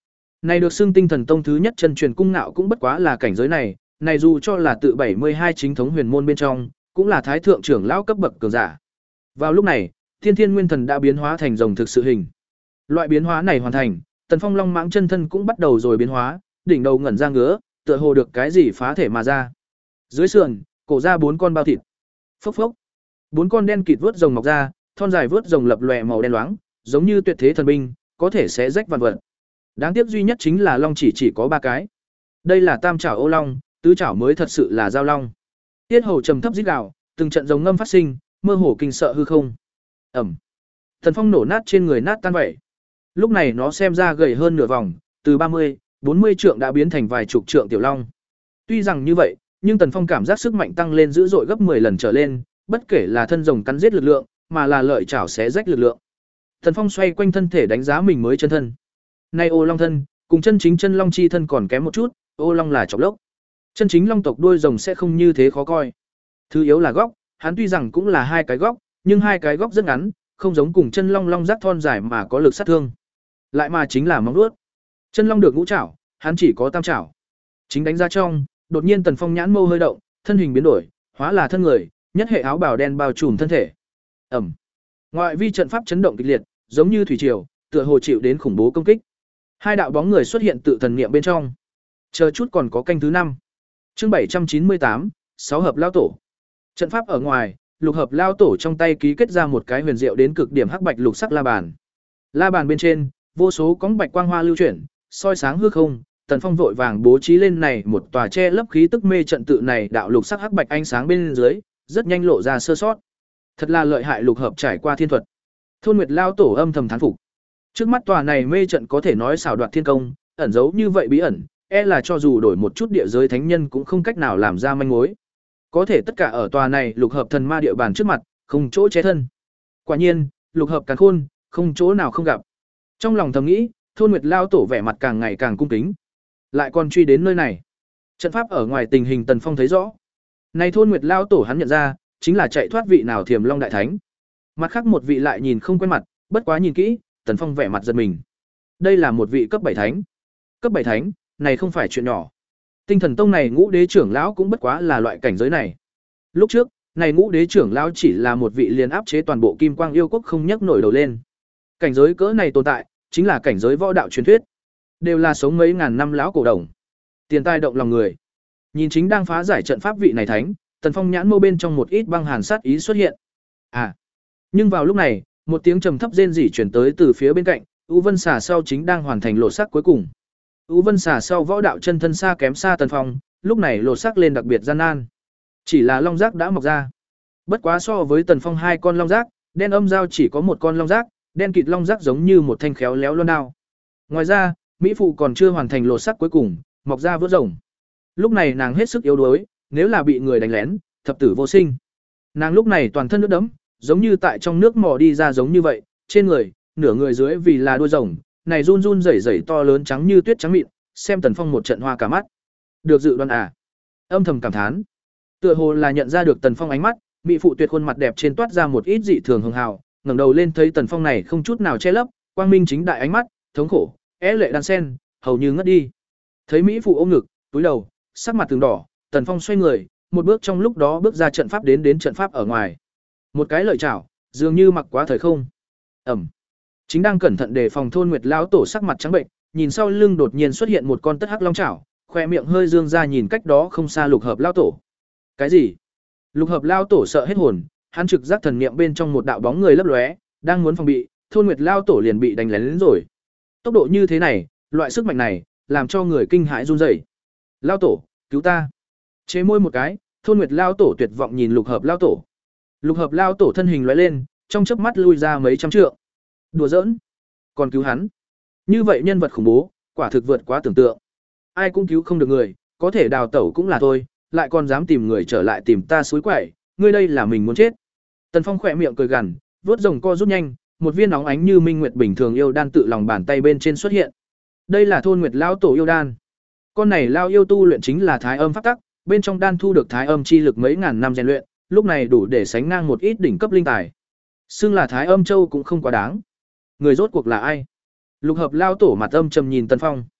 Speaker 1: Này được xưng Tinh Thần Tông thứ nhất chân truyền cung ngạo cũng bất quá là cảnh giới này, này dù cho là tự bảy mươi hai chính thống huyền môn bên trong, cũng là thái thượng trưởng lão cấp bậc cường giả. Vào lúc này, Thiên Thiên Nguyên Thần đã biến hóa thành rồng thực sự hình. Loại biến hóa này hoàn thành, Tần Phong Long Mãng chân thân cũng bắt đầu rồi biến hóa, đỉnh đầu ngẩn ra ngứa, tựa hồ được cái gì phá thể mà ra. Dưới sườn, cổ ra bốn con bao thịt. Phốc phốc. Bốn con đen kịt vớt rồng mọc ra, thon dài vớt rồng lập lòe màu đen loáng, giống như tuyệt thế thần binh, có thể xé rách vạn vật. Đáng tiếc duy nhất chính là long chỉ chỉ có ba cái. Đây là tam trảo ô long, tứ trảo mới thật sự là giao long. Tiết hầu trầm thấp rít gào, từng trận rồng ngâm phát sinh, mơ hồ kinh sợ hư không. Ẩm. Thần Phong nổ nát trên người nát tan vậy. Lúc này nó xem ra gầy hơn nửa vòng, từ ba mươi, bốn mươi trượng đã biến thành vài chục trượng tiểu long. Tuy rằng như vậy, nhưng Tần Phong cảm giác sức mạnh tăng lên dữ dội gấp mười lần trở lên, bất kể là thân rồng cắn giết lực lượng, mà là lợi chảo xé rách lực lượng. Tần Phong xoay quanh thân thể đánh giá mình mới chân thân. Nay ô long thân, cùng chân chính chân long chi thân còn kém một chút, ô long là chọc lốc. Chân chính long tộc đuôi rồng sẽ không như thế khó coi. Thứ yếu là góc, hắn tuy rằng cũng là hai cái góc, nhưng hai cái góc rất ngắn, không giống cùng chân long long giác thon dài mà có lực sát thương. Lại mà chính là móng vuốt. Chân long được ngũ trảo, hắn chỉ có tam trảo. Chính đánh ra trong, đột nhiên Tần Phong nhãn mâu hơi động, thân hình biến đổi, hóa là thân người, nhất hệ áo bào đen bao trùm thân thể. Ẩm. Ngoại vi trận pháp chấn động kịch liệt, giống như thủy triều, tựa hồ chịu đến khủng bố công kích. Hai đạo bóng người xuất hiện tự thần niệm bên trong. Chờ chút còn có canh thứ năm. Chương bảy trăm chín mươi tám, sáu hợp lao tổ. Trận pháp ở ngoài, lục hợp lao tổ trong tay ký kết ra một cái huyền diệu đến cực điểm hắc bạch lục sắc la bàn. La bàn bên trên, vô số cóng bạch quang hoa lưu chuyển, soi sáng hư không. Tần Phong vội vàng bố trí lên này một tòa che lấp khí tức mê trận tự này đạo lục sắc hắc bạch ánh sáng bên dưới, rất nhanh lộ ra sơ sót. Thật là lợi hại lục hợp trải qua thiên thuật. Thôn Nguyệt lao tổ âm thầm thán phục. Trước mắt tòa này mê trận có thể nói xảo đoạt thiên công, ẩn giấu như vậy bí ẩn, e là cho dù đổi một chút địa giới thánh nhân cũng không cách nào làm ra manh mối. Có thể tất cả ở tòa này lục hợp thần ma địa bàn trước mặt, không chỗ che thân. Quả nhiên, lục hợp càn khôn, không chỗ nào không gặp. Trong lòng thầm nghĩ, Thôn Nguyệt lao tổ vẻ mặt càng ngày càng cung kính. Lại còn truy đến nơi này. Trận pháp ở ngoài tình hình Tần Phong thấy rõ. Này Thôn Nguyệt lao tổ hắn nhận ra, chính là chạy thoát vị nào Thiềm Long đại thánh. Mặt khác một vị lại nhìn không quen mặt, bất quá nhìn kỹ, Tần Phong vẻ mặt giật mình. Đây là một vị cấp bảy thánh. Cấp bảy thánh, này không phải chuyện nhỏ. Tinh Thần Tông này ngũ đế trưởng lão cũng bất quá là loại cảnh giới này. Lúc trước, này ngũ đế trưởng lão chỉ là một vị liền áp chế toàn bộ Kim Quang yêu quốc không nhấc nổi đầu lên. Cảnh giới cỡ này tồn tại, chính là cảnh giới võ đạo truyền thuyết. Đều là sống mấy ngàn năm lão cổ đồng. Tiền tài động lòng người. Nhìn chính đang phá giải trận pháp vị này thánh, Tần Phong nhãn mâu bên trong một ít băng hàn sát ý xuất hiện. À. Nhưng vào lúc này, một tiếng trầm thấp rên rỉ truyền tới từ phía bên cạnh, U Vân Xà sau chính đang hoàn thành lột xác cuối cùng. U Vân Xà sau võ đạo chân thân xa kém xa Tần Phong, lúc này lột xác lên đặc biệt gian nan. Chỉ là long giác đã mọc ra. Bất quá so với Tần Phong hai con long giác, đen âm giao chỉ có một con long giác, đen kịt long giác giống như một thanh khéo léo loan đao. Ngoài ra, mỹ phụ còn chưa hoàn thành lột xác cuối cùng, mọc ra vớt rồng. Lúc này nàng hết sức yếu đuối, nếu là bị người đánh lén, thập tử vô sinh. Nàng lúc này toàn thân nước đẫm, giống như tại trong nước mò đi ra giống như vậy, trên người, nửa người dưới vì là đuôi rồng, này run run rẩy rẩy to lớn trắng như tuyết trắng mịn, xem Tần Phong một trận hoa cả mắt. Được dự đoán à? Âm thầm cảm thán. Tựa hồ là nhận ra được Tần Phong ánh mắt, mỹ phụ tuyệt khuôn mặt đẹp trên toát ra một ít dị thường hường hào, ngẩng đầu lên thấy Tần Phong này không chút nào che lấp, quang minh chính đại ánh mắt, thống khổ, é lệ đan sen, hầu như ngất đi. Thấy mỹ phụ ôm ngực, túi đầu, sắc mặt từng đỏ, Tần Phong xoay người, một bước trong lúc đó bước ra trận pháp đến đến trận pháp ở ngoài. Một cái lợi chảo, dường như mặc quá thời không. Ẩm. Chính đang cẩn thận đề phòng Thôn Nguyệt lão tổ sắc mặt trắng bệnh, nhìn sau lưng đột nhiên xuất hiện một con tất hắc long chảo, khoe miệng hơi dương ra nhìn cách đó không xa lục hợp lão tổ. Cái gì? Lục hợp lão tổ sợ hết hồn, hắn trực giác thần niệm bên trong một đạo bóng người lấp lóe, đang muốn phòng bị, Thôn Nguyệt lão tổ liền bị đánh lén đến rồi. Tốc độ như thế này, loại sức mạnh này, làm cho người kinh hãi run rẩy. Lão tổ, cứu ta! Chế môi một cái, Thôn Nguyệt lão tổ tuyệt vọng nhìn lục hợp lão tổ. Lục hợp lao tổ thân hình lóe lên, trong chớp mắt lui ra mấy trăm trượng. Đùa giỡn, còn cứu hắn? Như vậy nhân vật khủng bố, quả thực vượt quá tưởng tượng. Ai cũng cứu không được người, có thể đào tẩu cũng là thôi, lại còn dám tìm người trở lại tìm ta suối quẩy, ngươi đây là mình muốn chết. Tần Phong khỏe miệng cười gằn, vớt rồng co rút nhanh, một viên nóng ánh như minh nguyệt bình thường yêu đan tự lòng bàn tay bên trên xuất hiện. Đây là Thôn Nguyệt lao tổ yêu đan. Con này lao yêu tu luyện chính là thái âm pháp tắc, bên trong đan thu được thái âm chi lực mấy ngàn năm rèn luyện, lúc này đủ để sánh ngang một ít đỉnh cấp linh tài. Xưng là Thái Âm Châu cũng không quá đáng. Người rốt cuộc là ai? Lục hợp lao tổ mặt âm trầm nhìn Tần Phong.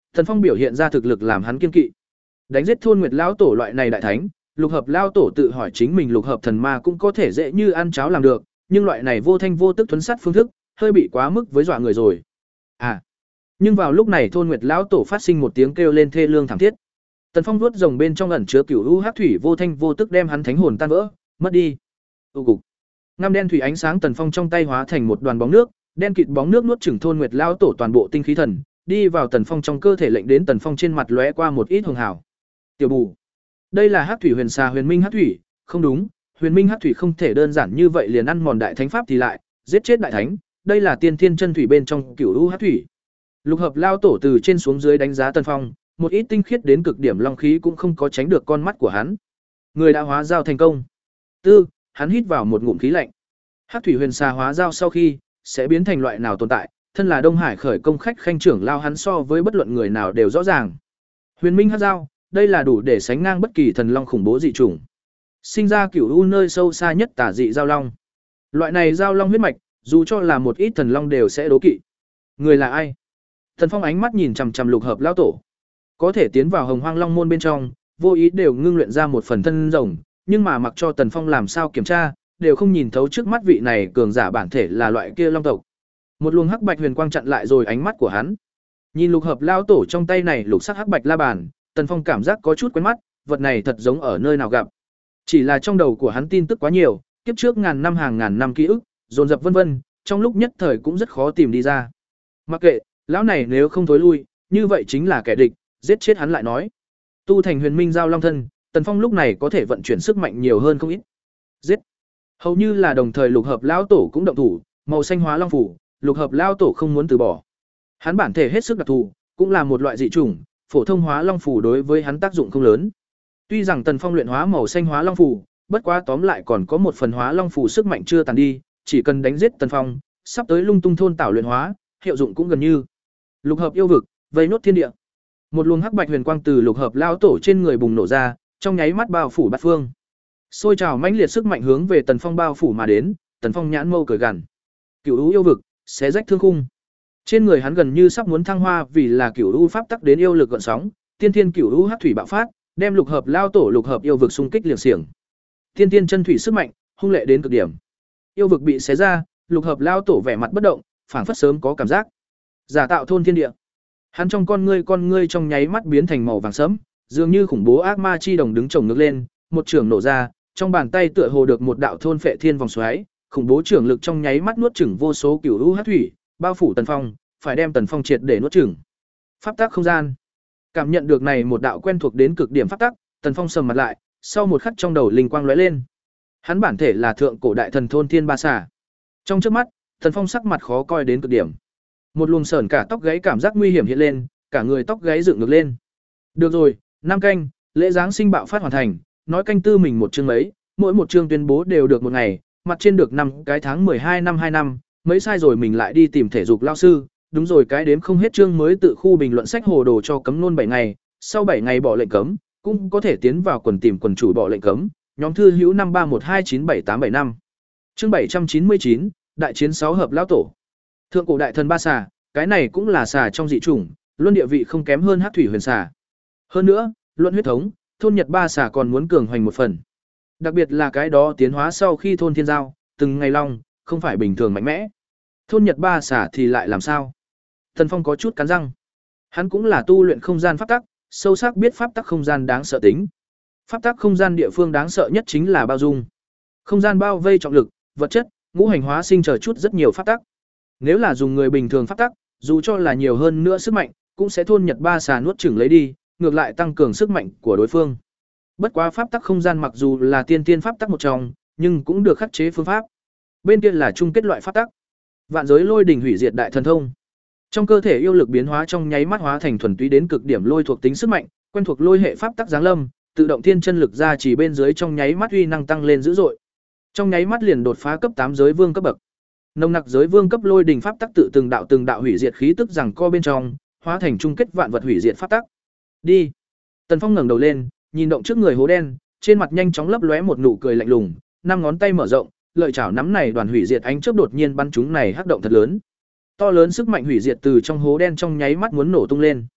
Speaker 1: Tần Phong biểu hiện ra thực lực làm hắn kiên kỵ. Đánh giết thôn Nguyệt lão tổ loại này đại thánh, lục hợp lão tổ tự hỏi chính mình lục hợp thần ma cũng có thể dễ như ăn cháo làm được, nhưng loại này vô thanh vô tức thuấn sát phương thức, hơi bị quá mức với dọa người rồi. À. Nhưng vào lúc này thôn Nguyệt lão tổ phát sinh một tiếng kêu lên thê lương thảm thiết. Tần Phong vuốt rồng bên trong ẩn chứa cửu u hắc thủy vô thanh vô tức đem hắn thánh hồn tan vỡ, mất đi. Tu cục. Ngăm đen thủy ánh sáng Tần Phong trong tay hóa thành một đoàn bóng nước, đen kịt bóng nước nuốt chửng thôn Nguyệt lão tổ toàn bộ tinh khí thần, đi vào Tần Phong trong cơ thể lệnh đến Tần Phong trên mặt lóe qua một ít hường hào. Tiểu Bù, đây là hắc thủy huyền xà huyền minh hắc thủy, không đúng, huyền minh hắc thủy không thể đơn giản như vậy liền ăn mòn đại thánh pháp thì lại, giết chết đại thánh, đây là tiên thiên chân thủy bên trong cửu u hắc thủy. Lục hợp lao tổ từ trên xuống dưới đánh giá Tần Phong, một ít tinh khiết đến cực điểm long khí cũng không có tránh được con mắt của hắn. Người đã hóa giao thành công. Tư, hắn hít vào một ngụm khí lạnh. Hắc thủy huyền xà hóa giao sau khi sẽ biến thành loại nào tồn tại, thân là Đông Hải khởi công khách khanh trưởng lao hắn so với bất luận người nào đều rõ ràng. Huyền minh hắc giao, đây là đủ để sánh ngang bất kỳ thần long khủng bố dị chủng. Sinh ra cửu u nơi sâu xa nhất tả dị giao long. Loại này giao long huyết mạch, dù cho là một ít thần long đều sẽ đố kỵ. Người là ai? Thần Phong ánh mắt nhìn chằm chằm lục hợp lão tổ. Có thể tiến vào hồng hoang long môn bên trong, vô ý đều ngưng luyện ra một phần thân rồng, nhưng mà mặc cho Tần Phong làm sao kiểm tra, đều không nhìn thấu trước mắt vị này cường giả bản thể là loại kia long tộc. Một luồng hắc bạch huyền quang chặn lại rồi ánh mắt của hắn. Nhìn lục hợp lão tổ trong tay này lục sắc hắc bạch la bàn, Tần Phong cảm giác có chút quen mắt, vật này thật giống ở nơi nào gặp. Chỉ là trong đầu của hắn tin tức quá nhiều, kiếp trước ngàn năm hàng ngàn năm ký ức, dồn dập vân vân, trong lúc nhất thời cũng rất khó tìm đi ra. Mặc kệ, lão này nếu không thối lui, như vậy chính là kẻ địch, giết chết hắn lại nói. Tu thành huyền minh giao long thân, Tần Phong lúc này có thể vận chuyển sức mạnh nhiều hơn không ít. Giết. Hầu như là đồng thời lục hợp lão tổ cũng động thủ, màu xanh hóa long phủ, lục hợp lão tổ không muốn từ bỏ. Hắn bản thể hết sức đặc thù, cũng là một loại dị chủng, phổ thông hóa long phủ đối với hắn tác dụng không lớn. Tuy rằng Tần Phong luyện hóa màu xanh hóa long phủ, bất quá tóm lại còn có một phần hóa long phủ sức mạnh chưa tàn đi, chỉ cần đánh giết Tần Phong, sắp tới lung tung thôn tảo luyện hóa, hiệu dụng cũng gần như. Lục hợp yêu vực, vây nốt thiên địa. Một luồng hắc bạch huyền quang từ lục hợp lão tổ trên người bùng nổ ra, trong nháy mắt bao phủ bát phương. Xôi trào mãnh liệt sức mạnh hướng về Tần Phong bao phủ mà đến, Tần Phong nhãn mâu cười gằn. Cửu u yêu vực, xé rách thương khung. Trên người hắn gần như sắp muốn thăng hoa vì là cửu u pháp tắc đến yêu lực gợn sóng, tiên thiên cửu u hắc thủy bạo phát, đem lục hợp lao tổ lục hợp yêu vực xung kích liều xiềng. Tiên thiên chân thủy sức mạnh, hung lệ đến cực điểm. Yêu vực bị xé ra, lục hợp lao tổ vẻ mặt bất động, phảng phất sớm có cảm giác. Giả tạo thôn thiên địa. Hắn trong con ngươi con ngươi trong nháy mắt biến thành màu vàng sẫm, dường như khủng bố ác ma chi đồng đứng chồng ngược lên, một trường nổ ra, trong bàn tay tựa hồ được một đạo thôn phệ thiên vòng xoáy, khủng bố trưởng lực trong nháy mắt nuốt chửng vô số cửu u hắc thủy, bao phủ Tần Phong, phải đem Tần Phong triệt để nuốt chửng. Pháp tắc không gian. Cảm nhận được này một đạo quen thuộc đến cực điểm pháp tắc, Tần Phong sầm mặt lại, sau một khắc trong đầu linh quang lóe lên. Hắn bản thể là thượng cổ đại thần thôn thiên ba xà. Trong chớp mắt, Tần Phong sắc mặt khó coi đến cực điểm. Một luồng sởn cả tóc gáy cảm giác nguy hiểm hiện lên, cả người tóc gáy dựng ngược lên. Được rồi, năm canh, lễ giáng sinh bạo phát hoàn thành, nói canh tư mình một chương mấy, mỗi một chương tuyên bố đều được một ngày, mặt trên được năm cái tháng hai năm hai năm, mấy sai rồi mình lại đi tìm thể dục lao sư, đúng rồi cái đếm không hết chương mới tự khu bình luận sách hồ đồ cho cấm nôn bảy ngày, sau bảy ngày bỏ lệnh cấm, cũng có thể tiến vào quần tìm quần chủ bỏ lệnh cấm, nhóm thư hữu năm ba một hai chín bảy tám bảy năm. Chương bảy trăm chín mươi chín, đại chiến sáu hợp lão tổ. Thượng cổ đại thần ba xà, cái này cũng là xà trong dị chủng, luôn địa vị không kém hơn hắc thủy huyền xà. Hơn nữa, luận huyết thống, thôn Nhật ba xà còn muốn cường hoành một phần. Đặc biệt là cái đó tiến hóa sau khi thôn thiên giao, từng ngày long, không phải bình thường mạnh mẽ. Thôn Nhật ba xà thì lại làm sao? Tần Phong có chút cắn răng. Hắn cũng là tu luyện không gian pháp tắc, sâu sắc biết pháp tắc không gian đáng sợ tính. Pháp tắc không gian địa phương đáng sợ nhất chính là bao dung. Không gian bao vây trọng lực, vật chất, ngũ hành hóa sinh chờ chút rất nhiều pháp tắc. Nếu là dùng người bình thường pháp tắc, dù cho là nhiều hơn nữa sức mạnh, cũng sẽ thôn Nhật ba xà nuốt chửng lấy đi, ngược lại tăng cường sức mạnh của đối phương. Bất quá pháp tắc không gian mặc dù là tiên tiên pháp tắc một trong, nhưng cũng được khắc chế phương pháp. Bên kia là chung kết loại pháp tắc. Vạn giới lôi đỉnh hủy diệt đại thần thông. Trong cơ thể yêu lực biến hóa trong nháy mắt hóa thành thuần túy đến cực điểm lôi thuộc tính sức mạnh, quen thuộc lôi hệ pháp tắc giáng lâm, tự động thiên chân lực ra chỉ bên dưới trong nháy mắt uy năng tăng lên dữ dội. Trong nháy mắt liền đột phá cấp tám giới vương cấp bậc. Nồng nặc giới vương cấp lôi đỉnh pháp tắc tự từng đạo từng đạo hủy diệt khí tức rằng co bên trong, hóa thành chung kết vạn vật hủy diệt pháp tắc. Đi. Tần Phong ngẩng đầu lên, nhìn động trước người hố đen, trên mặt nhanh chóng lấp lóe một nụ cười lạnh lùng, năm ngón tay mở rộng, lợi chảo nắm này đoàn hủy diệt ánh chớp đột nhiên bắn chúng này hắc động thật lớn. To lớn sức mạnh hủy diệt từ trong hố đen trong nháy mắt muốn nổ tung lên.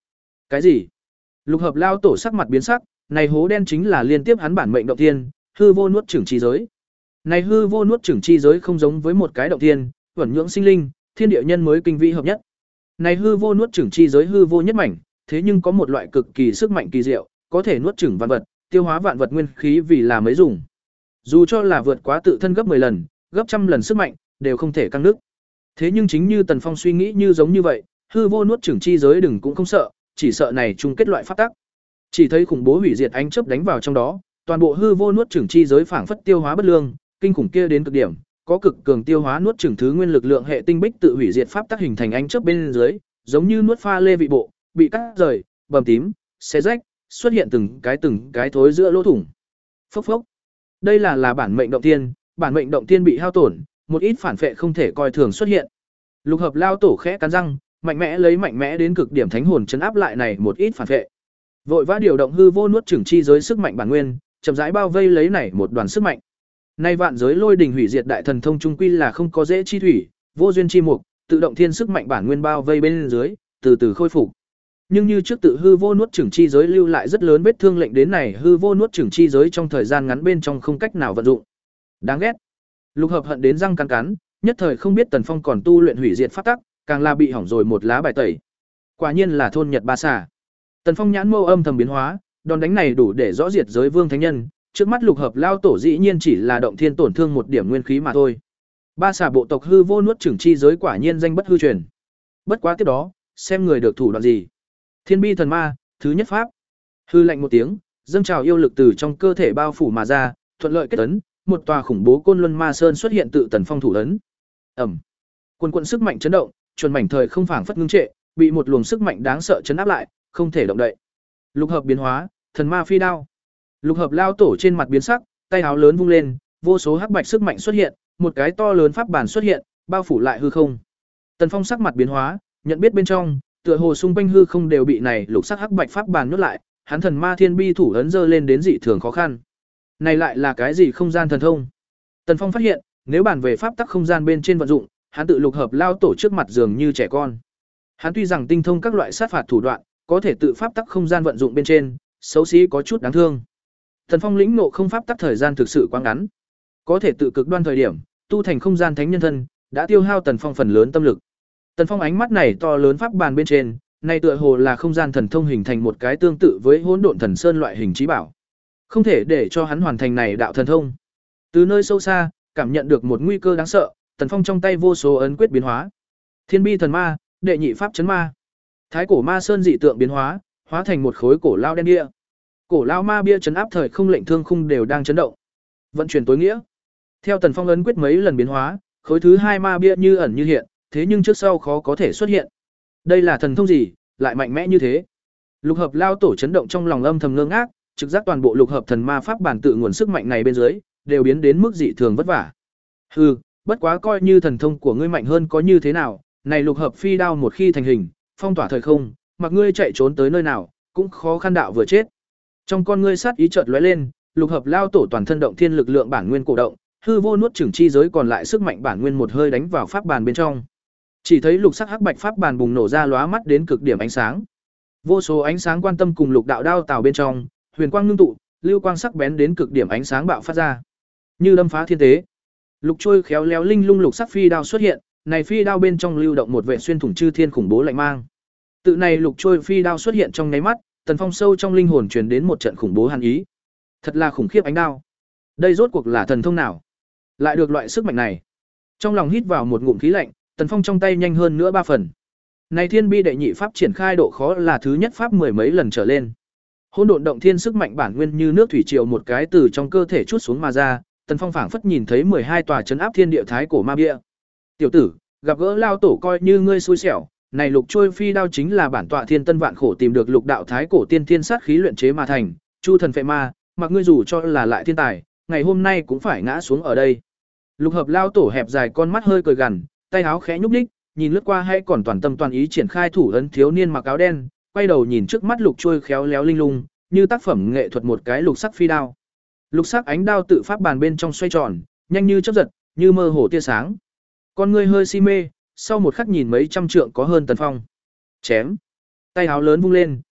Speaker 1: Cái gì? Lục hợp lao tổ sắc mặt biến sắc, này hố đen chính là liên tiếp hắn bản mệnh động thiên, hư vô nuốt chửng chi giới. Này hư vô nuốt chửng chi giới không giống với một cái động thiên, thuần nhưỡng sinh linh, thiên địa nhân mới kinh vĩ hợp nhất. Này hư vô nuốt chửng chi giới hư vô nhất mảnh, thế nhưng có một loại cực kỳ sức mạnh kỳ diệu, có thể nuốt chửng vạn vật, tiêu hóa vạn vật nguyên khí vì là mới dùng. Dù cho là vượt quá tự thân gấp mười lần, gấp trăm lần sức mạnh, đều không thể căng nứt. Thế nhưng chính như Tần Phong suy nghĩ như giống như vậy, hư vô nuốt chửng chi giới đừng cũng không sợ, chỉ sợ này chung kết loại pháp tắc. Chỉ thấy khủng bố hủy diệt ánh chớp đánh vào trong đó, toàn bộ hư vô nuốt chửng chi giới phảng phất tiêu hóa bất lương, kinh khủng kia đến cực điểm, có cực cường tiêu hóa nuốt chửng thứ nguyên lực lượng hệ tinh bích tự hủy diệt pháp tắc hình thành ánh chớp bên dưới, giống như nuốt pha lê vị bộ, bị cắt rời, bầm tím, xé rách, xuất hiện từng cái từng cái thối giữa lỗ thủng. Phốc phốc. Đây là là bản mệnh động tiên, bản mệnh động tiên bị hao tổn, một ít phản phệ không thể coi thường xuất hiện. Lục hợp lao tổ khẽ cắn răng, mạnh mẽ lấy mạnh mẽ đến cực điểm thánh hồn chấn áp lại này một ít phản phệ. Vội vã điều động hư vô nuốt chửng chi giới sức mạnh bản nguyên, chậm rãi bao vây lấy này một đoàn sức mạnh. Nay vạn giới lôi đình hủy diệt đại thần thông trung quy là không có dễ chi thủy, vô duyên chi mục, tự động thiên sức mạnh bản nguyên bao vây bên dưới, từ từ khôi phục. Nhưng như trước tự hư vô nuốt chửng chi giới lưu lại rất lớn vết thương lệnh đến này hư vô nuốt chửng chi giới trong thời gian ngắn bên trong không cách nào vận dụng. Đáng ghét. Lục hợp hận đến răng cắn cắn, nhất thời không biết Tần Phong còn tu luyện hủy diệt pháp tắc, càng là bị hỏng rồi một lá bài tẩy. Quả nhiên là thôn Nhật Ba Xà. Tần Phong nhãn mâu âm thầm biến hóa, đòn đánh này đủ để rõ diệt giới vương thánh nhân, trước mắt lục hợp lao tổ dĩ nhiên chỉ là động thiên tổn thương một điểm nguyên khí mà thôi. Ba Xà bộ tộc hư vô nuốt chửng chi giới quả nhiên danh bất hư truyền. Bất quá tiếp đó, xem người được thủ đoạn gì. Thiên bi thần ma, thứ nhất pháp. Hư lạnh một tiếng, dâng trào yêu lực từ trong cơ thể bao phủ mà ra, thuận lợi kết ấn, một tòa khủng bố côn luân ma sơn xuất hiện tự Tần Phong thủ ấn. Ầm. Quân quận sức mạnh chấn động, chuẩn mảnh thời không phảng phất ngưng trệ, bị một luồng sức mạnh đáng sợ chấn áp lại, không thể động đậy. Lục hợp biến hóa, thần ma phi đao. Lục hợp lao tổ trên mặt biến sắc, tay áo lớn vung lên, vô số hắc bạch sức mạnh xuất hiện, một cái to lớn pháp bản xuất hiện, bao phủ lại hư không. Tần Phong sắc mặt biến hóa, nhận biết bên trong, tựa hồ xung quanh hư không đều bị này lục sắc hắc bạch pháp bản nhốt lại, hắn thần ma thiên bi thủ ấn dơ lên đến dị thường khó khăn. Này lại là cái gì không gian thần thông? Tần Phong phát hiện, nếu bàn về pháp tắc không gian bên trên vận dụng, hắn tự lục hợp lao tổ trước mặt dường như trẻ con. Hắn tuy rằng tinh thông các loại sát phạt thủ đoạn, có thể tự pháp tắc không gian vận dụng bên trên, xấu xí có chút đáng thương. Tần Phong lĩnh ngộ không pháp tắc thời gian thực sự quá ngắn, có thể tự cực đoan thời điểm, tu thành không gian thánh nhân thân, đã tiêu hao Tần Phong phần lớn tâm lực. Tần Phong ánh mắt này to lớn pháp bàn bên trên, này tựa hồ là không gian thần thông hình thành một cái tương tự với hỗn độn thần sơn loại hình trí bảo. Không thể để cho hắn hoàn thành này đạo thần thông. Từ nơi sâu xa, cảm nhận được một nguy cơ đáng sợ, Tần Phong trong tay vô số ấn quyết biến hóa. Thiên bi thần ma, đệ nhị pháp chấn ma. Thái cổ ma sơn dị tượng biến hóa, hóa thành một khối cổ lao đen bia. Cổ lao ma bia chấn áp thời không lệnh thương khung đều đang chấn động. Vận chuyển tối nghĩa. Theo Tần Phong ấn quyết mấy lần biến hóa, khối thứ hai ma bia như ẩn như hiện, thế nhưng trước sau khó có thể xuất hiện. Đây là thần thông gì, lại mạnh mẽ như thế? Lục hợp lao tổ chấn động trong lòng âm thầm ngơ ngác, trực giác toàn bộ lục hợp thần ma pháp bản tự nguồn sức mạnh này bên dưới, đều biến đến mức dị thường vất vả. Hừ, bất quá coi như thần thông của ngươi mạnh hơn có như thế nào, này lục hợp phi đao một khi thành hình, phong tỏa thời không, mặc ngươi chạy trốn tới nơi nào, cũng khó khăn đạo vừa chết. Trong con ngươi sát ý chợt lóe lên, lục hợp lao tổ toàn thân động thiên lực lượng bản nguyên cổ động, hư vô nuốt chửng chi giới còn lại sức mạnh bản nguyên một hơi đánh vào pháp bàn bên trong. Chỉ thấy lục sắc hắc bạch pháp bàn bùng nổ ra lóa mắt đến cực điểm ánh sáng. Vô số ánh sáng quan tâm cùng lục đạo đao tào bên trong, huyền quang ngưng tụ, lưu quang sắc bén đến cực điểm ánh sáng bạo phát ra, như đâm phá thiên tế. Lục trôi khéo léo linh lung lục sắc phi đao xuất hiện, này phi đao bên trong lưu động một vệ xuyên thủng chư thiên khủng bố lạnh mang. Tự này lục trôi phi đao xuất hiện trong nháy mắt, Tần Phong sâu trong linh hồn truyền đến một trận khủng bố hàn ý. Thật là khủng khiếp ánh đao. Đây rốt cuộc là thần thông nào? Lại được loại sức mạnh này. Trong lòng hít vào một ngụm khí lạnh, Tần Phong trong tay nhanh hơn nữa ba phần. Này thiên bi đệ nhị pháp triển khai độ khó là thứ nhất pháp mười mấy lần trở lên. Hỗn độn động thiên sức mạnh bản nguyên như nước thủy triều một cái từ trong cơ thể chút xuống mà ra, Tần Phong phảng phất nhìn thấy mười hai tòa trấn áp thiên địa thái cổ ma bia. Tiểu tử, gặp gỡ lao tổ coi như ngươi xui xẻo, này lục trôi phi đao chính là bản tọa thiên tân vạn khổ tìm được lục đạo thái cổ tiên thiên sát khí luyện chế mà thành, chu thần phệ ma, mặc ngươi dù cho là lại thiên tài, ngày hôm nay cũng phải ngã xuống ở đây. Lục hợp lao tổ hẹp dài con mắt hơi cười gằn, tay áo khẽ nhúc nhích, nhìn lướt qua hay còn toàn tâm toàn ý triển khai thủ ấn thiếu niên mặc áo đen, quay đầu nhìn trước mắt lục trôi khéo léo linh lung, như tác phẩm nghệ thuật một cái lục sắc phi đao. Lục sắc ánh đao tự pháp bàn bên trong xoay tròn, nhanh như chớp giật, như mơ hồ tia sáng. Con ngươi hơi si mê, sau một khắc nhìn mấy trăm trượng có hơn Tần Phong. Chém. Tay áo lớn vung lên,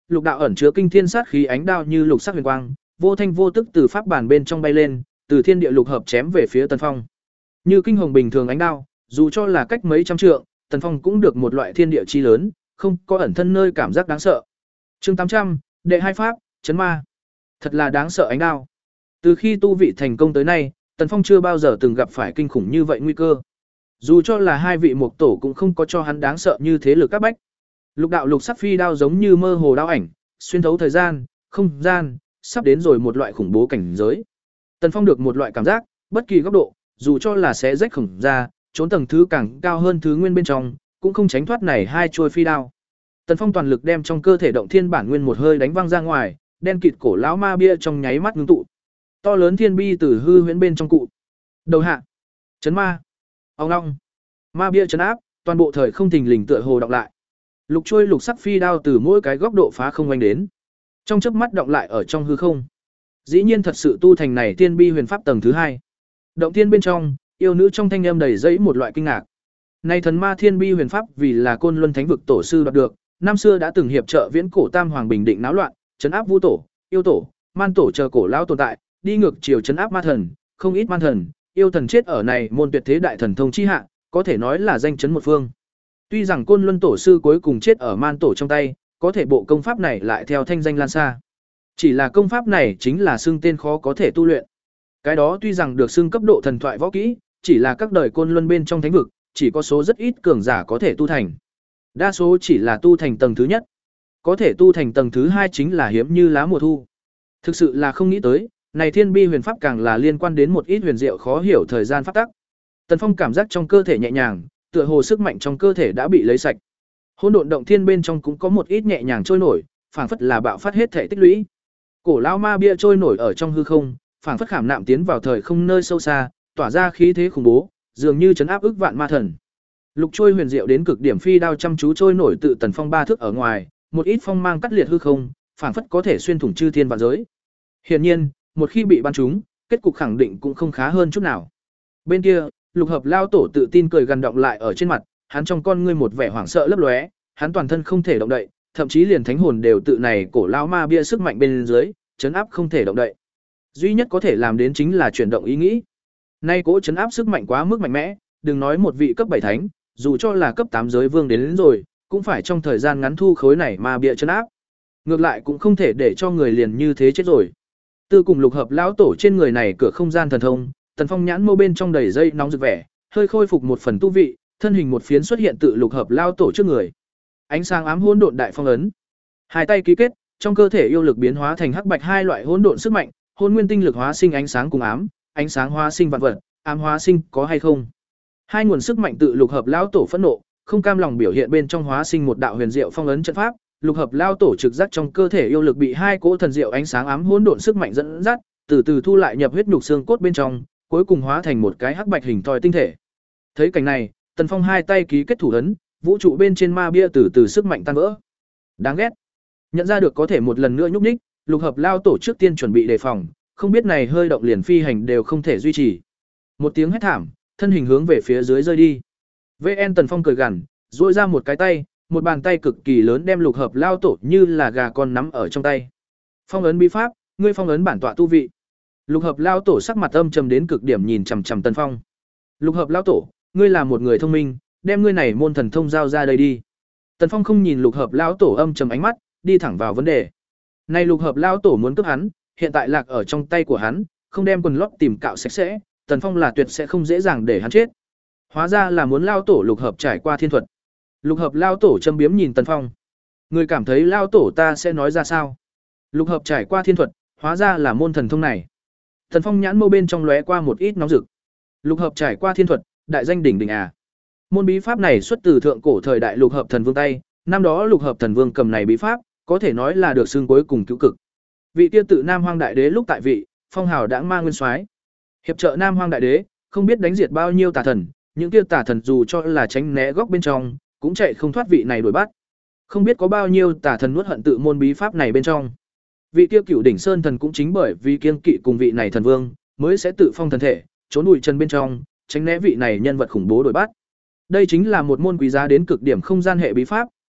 Speaker 1: lục đạo ẩn chứa kinh thiên sát khí ánh đao như lục sắc huyền quang, vô thanh vô tức từ pháp bản bên trong bay lên, từ thiên địa lục hợp chém về phía Tần Phong. Như kinh hồng bình thường ánh đao, dù cho là cách mấy trăm trượng, Tần Phong cũng được một loại thiên địa chi lớn, không có ẩn thân nơi cảm giác đáng sợ. Chương tám trăm, đệ hai pháp, chấn ma. Thật là đáng sợ ánh đao. Từ khi tu vị thành công tới nay, Tần Phong chưa bao giờ từng gặp phải kinh khủng như vậy nguy cơ. Dù cho là hai vị mục tổ cũng không có cho hắn đáng sợ như thế lực các bách. Lục đạo lục sắc phi đao giống như mơ hồ đao ảnh, xuyên thấu thời gian, không gian, sắp đến rồi một loại khủng bố cảnh giới. Tần Phong được một loại cảm giác, bất kỳ góc độ, dù cho là xé rách khủng ra, trốn tầng thứ càng cao hơn thứ nguyên bên trong, cũng không tránh thoát này hai chuôi phi đao. Tần Phong toàn lực đem trong cơ thể động thiên bản nguyên một hơi đánh văng ra ngoài, đen kịt cổ lão ma bia trong nháy mắt ngưng tụ. To lớn thiên bi từ hư huyễn bên trong cụ. Đầu hạ, chấn ma. Ông long. Ma bia chấn áp, toàn bộ thời không thình lình tựa hồ động lại. Lục trôi lục sắc phi đao từ mỗi cái góc độ phá không vành đến. Trong chớp mắt động lại ở trong hư không. Dĩ nhiên thật sự tu thành này tiên bi huyền pháp tầng thứ hai. Động thiên bên trong, yêu nữ trong thanh âm đầy dẫy một loại kinh ngạc. Nay thần ma thiên bi huyền pháp vì là Côn Luân Thánh vực tổ sư đoạt được, năm xưa đã từng hiệp trợ viễn cổ tam hoàng bình định náo loạn, trấn áp vu tổ, yêu tổ, man tổ chờ cổ lão tồn tại, đi ngược chiều trấn áp ma thần, không ít man thần, yêu thần chết ở này môn tuyệt thế đại thần thông chi hạ, có thể nói là danh chấn một phương. Tuy rằng Côn Luân tổ sư cuối cùng chết ở man tổ trong tay, có thể bộ công pháp này lại theo thanh danh lan xa. Chỉ là công pháp này chính là xưng tên khó có thể tu luyện. Cái đó tuy rằng được xưng cấp độ thần thoại võ kỹ, chỉ là các đời Côn Luân bên trong thánh vực, chỉ có số rất ít cường giả có thể tu thành. Đa số chỉ là tu thành tầng thứ nhất. Có thể tu thành tầng thứ hai chính là hiếm như lá mùa thu. Thực sự là không nghĩ tới, này thiên bi huyền pháp càng là liên quan đến một ít huyền diệu khó hiểu thời gian pháp tắc. Tần Phong cảm giác trong cơ thể nhẹ nhàng, tựa hồ sức mạnh trong cơ thể đã bị lấy sạch. Hỗn độn động thiên bên trong cũng có một ít nhẹ nhàng trôi nổi, phảng phất là bạo phát hết thể tích lũy. Cổ lão ma bia trôi nổi ở trong hư không, phảng phất khảm nạm tiến vào thời không nơi sâu xa, tỏa ra khí thế khủng bố, dường như trấn áp ức vạn ma thần. Lục trôi huyền diệu đến cực điểm phi đao chăm chú trôi nổi tự Tần Phong ba thước ở ngoài, một ít phong mang cắt liệt hư không, phảng phất có thể xuyên thủng chư thiên vạn giới. Hiển nhiên, một khi bị bắn trúng, kết cục khẳng định cũng không khá hơn chút nào. Bên kia, Lục Hợp lao tổ tự tin cười gần động lại ở trên mặt, hắn trong con ngươi một vẻ hoảng sợ lấp lóe, hắn toàn thân không thể động đậy, thậm chí liền thánh hồn đều tự này cổ lão ma bia sức mạnh bên dưới, chấn áp không thể động đậy. Duy nhất có thể làm đến chính là chuyển động ý nghĩ. Nay cỗ chấn áp sức mạnh quá mức mạnh mẽ, đừng nói một vị cấp bảy thánh, dù cho là cấp tám giới vương đến, đến rồi, cũng phải trong thời gian ngắn thu khối này ma bia chấn áp. Ngược lại cũng không thể để cho người liền như thế chết rồi. Từ cùng Lục Hợp lão tổ trên người này cửa không gian thần thông, Tần Phong nhãn mâu bên trong đầy dây nóng rực vẻ, hơi khôi phục một phần tu vị, thân hình một phiến xuất hiện tự Lục Hợp lão tổ trước người. Ánh sáng ám hỗn độn đại phong ấn. Hai tay ký kết, trong cơ thể yêu lực biến hóa thành hắc bạch hai loại hỗn độn sức mạnh, hỗn nguyên tinh lực hóa sinh ánh sáng cùng ám, ánh sáng hóa sinh vạn vật, ám hóa sinh có hay không? Hai nguồn sức mạnh tự Lục Hợp lão tổ phẫn nộ, không cam lòng biểu hiện bên trong hóa sinh một đạo huyền diệu phong ấn trận pháp, Lục Hợp lão tổ trực giác trong cơ thể yêu lực bị hai cỗ thần diệu ánh sáng ám hỗn độn sức mạnh dẫn dắt, từ từ thu lại nhập huyết nhục xương cốt bên trong, cuối cùng hóa thành một cái hắc bạch hình thoi tinh thể. Thấy cảnh này, Tần Phong hai tay ký kết thủ ấn, vũ trụ bên trên ma bia từ từ sức mạnh tan vỡ. Đáng ghét. Nhận ra được có thể một lần nữa nhúc nhích, Lục Hợp lão tổ trước tiên chuẩn bị đề phòng, không biết này hơi động liền phi hành đều không thể duy trì. Một tiếng hét thảm, thân hình hướng về phía dưới rơi đi. vê en Tần Phong cười gằn, duỗi ra một cái tay, một bàn tay cực kỳ lớn đem Lục Hợp lão tổ như là gà con nắm ở trong tay. Phong ấn bí pháp, ngươi phong ấn bản tọa tu vị. Lục Hợp lão tổ sắc mặt âm trầm đến cực điểm nhìn chằm chằm Tần Phong. Lục Hợp lão tổ, ngươi là một người thông minh, đem ngươi này môn thần thông giao ra đây đi. Tần Phong không nhìn Lục Hợp lão tổ âm trầm ánh mắt, đi thẳng vào vấn đề. Này Lục Hợp lão tổ muốn cướp hắn, hiện tại lạc ở trong tay của hắn, không đem quần lót tìm cạo sạch sẽ, Tần Phong là tuyệt sẽ không dễ dàng để hắn chết. Hóa ra là muốn lão tổ Lục Hợp trải qua thiên thuật. Lục Hợp lão tổ châm biếm nhìn Tần Phong. Ngươi cảm thấy lão tổ ta sẽ nói ra sao? Lục Hợp trải qua thiên thuật, hóa ra là môn thần thông này. Tần Phong nhãn mâu bên trong lóe qua một ít nóng rực. Lục Hợp trải qua thiên thuật, đại danh đỉnh đỉnh à? Môn bí pháp này xuất từ thượng cổ thời đại Lục Hợp thần vương tay, năm đó Lục Hợp thần vương cầm này bí pháp, có thể nói là được xưng cuối cùng cứu cực. Vị kia tự Nam Hoang đại đế lúc tại vị, phong hào đãng ma nguyên soái, hiệp trợ Nam Hoang đại đế, không biết đánh diệt bao nhiêu tà thần, những kia tà thần dù cho là tránh né góc bên trong, cũng chạy không thoát vị này đuổi bắt. Không biết có bao nhiêu tà thần nuốt hận tự môn bí pháp này bên trong. Vị kia Cửu đỉnh sơn thần cũng chính bởi vì kiêng kỵ cùng vị này thần vương, mới sẽ tự phong thần thể, trốn bụi chân bên trong, tránh né vị này nhân vật khủng bố đuổi bắt. Đây chính là một môn quý giá đến cực điểm không gian hệ bí pháp,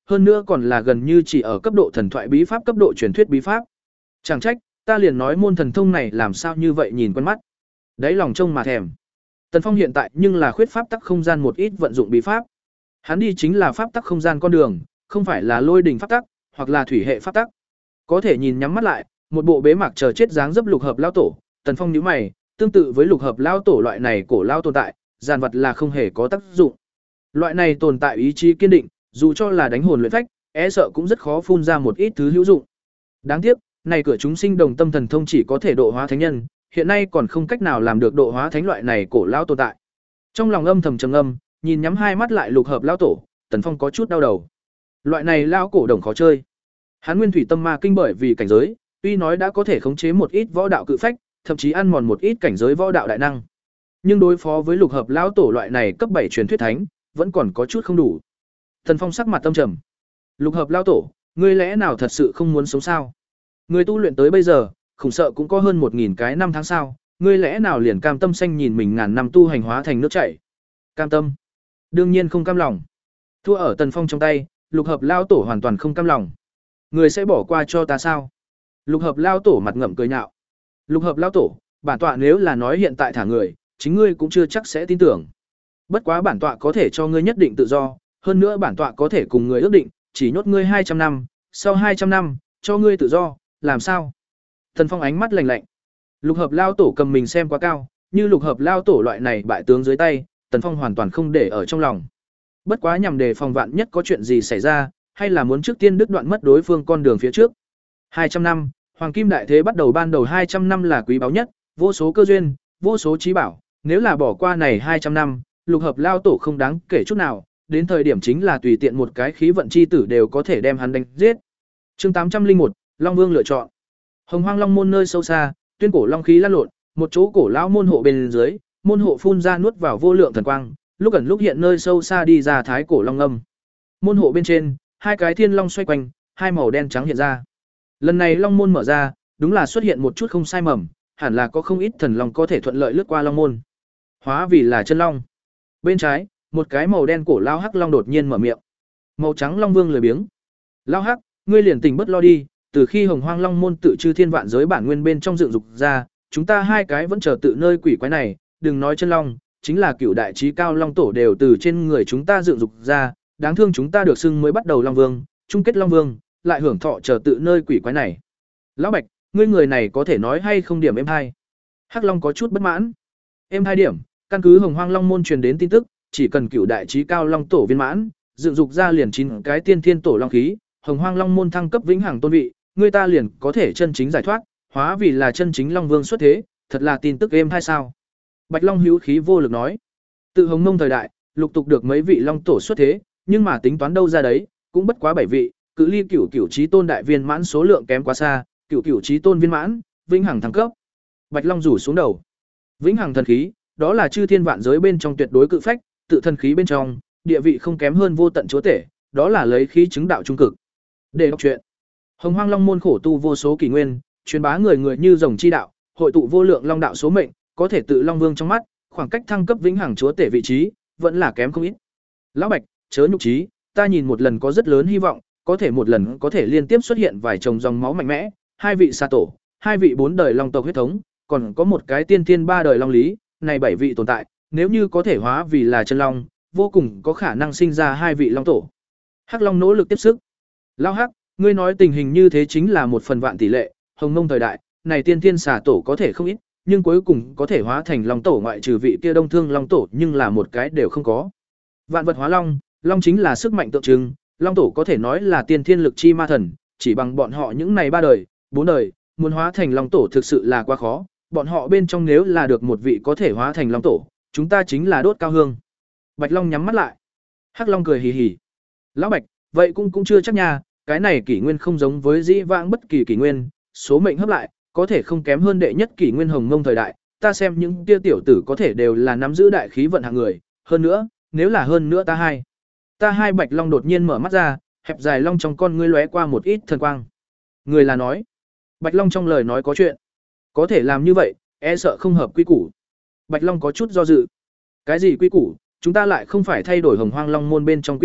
Speaker 1: hơn nữa còn là gần như chỉ ở cấp độ thần thoại bí pháp cấp độ truyền thuyết bí pháp. Chẳng trách, ta liền nói môn thần thông này làm sao như vậy nhìn quen mắt. Đấy lòng trông mà thèm. Tần Phong hiện tại nhưng là khuyết pháp tắc không gian một ít vận dụng bí pháp. Hắn đi chính là pháp tắc không gian con đường, không phải là lôi đình pháp tắc, hoặc là thủy hệ pháp tắc. Có thể nhìn nhắm mắt lại, một bộ bế mạc chờ chết dáng dấp lục hợp lao tổ, Tần Phong nhíu mày, tương tự với lục hợp lao tổ loại này cổ lao tồn tại, giàn vật là không hề có tác dụng. Loại này tồn tại ý chí kiên định, dù cho là đánh hồn luyện phách, e sợ cũng rất khó phun ra một ít thứ hữu dụng. Đáng tiếc, này cửa chúng sinh đồng tâm thần thông chỉ có thể độ hóa thánh nhân, hiện nay còn không cách nào làm được độ hóa thánh loại này cổ lao tồn tại. Trong lòng âm thầm trầm ngâm, nhìn nhắm hai mắt lại lục hợp lao tổ, Tần Phong có chút đau đầu. Loại này lao cổ đồng khó chơi. Hắn Nguyên Thủy Tâm Ma Kinh bởi vì cảnh giới, tuy nói đã có thể khống chế một ít võ đạo cự phách, thậm chí ăn mòn một ít cảnh giới võ đạo đại năng. Nhưng đối phó với lục hợp lao tổ loại này cấp bảy truyền thuyết thánh, vẫn còn có chút không đủ. Tần Phong sắc mặt tâm trầm. Lục hợp lao tổ, ngươi lẽ nào thật sự không muốn sống sao? Ngươi tu luyện tới bây giờ, khủng sợ cũng có hơn một nghìn cái năm tháng sao, ngươi lẽ nào liền cam tâm xanh nhìn mình ngàn năm tu hành hóa thành nước chảy? Cam tâm? Đương nhiên không cam lòng. Thua ở Tần Phong trong tay, lục hợp lao tổ hoàn toàn không cam lòng. Ngươi sẽ bỏ qua cho ta sao? Lục hợp lao tổ mặt ngậm cười nhạo. Lục hợp lao tổ, bản tọa nếu là nói hiện tại thả người, chính ngươi cũng chưa chắc sẽ tin tưởng. Bất quá bản tọa có thể cho ngươi nhất định tự do, hơn nữa bản tọa có thể cùng ngươi ước định, chỉ nhốt ngươi hai trăm năm, sau hai trăm năm, cho ngươi tự do, làm sao? Tần Phong ánh mắt lạnh lạnh. Lục hợp lao tổ cầm mình xem quá cao, như lục hợp lao tổ loại này bại tướng dưới tay, Tần Phong hoàn toàn không để ở trong lòng. Bất quá nhằm đề phòng vạn nhất có chuyện gì xảy ra, hay là muốn trước tiên đứt đoạn mất đối phương con đường phía trước. hai trăm năm, Hoàng Kim Đại Thế bắt đầu ban đầu hai trăm năm là quý báu nhất, vô số cơ duyên, vô số trí bảo, nếu là bỏ qua này hai trăm năm, lục hợp lao tổ không đáng kể chút nào, đến thời điểm chính là tùy tiện một cái khí vận chi tử đều có thể đem hắn đánh giết. Chương tám trăm lẻ một, Long Vương lựa chọn. Hồng Hoang Long môn nơi sâu xa, tuyên cổ long khí lan lộn, một chỗ cổ lão môn hộ bên dưới, môn hộ phun ra nuốt vào vô lượng thần quang, lúc ẩn lúc hiện nơi sâu xa đi ra thái cổ long âm. Môn hộ bên trên, hai cái thiên long xoay quanh, hai màu đen trắng hiện ra. Lần này long môn mở ra, đúng là xuất hiện một chút không sai mầm, hẳn là có không ít thần long có thể thuận lợi lướt qua long môn. Hóa vì là chân long. Bên trái, một cái màu đen cổ lao hắc long đột nhiên mở miệng. Màu trắng long vương lười biếng. Lao hắc, ngươi liền tỉnh bất lo đi, từ khi Hồng Hoang Long môn tự chư thiên vạn giới bản nguyên bên trong dựng dục ra, chúng ta hai cái vẫn chờ tự nơi quỷ quái này, đừng nói chân long, chính là cựu đại trí cao long tổ đều từ trên người chúng ta dựng dục ra, đáng thương chúng ta được xưng mới bắt đầu long vương, chung kết long vương, lại hưởng thọ chờ tự nơi quỷ quái này. Lão Bạch, ngươi người này có thể nói hay không điểm em hai? Hắc Long có chút bất mãn. Em hai điểm, căn cứ Hồng Hoang Long môn truyền đến tin tức, chỉ cần cựu đại trí cao long tổ viên mãn, dựng dục ra liền chín cái tiên thiên tổ long khí, Hồng Hoang Long môn thăng cấp vĩnh hằng tôn vị, người ta liền có thể chân chính giải thoát, hóa vì là chân chính Long Vương xuất thế, thật là tin tức êm hay sao? Bạch Long hữu khí vô lực nói. Tự Hồng Mông thời đại, lục tục được mấy vị long tổ xuất thế, nhưng mà tính toán đâu ra đấy, cũng bất quá bảy vị, cự ly cửu cửu chí tôn đại viên mãn số lượng kém quá xa, cửu cửu chí tôn viên mãn, vĩnh hằng thăng cấp. Bạch Long rủ xuống đầu. Vĩnh hằng thần khí, đó là chư thiên vạn giới bên trong tuyệt đối cự phách, tự thần khí bên trong, địa vị không kém hơn vô tận chúa tể, đó là lấy khí chứng đạo trung cực. Để đọc truyện. Hồng Hoang Long môn khổ tu vô số kỷ nguyên, truyền bá người người như rồng chi đạo, hội tụ vô lượng long đạo số mệnh, có thể tự Long Vương trong mắt, khoảng cách thăng cấp vĩnh hằng chúa tể vị trí, vẫn là kém không ít. Lão Bạch, chớ nhục trí, ta nhìn một lần có rất lớn hy vọng, có thể một lần có thể liên tiếp xuất hiện vài chồng dòng máu mạnh mẽ, hai vị sa tổ, hai vị bốn đời long tộc huyết thống, còn có một cái tiên thiên ba đời long lý, này bảy vị tồn tại, nếu như có thể hóa vì là chân long, vô cùng có khả năng sinh ra hai vị long tổ. Hắc Long nỗ lực tiếp sức. Lão Hắc, ngươi nói tình hình như thế chính là một phần vạn tỷ lệ, Hồng Mông thời đại, này tiên thiên xà tổ có thể không ít, nhưng cuối cùng có thể hóa thành long tổ ngoại trừ vị kia đông thương long tổ, nhưng là một cái đều không có. Vạn vật hóa long, long chính là sức mạnh tượng trưng, long tổ có thể nói là tiên thiên lực chi ma thần, chỉ bằng bọn họ những này ba đời, bốn đời, muốn hóa thành long tổ thực sự là quá khó, bọn họ bên trong nếu là được một vị có thể hóa thành long tổ, chúng ta chính là đốt cao hương. Bạch Long nhắm mắt lại. Hắc Long cười hì hì. Lão Bạch, vậy cũng cũng chưa chắc nha, cái này kỷ nguyên không giống với dĩ vãng bất kỳ kỷ nguyên, số mệnh hấp lại, có thể không kém hơn đệ nhất kỷ nguyên Hồng Mông thời đại, ta xem những kia tiểu tử có thể đều là nắm giữ đại khí vận hạng người, hơn nữa, nếu là hơn nữa ta hai. Ta hai. Bạch Long đột nhiên mở mắt ra, hẹp dài long trong con ngươi lóe qua một ít thần quang. Người là nói, Bạch Long trong lời nói có chuyện. Có thể làm như vậy, e sợ không hợp quy củ. Bạch Long có chút do dự. Cái gì quy củ, chúng ta lại không phải thay đổi Hồng Hoang Long môn bên trong quy tắc,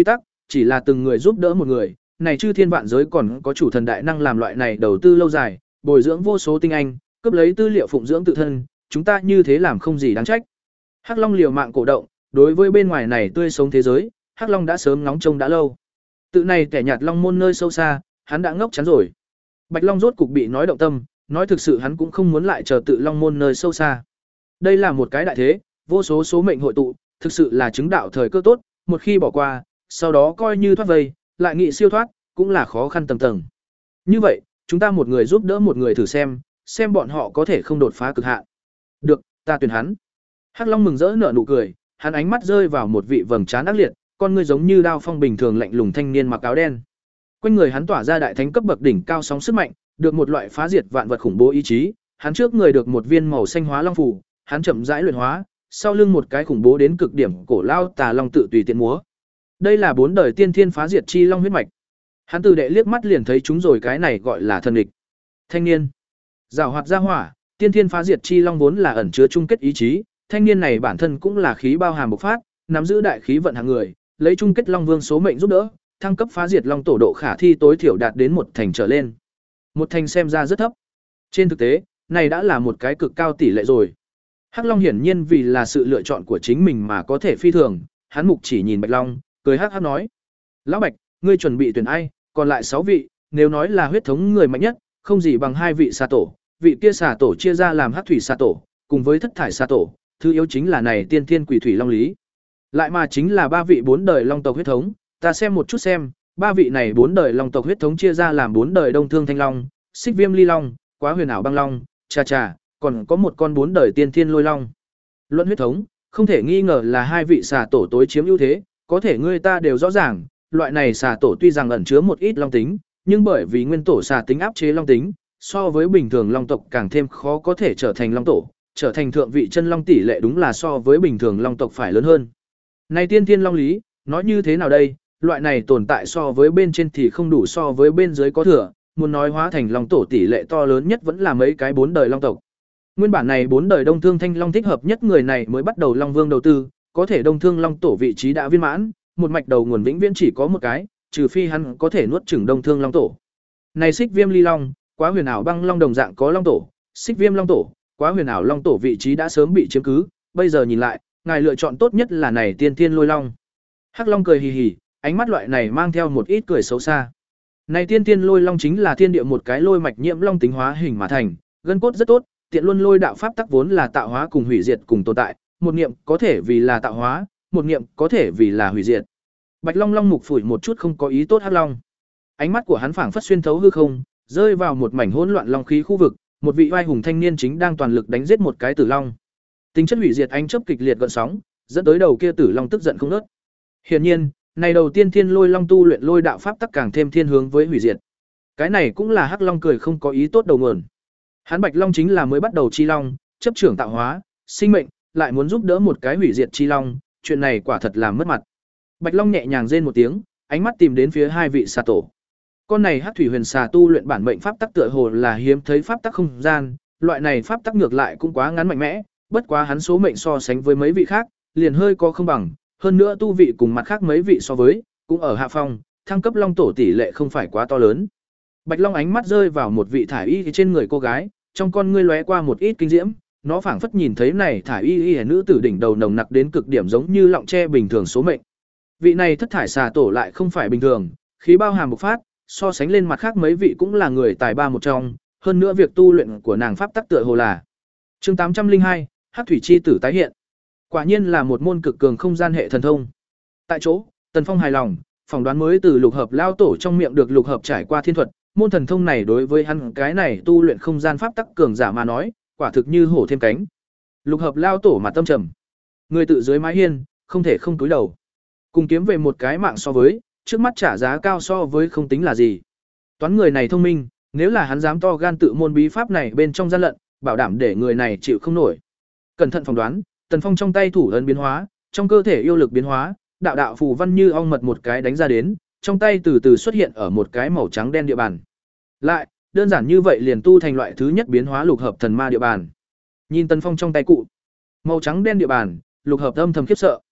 Speaker 1: chỉ là từng người giúp đỡ một người, này chư thiên vạn giới còn có chủ thần đại năng làm loại này đầu tư lâu dài, bồi dưỡng vô số tinh anh, cướp lấy tư liệu phụng dưỡng tự thân, chúng ta như thế làm không gì đáng trách. Hắc Long liều mạng cổ động, đối với bên ngoài này tươi sống thế giới, Hắc Long đã sớm ngóng trông đã lâu. Tự này kẻ nhạt long môn nơi sâu xa, hắn đã ngốc chắn rồi. Bạch Long rốt cục bị nói động tâm, nói thực sự hắn cũng không muốn lại chờ tự long môn nơi sâu xa. Đây là một cái đại thế, vô số số mệnh hội tụ, thực sự là chứng đạo thời cơ tốt, một khi bỏ qua, sau đó coi như thoát vây, lại nghị siêu thoát, cũng là khó khăn tầng tầng. Như vậy, chúng ta một người giúp đỡ một người thử xem, xem bọn họ có thể không đột phá cực hạn. Được, ta tuyển hắn. Hắc Long mừng rỡ nở nụ cười, hắn ánh mắt rơi vào một vị vầng trán ác liệt, con ngươi giống như đao phong bình thường lạnh lùng thanh niên mặc áo đen. Quanh người hắn tỏa ra đại thánh cấp bậc đỉnh cao sóng sức mạnh, được một loại phá diệt vạn vật khủng bố ý chí, hắn trước người được một viên màu xanh hóa long phù, hắn chậm rãi luyện hóa, sau lưng một cái khủng bố đến cực điểm cổ lao tà long tự tùy tiện múa. Đây là bốn đời tiên thiên phá diệt chi long huyết mạch. Hắn từ đệ liếc mắt liền thấy chúng rồi, cái này gọi là thần địch. Thanh niên, giảo hoạt gia hỏa, tiên thiên phá diệt chi long vốn là ẩn chứa chung kết ý chí, thanh niên này bản thân cũng là khí bao hàm bộc phát, nắm giữ đại khí vận hạng người, lấy chung kết long vương số mệnh giúp đỡ, thăng cấp phá diệt long tổ độ khả thi tối thiểu đạt đến một thành trở lên. Một thành xem ra rất thấp. Trên thực tế, này đã là một cái cực cao tỷ lệ rồi. Hắc Long hiển nhiên vì là sự lựa chọn của chính mình mà có thể phi thường, hắn mục chỉ nhìn Bạch Long, cười hắc hắc nói: "Lão Bạch, ngươi chuẩn bị tuyển ai? Còn lại sáu vị, nếu nói là huyết thống người mạnh nhất, không gì bằng hai vị xà tổ, vị kia xà tổ chia ra làm hắc thủy xà tổ, cùng với thất thải xà tổ, thứ yếu chính là này tiên thiên quỷ thủy long lý. Lại mà chính là ba vị bốn đời long tộc huyết thống, ta xem một chút xem, ba vị này bốn đời long tộc huyết thống chia ra làm bốn đời đông thương thanh long, xích viêm ly long, quá huyền ảo băng long, cha cha, còn có một con bốn đời tiên thiên lôi long. Luận huyết thống, không thể nghi ngờ là hai vị xà tổ tối chiếm ưu thế, có thể ngươi ta đều rõ ràng, loại này xà tổ tuy rằng ẩn chứa một ít long tính, nhưng bởi vì nguyên tổ xà tính áp chế long tính, so với bình thường long tộc càng thêm khó có thể trở thành long tổ, trở thành thượng vị chân long tỷ lệ đúng là so với bình thường long tộc phải lớn hơn. Này tiên thiên long lý, nói như thế nào đây, loại này tồn tại so với bên trên thì không đủ, so với bên dưới có thừa, muốn nói hóa thành long tổ tỷ lệ to lớn nhất vẫn là mấy cái bốn đời long tộc. Nguyên bản này bốn đời đông thương thanh long thích hợp nhất người này mới bắt đầu long vương đầu tư, có thể đông thương long tổ vị trí đã viên mãn, một mạch đầu nguồn vĩnh viễn chỉ có một cái, trừ phi hắn có thể nuốt chửng đông thương long tổ. Này xích viêm ly long, quá huyền ảo băng long đồng dạng có long tổ, xích viêm long tổ, quá huyền ảo long tổ vị trí đã sớm bị chiếm cứ, bây giờ nhìn lại, ngài lựa chọn tốt nhất là này tiên thiên lôi long. Hắc Long cười hì hì, ánh mắt loại này mang theo một ít cười xấu xa. Này tiên thiên lôi long chính là thiên địa một cái lôi mạch nhiễm long tính hóa hình mà thành, gân cốt rất tốt, tiện luân lôi đạo pháp tắc vốn là tạo hóa cùng hủy diệt cùng tồn tại, một niệm có thể vì là tạo hóa, một niệm có thể vì là hủy diệt. Bạch Long Long mục phủi một chút không có ý tốt Hắc Long. Ánh mắt của hắn phảng phất xuyên thấu hư không, rơi vào một mảnh hỗn loạn long khí khu vực, một vị oai hùng thanh niên chính đang toàn lực đánh giết một cái tử long. Tính chất hủy diệt ánh chớp kịch liệt gợn sóng, dẫn tới đầu kia tử long tức giận không ngớt. Hiển nhiên, này đầu tiên thiên lôi long tu luyện lôi đạo pháp tắc càng thêm thiên hướng với hủy diệt. Cái này cũng là Hắc Long cười không có ý tốt đầu nguồn. Hắn Bạch Long chính là mới bắt đầu chi long, chấp trưởng tạo hóa, sinh mệnh, lại muốn giúp đỡ một cái hủy diệt chi long, chuyện này quả thật là mất mặt. Bạch Long nhẹ nhàng rên một tiếng, ánh mắt tìm đến phía hai vị xà tổ. Con này Hắc thủy huyền xà tu luyện bản mệnh pháp tắc tựa hồ là hiếm thấy pháp tắc không gian, loại này pháp tắc ngược lại cũng quá ngắn mạnh mẽ, bất quá hắn số mệnh so sánh với mấy vị khác, liền hơi có không bằng, hơn nữa tu vị cùng mặt khác mấy vị so với, cũng ở hạ phong, thăng cấp long tổ tỷ lệ không phải quá to lớn. Bạch Long ánh mắt rơi vào một vị thải y trên người cô gái, trong con ngươi lóe qua một ít kinh diễm, nó phảng phất nhìn thấy này thải y y nữ tử đỉnh đầu nồng nặc đến cực điểm giống như lọng tre bình thường số mệnh. Vị này thất thải xà tổ lại không phải bình thường, khí bao hàm bộc phát, so sánh lên mặt khác mấy vị cũng là người tài ba một trong, hơn nữa việc tu luyện của nàng pháp tắc tựa hồ là. Chương tám trăm linh hai, Hắc thủy chi tử tái hiện. Quả nhiên là một môn cực cường không gian hệ thần thông. Tại chỗ, Tần Phong hài lòng, phỏng đoán mới từ lục hợp lao tổ trong miệng được lục hợp trải qua thiên thuật, môn thần thông này đối với hắn cái này tu luyện không gian pháp tắc cường giả mà nói, quả thực như hổ thêm cánh. Lục hợp lao tổ mà tâm trầm, người tự dưới mái hiên, không thể không túi đầu. Cùng kiếm về một cái mạng so với, trước mắt trả giá cao so với không tính là gì. Toán người này thông minh, nếu là hắn dám to gan tự môn bí pháp này bên trong gian lận, bảo đảm để người này chịu không nổi. Cẩn thận phỏng đoán, Tần Phong trong tay thủ ấn biến hóa, trong cơ thể yêu lực biến hóa, đạo đạo phù văn như ong mật một cái đánh ra đến, trong tay từ từ xuất hiện ở một cái màu trắng đen địa bàn. Lại, đơn giản như vậy liền tu thành loại thứ nhất biến hóa lục hợp thần ma địa bàn. Nhìn Tần Phong trong tay cụ, màu trắng đen địa bàn, lục hợp âm thầm khiếp sợ.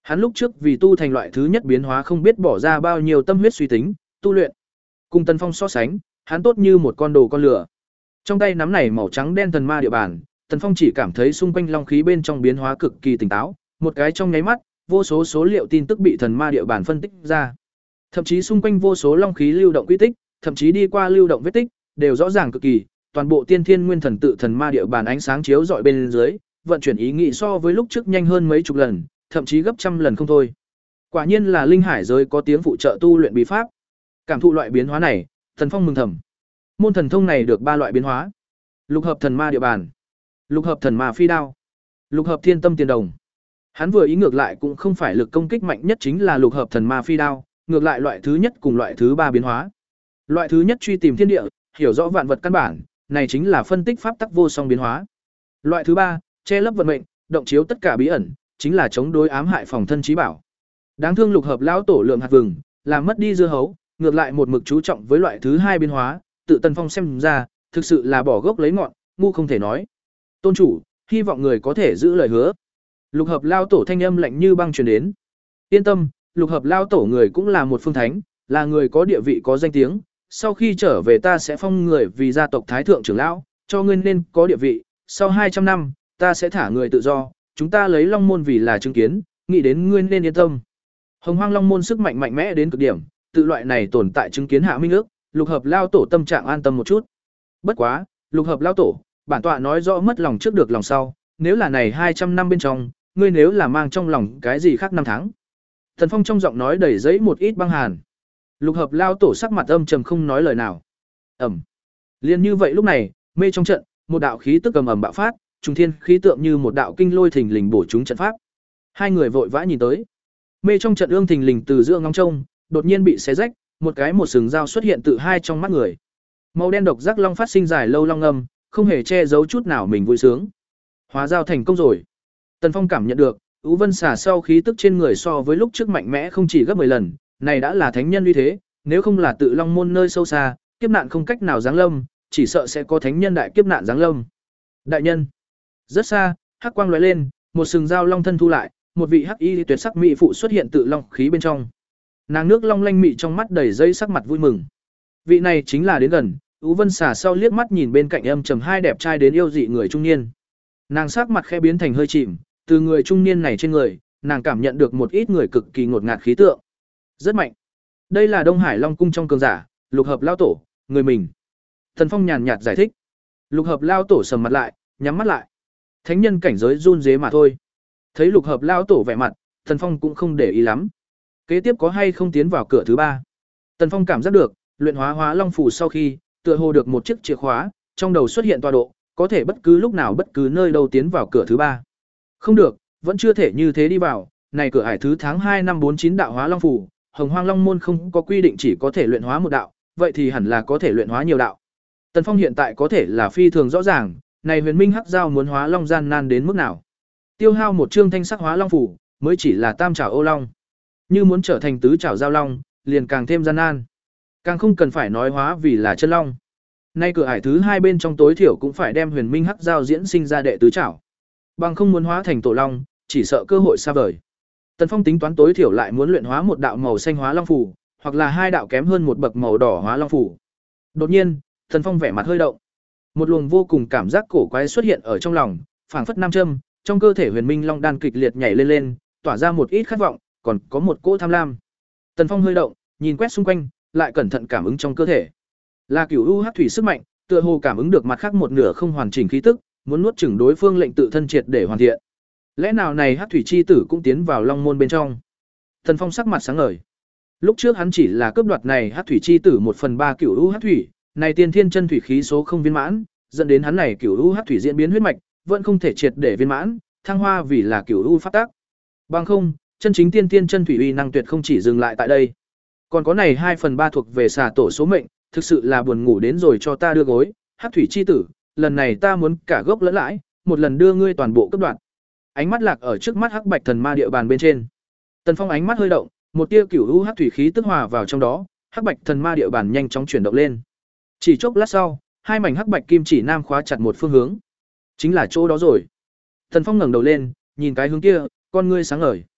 Speaker 1: Hắn lúc trước vì tu thành loại thứ nhất biến hóa không biết bỏ ra bao nhiêu tâm huyết suy tính, tu luyện. Cùng Tần Phong so sánh, hắn tốt như một con đồ con lửa. Trong tay nắm này màu trắng đen thần ma địa bàn, Tần Phong chỉ cảm thấy xung quanh long khí bên trong biến hóa cực kỳ tỉnh táo, một cái trong nháy mắt, vô số số liệu tin tức bị thần ma địa bàn phân tích ra. Thậm chí xung quanh vô số long khí lưu động quy tích, thậm chí đi qua lưu động vết tích, đều rõ ràng cực kỳ, toàn bộ tiên thiên nguyên thần tự thần ma địa bàn ánh sáng chiếu rọi bên dưới, vận chuyển ý nghĩ so với lúc trước nhanh hơn mấy chục lần, thậm chí gấp trăm lần không thôi. Quả nhiên là linh hải giới có tiếng phụ trợ tu luyện bí pháp. Cảm thụ loại biến hóa này, Tần Phong mừng thầm. Môn thần thông này được ba loại biến hóa: lục hợp thần ma địa bàn, lục hợp thần ma phi đao, lục hợp thiên tâm tiền đồng. Hắn vừa ý ngược lại cũng không phải lực công kích mạnh nhất chính là lục hợp thần ma phi đao, ngược lại loại thứ nhất cùng loại thứ ba biến hóa. Loại thứ nhất truy tìm thiên địa, hiểu rõ vạn vật căn bản, này chính là phân tích pháp tắc vô song biến hóa. Loại thứ ba, che lấp vận mệnh, động chiếu tất cả bí ẩn, chính là chống đối ám hại phòng thân trí bảo. Đáng thương lục hợp lão tổ lượng hạt vừng, làm mất đi dưa hấu, ngược lại một mực chú trọng với loại thứ hai biến hóa, tự Tần Phong xem ra, thực sự là bỏ gốc lấy ngọn, ngu không thể nói. Tôn chủ, hy vọng người có thể giữ lời hứa. Lục hợp lao tổ thanh âm lạnh như băng truyền đến. Yên tâm, lục hợp lao tổ người cũng là một phương thánh, là người có địa vị có danh tiếng, sau khi trở về ta sẽ phong người vì gia tộc thái thượng trưởng lão, cho ngươi nên có địa vị, sau hai trăm năm, ta sẽ thả người tự do, chúng ta lấy Long môn vì là chứng kiến, nghĩ đến ngươi nên yên tâm. Hồng Hoang Long môn sức mạnh mạnh mẽ đến cực điểm, tự loại này tồn tại chứng kiến hạ minh ước, lục hợp lao tổ tâm trạng an tâm một chút. Bất quá, lục hợp lao tổ, bản tọa nói rõ mất lòng trước được lòng sau, nếu là này hai trăm năm bên trong, ngươi nếu là mang trong lòng cái gì khác năm tháng. Thần Phong trong giọng nói đầy giấy một ít băng hàn. Lục hợp lao tổ sắc mặt âm trầm không nói lời nào. Ẩm. Liên như vậy lúc này, mê trong trận, một đạo khí tức ầm ầm bạo phát, trùng thiên khí tượng như một đạo kinh lôi thình lình bổ trúng trận pháp. Hai người vội vã nhìn tới. Mê trong trận ương thình lình từ giữa ngóng trông, đột nhiên bị xé rách, một cái một sừng dao xuất hiện từ hai trong mắt người. Màu đen độc giác long phát sinh dài lâu long ngâm, không hề che giấu chút nào mình vui sướng. Hóa giao thành công rồi. Tần Phong cảm nhận được, Ú Vân Xà sau khí tức trên người so với lúc trước mạnh mẽ không chỉ gấp mười lần, này đã là thánh nhân uy thế, nếu không là tự Long môn nơi sâu xa, kiếp nạn không cách nào giáng lâm, chỉ sợ sẽ có thánh nhân đại kiếp nạn giáng lâm. Đại nhân. Rất xa, hắc quang lóe lên, một sừng dao long thân thu lại, một vị hắc y tuyệt sắc mỹ phụ xuất hiện tự long khí bên trong. Nàng nước long lanh mị trong mắt đầy dây sắc mặt vui mừng. Vị này chính là đến gần, Ú Vân Xà sau liếc mắt nhìn bên cạnh âm trầm hai đẹp trai đến yêu dị người trung niên. Nàng sắc mặt khẽ biến thành hơi chìm, từ người trung niên này trên người, nàng cảm nhận được một ít người cực kỳ ngột ngạt khí tượng. Rất mạnh. Đây là Đông Hải Long cung trong cường giả, lục hợp lao tổ, người mình. Thần Phong nhàn nhạt giải thích. Lục hợp lao tổ sầm mặt lại, nhắm mắt lại. Thánh nhân cảnh giới run rế mà thôi. Thấy lục hợp lao tổ vẻ mặt, Thần Phong cũng không để ý lắm. Kế tiếp có hay không tiến vào cửa thứ ba. Tần Phong cảm giác được, luyện hóa hóa long phù sau khi, tựa hồ được một chiếc chìa khóa, trong đầu xuất hiện tọa độ, có thể bất cứ lúc nào bất cứ nơi đâu tiến vào cửa thứ ba. Không được, vẫn chưa thể như thế đi vào, này cửa ải thứ tháng hai năm bốn chín đạo hóa long phù, Hồng Hoang Long môn không có quy định chỉ có thể luyện hóa một đạo, vậy thì hẳn là có thể luyện hóa nhiều đạo. Tần Phong hiện tại có thể là phi thường rõ ràng, này Huyền Minh Hắc Giao muốn hóa long gian nan đến mức nào. Tiêu hao một chương thanh sắc hóa long phù, mới chỉ là tam trảo ô long. Như muốn trở thành tứ trảo giao long, liền càng thêm gian nan. Càng không cần phải nói hóa vì là chân long. Nay cửa ải thứ hai bên trong tối thiểu cũng phải đem Huyền Minh Hắc Giao diễn sinh ra đệ tứ trảo. Bằng không muốn hóa thành tổ long, chỉ sợ cơ hội xa vời. Tần Phong tính toán tối thiểu lại muốn luyện hóa một đạo màu xanh hóa long phù, hoặc là hai đạo kém hơn một bậc màu đỏ hóa long phù. Đột nhiên, Tần Phong vẻ mặt hơi động. Một luồng vô cùng cảm giác cổ quái xuất hiện ở trong lòng, phảng phất nam châm, trong cơ thể Huyền Minh Long đan kịch liệt nhảy lên lên, tỏa ra một ít khát vọng, còn có một cỗ tham lam. Tần Phong hơi động, nhìn quét xung quanh, lại cẩn thận cảm ứng trong cơ thể. Là Cửu U Hắc thủy sức mạnh, tựa hồ cảm ứng được mặt khác một nửa không hoàn chỉnh khí tức, muốn nuốt chửng đối phương lệnh tự thân triệt để hoàn thiện. Lẽ nào này Hắc thủy chi tử cũng tiến vào Long môn bên trong? Tần Phong sắc mặt sáng ngời. Lúc trước hắn chỉ là cướp đoạt này Hắc thủy chi tử một phần ba Cửu U Hắc thủy, này tiên thiên chân thủy khí số không viên mãn, dẫn đến hắn này Cửu U Hắc thủy diễn biến huyết mạch, vẫn không thể triệt để viên mãn, thăng hoa vì là Cửu U pháp tác. Bằng không, chân chính tiên tiên chân thủy uy năng tuyệt không chỉ dừng lại tại đây. Còn có này hai phần ba thuộc về xà tổ số mệnh, thực sự là buồn ngủ đến rồi cho ta đưa gối, Hắc thủy chi tử, lần này ta muốn cả gốc lẫn lãi, một lần đưa ngươi toàn bộ cấp đoạn. Ánh mắt lạc ở trước mắt Hắc Bạch thần ma địa bàn bên trên. Tần Phong ánh mắt hơi động, một tia Cửu U Hắc thủy khí tức hòa vào trong đó, Hắc Bạch thần ma địa bàn nhanh chóng chuyển động lên. Chỉ chốc lát sau, hai mảnh hắc bạch kim chỉ nam khóa chặt một phương hướng. Chính là chỗ đó rồi. Tần Phong ngẩng đầu lên, nhìn cái hướng kia, con ngươi sáng ngời.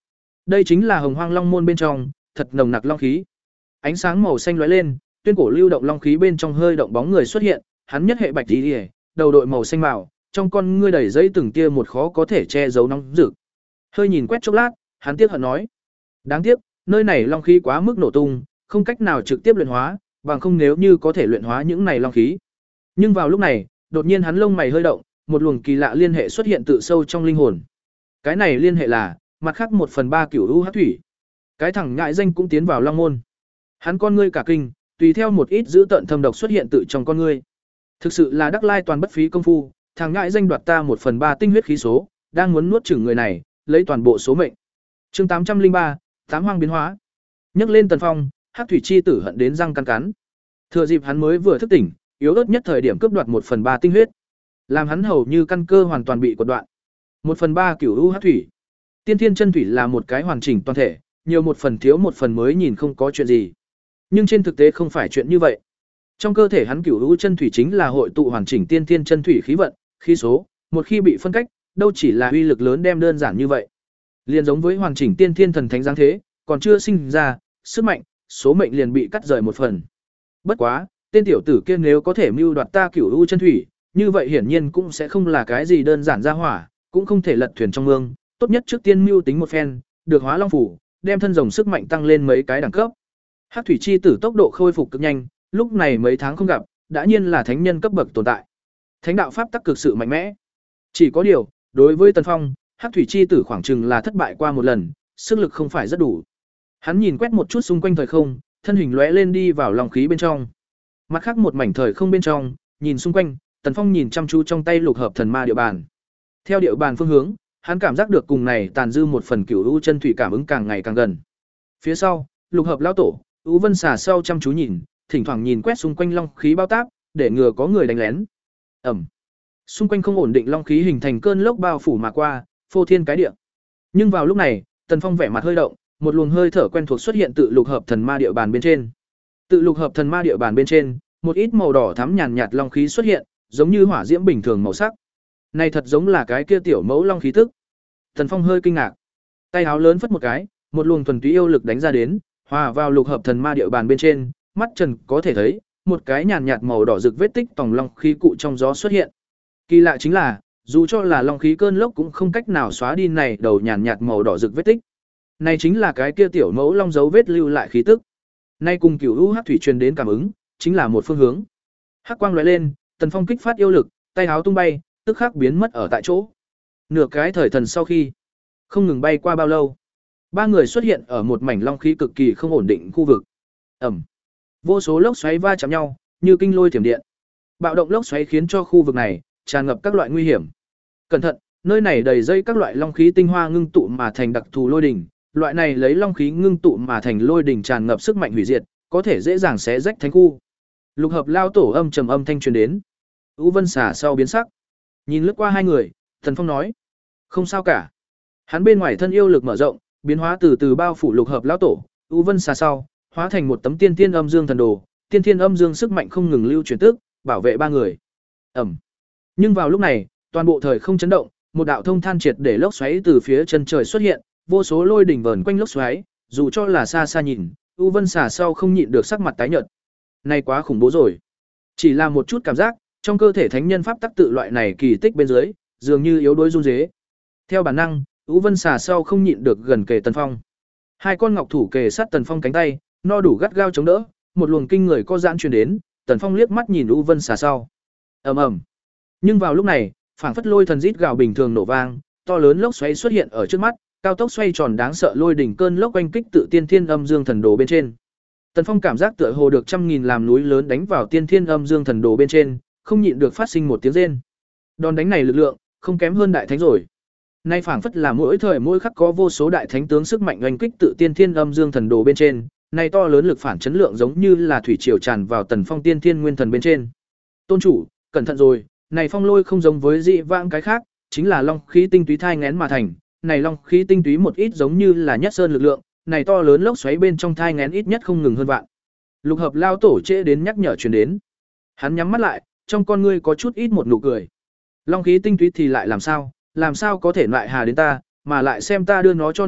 Speaker 1: Đây chính là Hồng Hoang Long môn bên trong, thật nồng nặc long khí. Ánh sáng màu xanh lóe lên, tuyên cổ lưu động long khí bên trong hơi động bóng người xuất hiện, hắn nhất hệ bạch y, đầu đội màu xanh màu, trong con ngươi đầy giấy từng tia một khó có thể che giấu nóng rực. Hơi nhìn quét chốc lát, hắn tiếc hận nói: "Đáng tiếc, nơi này long khí quá mức nổ tung, không cách nào trực tiếp luyện hóa, bằng không nếu như có thể luyện hóa những này long khí." Nhưng vào lúc này, đột nhiên hắn lông mày hơi động, một luồng kỳ lạ liên hệ xuất hiện tự sâu trong linh hồn. Cái này liên hệ là mặt khác một phần ba cửu u hắc thủy. Cái thằng ngại danh cũng tiến vào long môn. Hắn con ngươi cả kinh, tùy theo một ít dữ tợn thâm độc xuất hiện tự trong con ngươi. Thực sự là đắc lai toàn bất phí công phu, thằng ngại danh đoạt ta một phần ba tinh huyết khí số, đang muốn nuốt chửng người này, lấy toàn bộ số mệnh. Chương tám trăm linh ba, tám hoang biến hóa. Nhấc lên Tần Phong, hắc thủy chi tử hận đến răng cắn cắn. Thừa dịp hắn mới vừa thức tỉnh, yếu ớt nhất thời điểm cướp đoạt một phần ba tinh huyết, làm hắn hầu như căn cơ hoàn toàn bị quật đoạn. một phần ba cửu u hắc thủy. Tiên thiên chân thủy là một cái hoàn chỉnh toàn thể, nhiều một phần thiếu một phần mới nhìn không có chuyện gì. Nhưng trên thực tế không phải chuyện như vậy. Trong cơ thể hắn cửu u chân thủy chính là hội tụ hoàn chỉnh tiên thiên chân thủy khí vận, khí số, một khi bị phân cách, đâu chỉ là uy lực lớn đem đơn giản như vậy. Liền giống với hoàn chỉnh tiên thiên thần thánh giáng thế, còn chưa sinh ra, sức mạnh, số mệnh liền bị cắt rời một phần. Bất quá, tên tiểu tử kia nếu có thể mưu đoạt ta cửu u chân thủy, như vậy hiển nhiên cũng sẽ không là cái gì đơn giản ra hỏa, cũng không thể lật thuyền trong mương, tốt nhất trước tiên mưu tính một phen, được hóa long phủ, đem thân rồng sức mạnh tăng lên mấy cái đẳng cấp. Hắc thủy chi tử tốc độ khôi phục cực nhanh, lúc này mấy tháng không gặp, đã nhiên là thánh nhân cấp bậc tồn tại. Thánh đạo pháp tắc cực sự mạnh mẽ. Chỉ có điều, đối với Tần Phong, Hắc thủy chi tử khoảng chừng là thất bại qua một lần, sức lực không phải rất đủ. Hắn nhìn quét một chút xung quanh thời không, thân hình lóe lên đi vào long khí bên trong. Mặt khác một mảnh thời không bên trong, nhìn xung quanh, Tần Phong nhìn chăm chú trong tay lục hợp thần ma địa bàn. Theo địa bàn phương hướng, hắn cảm giác được cùng này tàn dư một phần cửu u chân thủy cảm ứng càng ngày càng gần. Phía sau, lục hợp lão tổ, U Vân xà sau chăm chú nhìn, thỉnh thoảng nhìn quét xung quanh long khí bao táp, để ngừa có người đánh lén. Ầm. Xung quanh không ổn định long khí hình thành cơn lốc bao phủ mà qua, phô thiên cái địa. Nhưng vào lúc này, Tần Phong vẻ mặt hơi động, một luồng hơi thở quen thuộc xuất hiện tự lục hợp thần ma địa bàn bên trên. Tự lục hợp thần ma địa bàn bên trên, một ít màu đỏ thắm nhàn nhạt long khí xuất hiện, giống như hỏa diễm bình thường màu sắc. Này thật giống là cái kia tiểu mẫu long khí tức. Tần Phong hơi kinh ngạc. Tay áo lớn phất một cái, một luồng thuần túy yêu lực đánh ra đến, hòa vào lục hợp thần ma địa bàn bên trên, mắt trần có thể thấy, một cái nhàn nhạt màu đỏ rực vết tích tòng long khí cụ trong gió xuất hiện. Kỳ lạ chính là, dù cho là long khí cơn lốc cũng không cách nào xóa đi này đầu nhàn nhạt màu đỏ rực vết tích. Này chính là cái kia tiểu mẫu long dấu vết lưu lại khí tức. Nay cùng cửu u hắc thủy truyền đến cảm ứng, chính là một phương hướng. Hắc quang lóe lên, Tần Phong kích phát yêu lực, tay áo tung bay, tức khắc biến mất ở tại chỗ. Nửa cái thời thần sau khi, không ngừng bay qua bao lâu, ba người xuất hiện ở một mảnh long khí cực kỳ không ổn định khu vực. Ầm. Vô số lốc xoáy va chạm nhau, như kinh lôi thiểm điện. Bạo động lốc xoáy khiến cho khu vực này tràn ngập các loại nguy hiểm. Cẩn thận, nơi này đầy dây các loại long khí tinh hoa ngưng tụ mà thành đặc thù lôi đỉnh, loại này lấy long khí ngưng tụ mà thành lôi đỉnh tràn ngập sức mạnh hủy diệt, có thể dễ dàng xé rách thánh khu. Lục hợp lao tổ âm trầm âm thanh truyền đến. U Vân xả sau biến sắc, nhìn lướt qua hai người, Tần Phong nói: "Không sao cả." Hắn bên ngoài thân yêu lực mở rộng, biến hóa từ từ bao phủ lục hợp lão tổ, U Vân xả sau, hóa thành một tấm tiên thiên âm dương thần đồ, tiên thiên âm dương sức mạnh không ngừng lưu chuyển tức, bảo vệ ba người. Ầm. Nhưng vào lúc này, toàn bộ thời không chấn động, một đạo thông than triệt để lốc xoáy từ phía chân trời xuất hiện, vô số lôi đỉnh vờn quanh lốc xoáy, dù cho là xa xa nhìn, U Vân xả sau không nhịn được sắc mặt tái nhợt. Này quá khủng bố rồi. Chỉ là một chút cảm giác, trong cơ thể thánh nhân pháp tắc tự loại này kỳ tích bên dưới, dường như yếu đuối run rế. Theo bản năng, U Vân xả sau không nhịn được gần kề Tần Phong. Hai con ngọc thủ kề sát Tần Phong cánh tay, no đủ gắt gao chống đỡ, một luồng kinh người có giãn truyền đến, Tần Phong liếc mắt nhìn U Vân xả sau. Ầm ầm. Nhưng vào lúc này, phảng phất lôi thần rít gào bình thường nổ vang, to lớn lốc xoáy xuất hiện ở trước mắt, cao tốc xoay tròn đáng sợ lôi đỉnh cơn lốc oanh kích tự tiên thiên âm dương thần đồ bên trên. Tần Phong cảm giác tựa hồ được trăm nghìn làm núi lớn đánh vào tiên thiên âm dương thần đồ bên trên, không nhịn được phát sinh một tiếng rên. Đòn đánh này lực lượng không kém hơn đại thánh rồi. Nay phảng phất là mỗi thời mỗi khắc có vô số đại thánh tướng sức mạnh oanh kích tự tiên thiên âm dương thần đồ bên trên, nay to lớn lực phản chấn lượng giống như là thủy triều tràn vào Tần Phong tiên thiên nguyên thần bên trên. Tôn chủ, cẩn thận rồi, này phong lôi không giống với dị vãng cái khác, chính là long khí tinh túy thai nghén mà thành, này long khí tinh túy một ít giống như là nhất sơn lực lượng, này to lớn lốc xoáy bên trong thai nghén ít nhất không ngừng hơn vạn. Lục hợp lao tổ trễ đến nhắc nhở truyền đến. Hắn nhắm mắt lại, trong con ngươi có chút ít một nụ cười. Long khí tinh túy thì lại làm sao, làm sao có thể lại hà đến ta, mà lại xem ta đưa nó cho nuốt,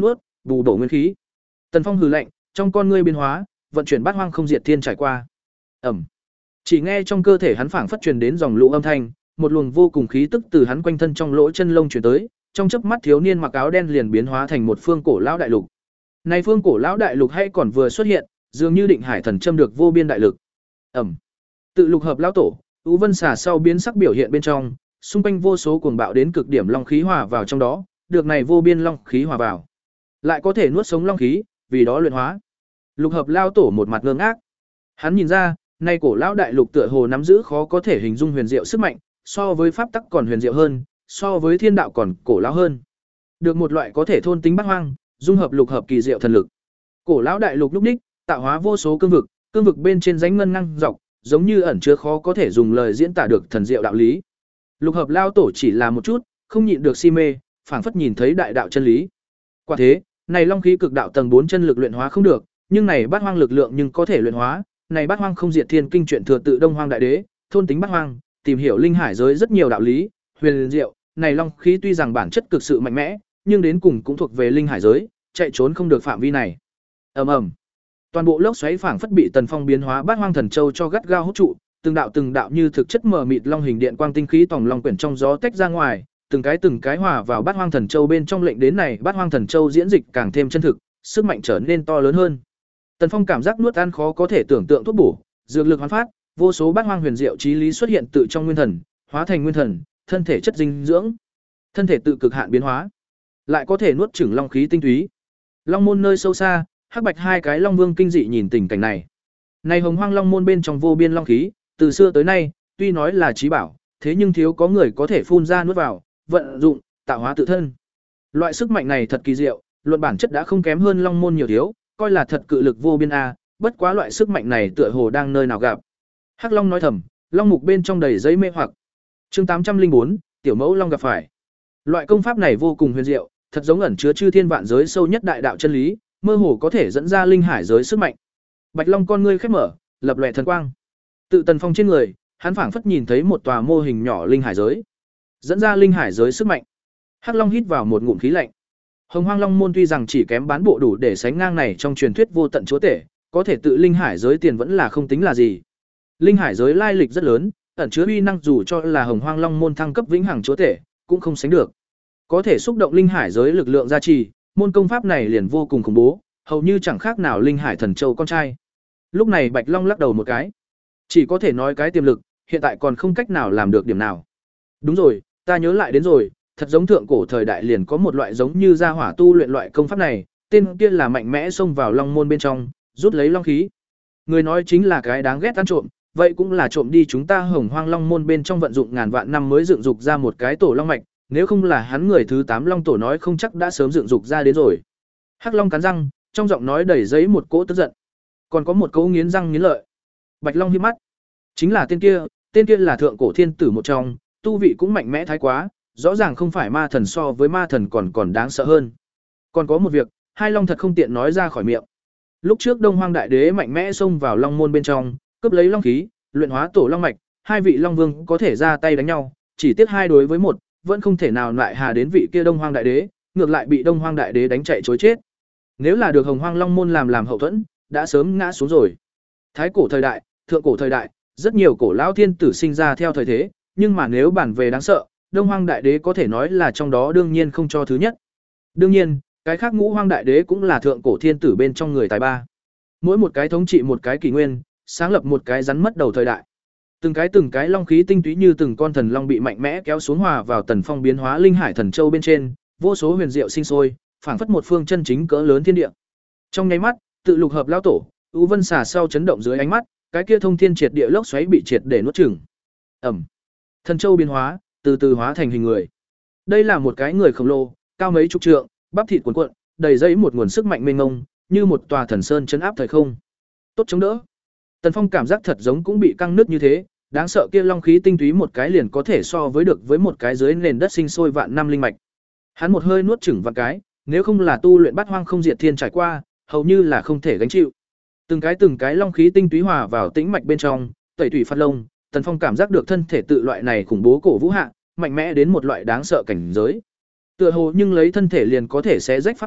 Speaker 1: bù bổ nguyên khí. Tần Phong hừ lạnh, trong con ngươi biến hóa, vận chuyển bát hoang không diệt thiên trải qua. Ẩm. Chỉ nghe trong cơ thể hắn phảng phất truyền đến dòng lũ âm thanh, một luồng vô cùng khí tức từ hắn quanh thân trong lỗ chân lông truyền tới, trong chớp mắt thiếu niên mặc áo đen liền biến hóa thành một phương cổ lão đại lục. Này phương cổ lão đại lục hay còn vừa xuất hiện, dường như định hải thần châm được vô biên đại lực. Ẩm. Tự lục hợp lão tổ, U Vân xà sau biến sắc biểu hiện bên trong, xung quanh vô số cuồng bạo đến cực điểm long khí hòa vào trong đó, được này vô biên long khí hòa vào, lại có thể nuốt sống long khí, vì đó luyện hóa. Lục hợp lão tổ một mặt ngơ ngác. Hắn nhìn ra, nay cổ lão đại lục tựa hồ nắm giữ khó có thể hình dung huyền diệu sức mạnh, so với pháp tắc còn huyền diệu hơn, so với thiên đạo còn cổ lão hơn. Được một loại có thể thôn tính bát hoang, dung hợp lục hợp kỳ diệu thần lực. Cổ lão đại lục lúc ních, tạo hóa vô số cương vực, cương vực bên trên rãnh ngân ngang dọc, giống như ẩn chứa khó có thể dùng lời diễn tả được thần diệu đạo lý. Lục hợp lao tổ chỉ là một chút, không nhịn được si mê, phảng phất nhìn thấy đại đạo chân lý. Quả thế, này long khí cực đạo tầng bốn chân lực luyện hóa không được, nhưng này bát hoang lực lượng nhưng có thể luyện hóa, này bát hoang không diệt thiên kinh truyện thừa tự Đông Hoang đại đế, thôn tính bát hoang, tìm hiểu linh hải giới rất nhiều đạo lý, huyền diệu, này long khí tuy rằng bản chất cực sự mạnh mẽ, nhưng đến cùng cũng thuộc về linh hải giới, chạy trốn không được phạm vi này. Ầm ầm. Toàn bộ lốc xoáy phảng phất bị Tần Phong biến hóa bát hoang thần châu cho gắt gao hút trụ, từng đạo từng đạo như thực chất mờ mịt long hình điện quang tinh khí tòng long quyển trong gió tách ra ngoài, từng cái từng cái hòa vào bát hoang thần châu bên trong, lệnh đến này bát hoang thần châu diễn dịch càng thêm chân thực, sức mạnh trở nên to lớn hơn. Tần Phong cảm giác nuốt ăn khó có thể tưởng tượng thuốc bổ, dược lực hoán phát, vô số bát hoang huyền diệu chí lý xuất hiện tự trong nguyên thần, hóa thành nguyên thần, thân thể chất dinh dưỡng, thân thể tự cực hạn biến hóa, lại có thể nuốt chửng long khí tinh túy. Long môn nơi sâu xa, hắc bạch hai cái long vương kinh dị nhìn tình cảnh này. Này hồng hoang long môn bên trong vô biên long khí, từ xưa tới nay, tuy nói là trí bảo, thế nhưng thiếu có người có thể phun ra nuốt vào, vận dụng, tạo hóa tự thân. Loại sức mạnh này thật kỳ diệu, luận bản chất đã không kém hơn long môn nhiều thiếu, coi là thật cự lực vô biên a, bất quá loại sức mạnh này tựa hồ đang nơi nào gặp. Hắc Long nói thầm, long mục bên trong đầy giấy mê hoặc. Chương tám trăm linh bốn, tiểu mẫu long gặp phải. Loại công pháp này vô cùng huyền diệu, thật giống ẩn chứa chư thiên vạn giới sâu nhất đại đạo chân lý, mơ hồ có thể dẫn ra linh hải giới sức mạnh. Bạch Long con ngươi khép mở, lập lòe thần quang. Tự Tần Phong trên người, hắn phảng phất nhìn thấy một tòa mô hình nhỏ linh hải giới, dẫn ra linh hải giới sức mạnh. Hắc Long hít vào một ngụm khí lạnh. Hồng Hoang Long môn tuy rằng chỉ kém bán bộ đủ để sánh ngang này trong truyền thuyết vô tận chúa tể, có thể tự linh hải giới tiền vẫn là không tính là gì. Linh hải giới lai lịch rất lớn, ẩn chứa uy năng dù cho là Hồng Hoang Long môn thăng cấp vĩnh hằng chúa tể, cũng không sánh được. Có thể xúc động linh hải giới lực lượng gia trì, môn công pháp này liền vô cùng khủng bố, hầu như chẳng khác nào linh hải thần châu con trai. Lúc này Bạch Long lắc đầu một cái, chỉ có thể nói cái tiềm lực, hiện tại còn không cách nào làm được điểm nào. Đúng rồi, ta nhớ lại đến rồi, thật giống thượng cổ thời đại liền có một loại giống như gia hỏa tu luyện loại công pháp này, tên kia là mạnh mẽ xông vào long môn bên trong, rút lấy long khí. Người nói chính là cái đáng ghét ăn trộm, vậy cũng là trộm đi chúng ta Hồng Hoang Long môn bên trong vận dụng ngàn vạn năm mới dựng dục ra một cái tổ long mạch, nếu không là hắn người thứ tám long tổ nói không chắc đã sớm dựng dục ra đến rồi. Hắc Long cắn răng, trong giọng nói đầy giấy một cỗ tức giận, còn có một cỗ nghiến răng nghiến lợi. Bạch Long hí mắt, chính là tên kia, tên kia là thượng cổ thiên tử một trong, tu vị cũng mạnh mẽ thái quá, rõ ràng không phải ma thần, so với ma thần còn còn đáng sợ hơn. Còn có một việc, hai long thật không tiện nói ra khỏi miệng. Lúc trước Đông Hoang đại đế mạnh mẽ xông vào long môn bên trong, cướp lấy long khí, luyện hóa tổ long mạch, hai vị long vương có thể ra tay đánh nhau, chỉ tiếc hai đối với một, vẫn không thể nào lại hà đến vị kia Đông Hoang đại đế, ngược lại bị Đông Hoang đại đế đánh chạy trối chết. Nếu là được Hồng Hoang Long môn làm làm hậu thuẫn, đã sớm ngã xuống rồi. Thái cổ thời đại, thượng cổ thời đại, rất nhiều cổ lão thiên tử sinh ra theo thời thế, nhưng mà nếu bản về đáng sợ, Đông Hoang đại đế có thể nói là trong đó đương nhiên không cho thứ nhất. Đương nhiên, cái khác Ngũ Hoang đại đế cũng là thượng cổ thiên tử bên trong người tài ba. Mỗi một cái thống trị một cái kỷ nguyên, sáng lập một cái rắn mất đầu thời đại. Từng cái từng cái long khí tinh túy như từng con thần long bị mạnh mẽ kéo xuống hòa vào Tần Phong biến hóa linh hải thần châu bên trên, vô số huyền diệu sinh sôi, phảng phất một phương chân chính cỡ lớn thiên địa. Trong nháy mắt, tự lục hợp lão tổ, U Vân xà sau chấn động dưới ánh mắt, cái kia thông thiên triệt địa lốc xoáy bị triệt để nuốt chửng. Ầm. Thần châu biến hóa, từ từ hóa thành hình người. Đây là một cái người khổng lồ, cao mấy chục trượng, bắp thịt cuồn cuộn, đầy dẫy một nguồn sức mạnh mênh mông, như một tòa thần sơn trấn áp thời không. Tốt chống đỡ. Tần Phong cảm giác thật giống cũng bị căng nứt như thế, đáng sợ kia long khí tinh túy một cái liền có thể so với được với một cái dưới nền đất sinh sôi vạn năm linh mạch. Hắn một hơi nuốt chửng vạn cái, nếu không là tu luyện bát hoang không diệt thiên trải qua, hầu như là không thể gánh chịu. Từng cái từng cái long khí tinh túy hòa vào tĩnh mạch bên trong, tẩy thủy phát lông, Tần Phong cảm giác được thân thể tự loại này khủng bố cổ vũ hạ, mạnh mẽ đến một loại đáng sợ cảnh giới. Tựa hồ nhưng lấy thân thể liền có thể xé rách pháp tắc,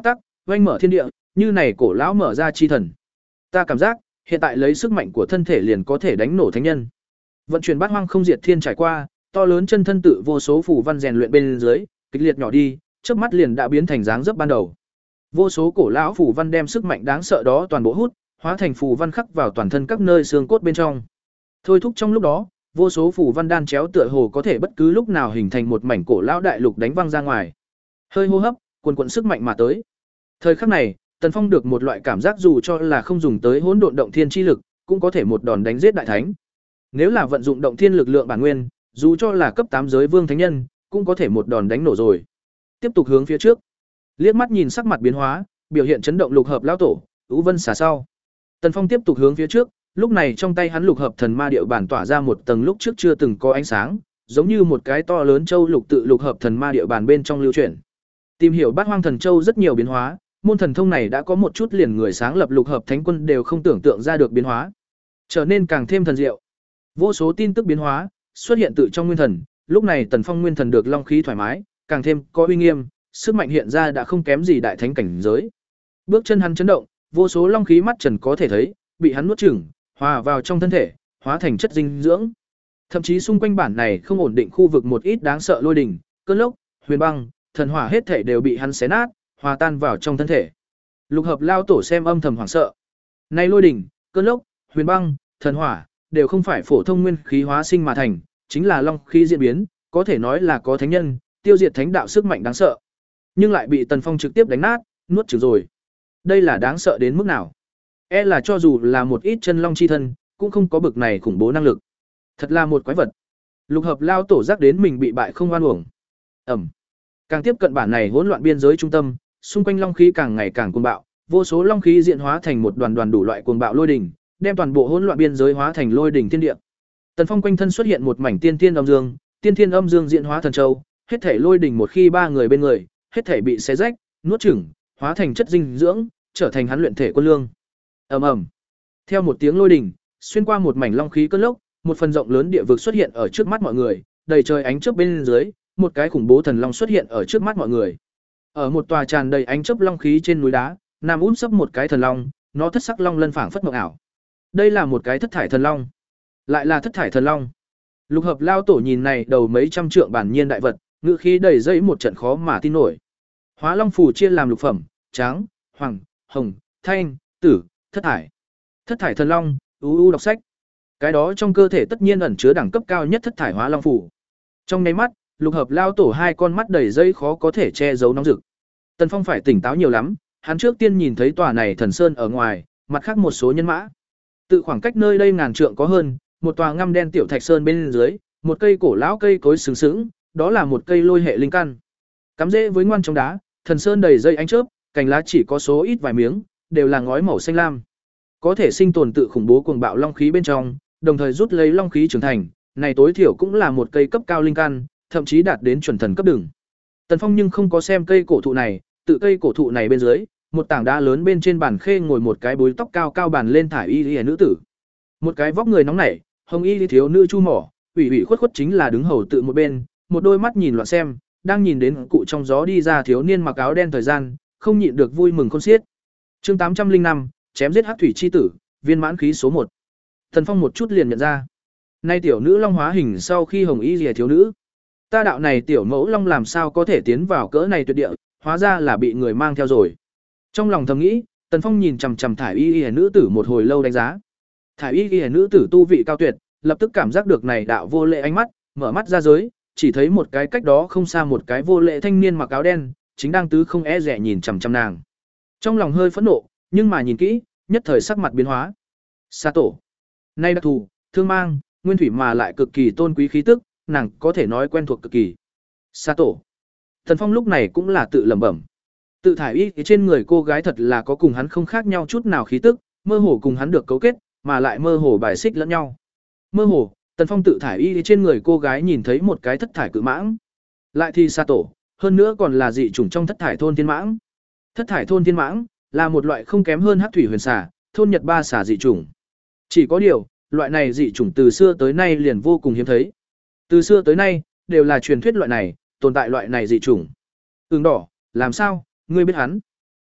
Speaker 1: oanh mở thiên địa, như này cổ lão mở ra chi thần. Ta cảm giác, hiện tại lấy sức mạnh của thân thể liền có thể đánh nổ thánh nhân. Vận chuyển bát hoang không diệt thiên trải qua, to lớn chân thân tự vô số phù văn rèn luyện bên dưới, kịch liệt nhỏ đi, chớp mắt liền đã biến thành dáng dấp ban đầu. Vô số cổ lão phù văn đem sức mạnh đáng sợ đó toàn bộ hút, hóa thành phù văn khắc vào toàn thân các nơi xương cốt bên trong. Thôi thúc trong lúc đó, vô số phù văn đan chéo tựa hồ có thể bất cứ lúc nào hình thành một mảnh cổ lão đại lục đánh văng ra ngoài. Hơi hô hấp, cuồn cuộn sức mạnh mà tới. Thời khắc này, Tần Phong được một loại cảm giác dù cho là không dùng tới hỗn độn động thiên chi lực, cũng có thể một đòn đánh giết đại thánh. Nếu là vận dụng động thiên lực lượng bản nguyên, dù cho là cấp tám giới vương thánh nhân, cũng có thể một đòn đánh nổ rồi. Tiếp tục hướng phía trước. Liếc mắt nhìn sắc mặt biến hóa, biểu hiện chấn động lục hợp lão tổ, Ú Vân xả sau. Tần Phong tiếp tục hướng phía trước, lúc này trong tay hắn lục hợp thần ma điệu bản tỏa ra một tầng lúc trước chưa từng có ánh sáng, giống như một cái to lớn châu lục tự lục hợp thần ma điệu bản bên trong lưu chuyển. Tìm hiểu Bát Hoang Thần Châu rất nhiều biến hóa, môn thần thông này đã có một chút liền người sáng lập lục hợp thánh quân đều không tưởng tượng ra được biến hóa, trở nên càng thêm thần diệu. Vô số tin tức biến hóa xuất hiện tự trong nguyên thần, lúc này Tần Phong nguyên thần được long khí thoải mái, càng thêm có uy nghiêm, sức mạnh hiện ra đã không kém gì đại thánh cảnh giới. Bước chân hắn chấn động, vô số long khí mắt trần có thể thấy, bị hắn nuốt chửng, hòa vào trong thân thể, hóa thành chất dinh dưỡng. Thậm chí xung quanh bản này không ổn định khu vực một ít đáng sợ lôi đỉnh, cơn lốc, huyền băng, thần hỏa hết thể đều bị hắn xé nát, hòa tan vào trong thân thể. Lục hợp lao tổ xem âm thầm hoảng sợ. Nay lôi đỉnh, cơn lốc, huyền băng, thần hỏa đều không phải phổ thông nguyên khí hóa sinh mà thành, chính là long khí diễn biến, có thể nói là có thánh nhân, tiêu diệt thánh đạo sức mạnh đáng sợ. Nhưng lại bị Tần Phong trực tiếp đánh nát, nuốt chửng rồi. Đây là đáng sợ đến mức nào? E là cho dù là một ít chân long chi thân, cũng không có bực này khủng bố năng lực. Thật là một quái vật. Lục hợp lao tổ giác đến mình bị bại không oan uổng. Ẩm. Càng tiếp cận bản này hỗn loạn biên giới trung tâm, xung quanh long khí càng ngày càng cuồng bạo, vô số long khí diễn hóa thành một đoàn đoàn đủ loại cuồng bạo lôi đỉnh, đem toàn bộ hỗn loạn biên giới hóa thành lôi đỉnh thiên địa. Tần Phong quanh thân xuất hiện một mảnh tiên tiên âm dương, tiên thiên âm dương diễn hóa thần châu, hết thể lôi đỉnh một khi ba người bên người, hết thể bị xé rách, nuốt chửng, hóa thành chất dinh dưỡng, trở thành hắn luyện thể quân lương. Ầm ầm. Theo một tiếng lôi đỉnh, xuyên qua một mảnh long khí cơn lốc, một phần rộng lớn địa vực xuất hiện ở trước mắt mọi người, đầy trời ánh chớp bên dưới, một cái khủng bố thần long xuất hiện ở trước mắt mọi người. Ở một tòa tràn đầy ánh chớp long khí trên núi đá, nằm út sấp một cái thần long, nó thất sắc long lân phảng phất mộng ảo. Đây là một cái thất thải thần long, lại là thất thải thần long. Lục hợp lao tổ nhìn này đầu mấy trăm trượng bản nhiên đại vật, ngự khí đầy dây một trận khó mà tin nổi. Hóa long phù chia làm lục phẩm, trắng, hoàng, hồng, thanh, tử, thất thải. Thất thải thần long, u u đọc sách. Cái đó trong cơ thể tất nhiên ẩn chứa đẳng cấp cao nhất thất thải hóa long phù. Trong nháy mắt, lục hợp lao tổ hai con mắt đầy dây khó có thể che giấu nóng rực. Tần Phong phải tỉnh táo nhiều lắm, hắn trước tiên nhìn thấy tòa này thần sơn ở ngoài, mặt khác một số nhân mã. Tự khoảng cách nơi đây ngàn trượng có hơn, một tòa ngăm đen tiểu thạch sơn bên dưới, một cây cổ lão cây cối sừng sững, đó là một cây lôi hệ linh căn. Cắm rễ với ngoan trong đá, thần sơn đầy dây ánh chớp, cành lá chỉ có số ít vài miếng, đều là ngói màu xanh lam. Có thể sinh tồn tự khủng bố cuồng bạo long khí bên trong, đồng thời rút lấy long khí trưởng thành, này tối thiểu cũng là một cây cấp cao linh căn, thậm chí đạt đến chuẩn thần cấp đường. Tần Phong nhưng không có xem cây cổ thụ này, tự cây cổ thụ này bên dưới, một tảng đá lớn bên trên bàn khê ngồi một cái búi tóc cao cao bàn lên thải y y nữ tử. Một cái vóc người nóng nảy, hồng y thiếu nữ chu mỏ, ủy ủy khuất khuất chính là đứng hầu tự một bên, một đôi mắt nhìn loạn xem, đang nhìn đến cụ trong gió đi ra thiếu niên mặc áo đen thời gian, không nhịn được vui mừng khôn xiết. Chương tám trăm linh năm, chém giết hắc thủy chi tử, viên mãn khí số một. Tần Phong một chút liền nhận ra, nay tiểu nữ long hóa hình sau khi hồng y liễu thiếu nữ. Ta đạo này tiểu mẫu long làm sao có thể tiến vào cỡ này tuyệt địa, hóa ra là bị người mang theo rồi. Trong lòng thầm nghĩ, Tần Phong nhìn chằm chằm thải y y nữ tử một hồi lâu đánh giá. Thải y y nữ tử tu vị cao tuyệt, lập tức cảm giác được này đạo vô lệ ánh mắt, mở mắt ra giới, chỉ thấy một cái cách đó không xa một cái vô lệ thanh niên mặc áo đen, chính đang tứ không e dè nhìn chằm chằm nàng. Trong lòng hơi phẫn nộ, nhưng mà nhìn kỹ, nhất thời sắc mặt biến hóa. Sa tổ, nay đặc thù, thương mang, nguyên thủy mà lại cực kỳ tôn quý khí tức, nàng có thể nói quen thuộc cực kỳ. Sa tổ. Tần Phong lúc này cũng là tự lẩm bẩm. Tự thải y trên người cô gái thật là có cùng hắn không khác nhau chút nào khí tức, mơ hồ cùng hắn được cấu kết, mà lại mơ hồ bài xích lẫn nhau. Mơ hồ, Tần Phong tự thải y trên người cô gái nhìn thấy một cái thất thải cự mãng. Lại thì sa tổ, hơn nữa còn là dị chủng trong thất thải thôn thiên mãng. Thất thải thôn thiên mãng là một loại không kém hơn hắc thủy huyền xà, thôn Nhật ba xà dị chủng. Chỉ có điều, loại này dị chủng từ xưa tới nay liền vô cùng hiếm thấy. Từ xưa tới nay, đều là truyền thuyết loại này, tồn tại loại này dị chủng. Ưng đỏ, làm sao, ngươi biết hắn?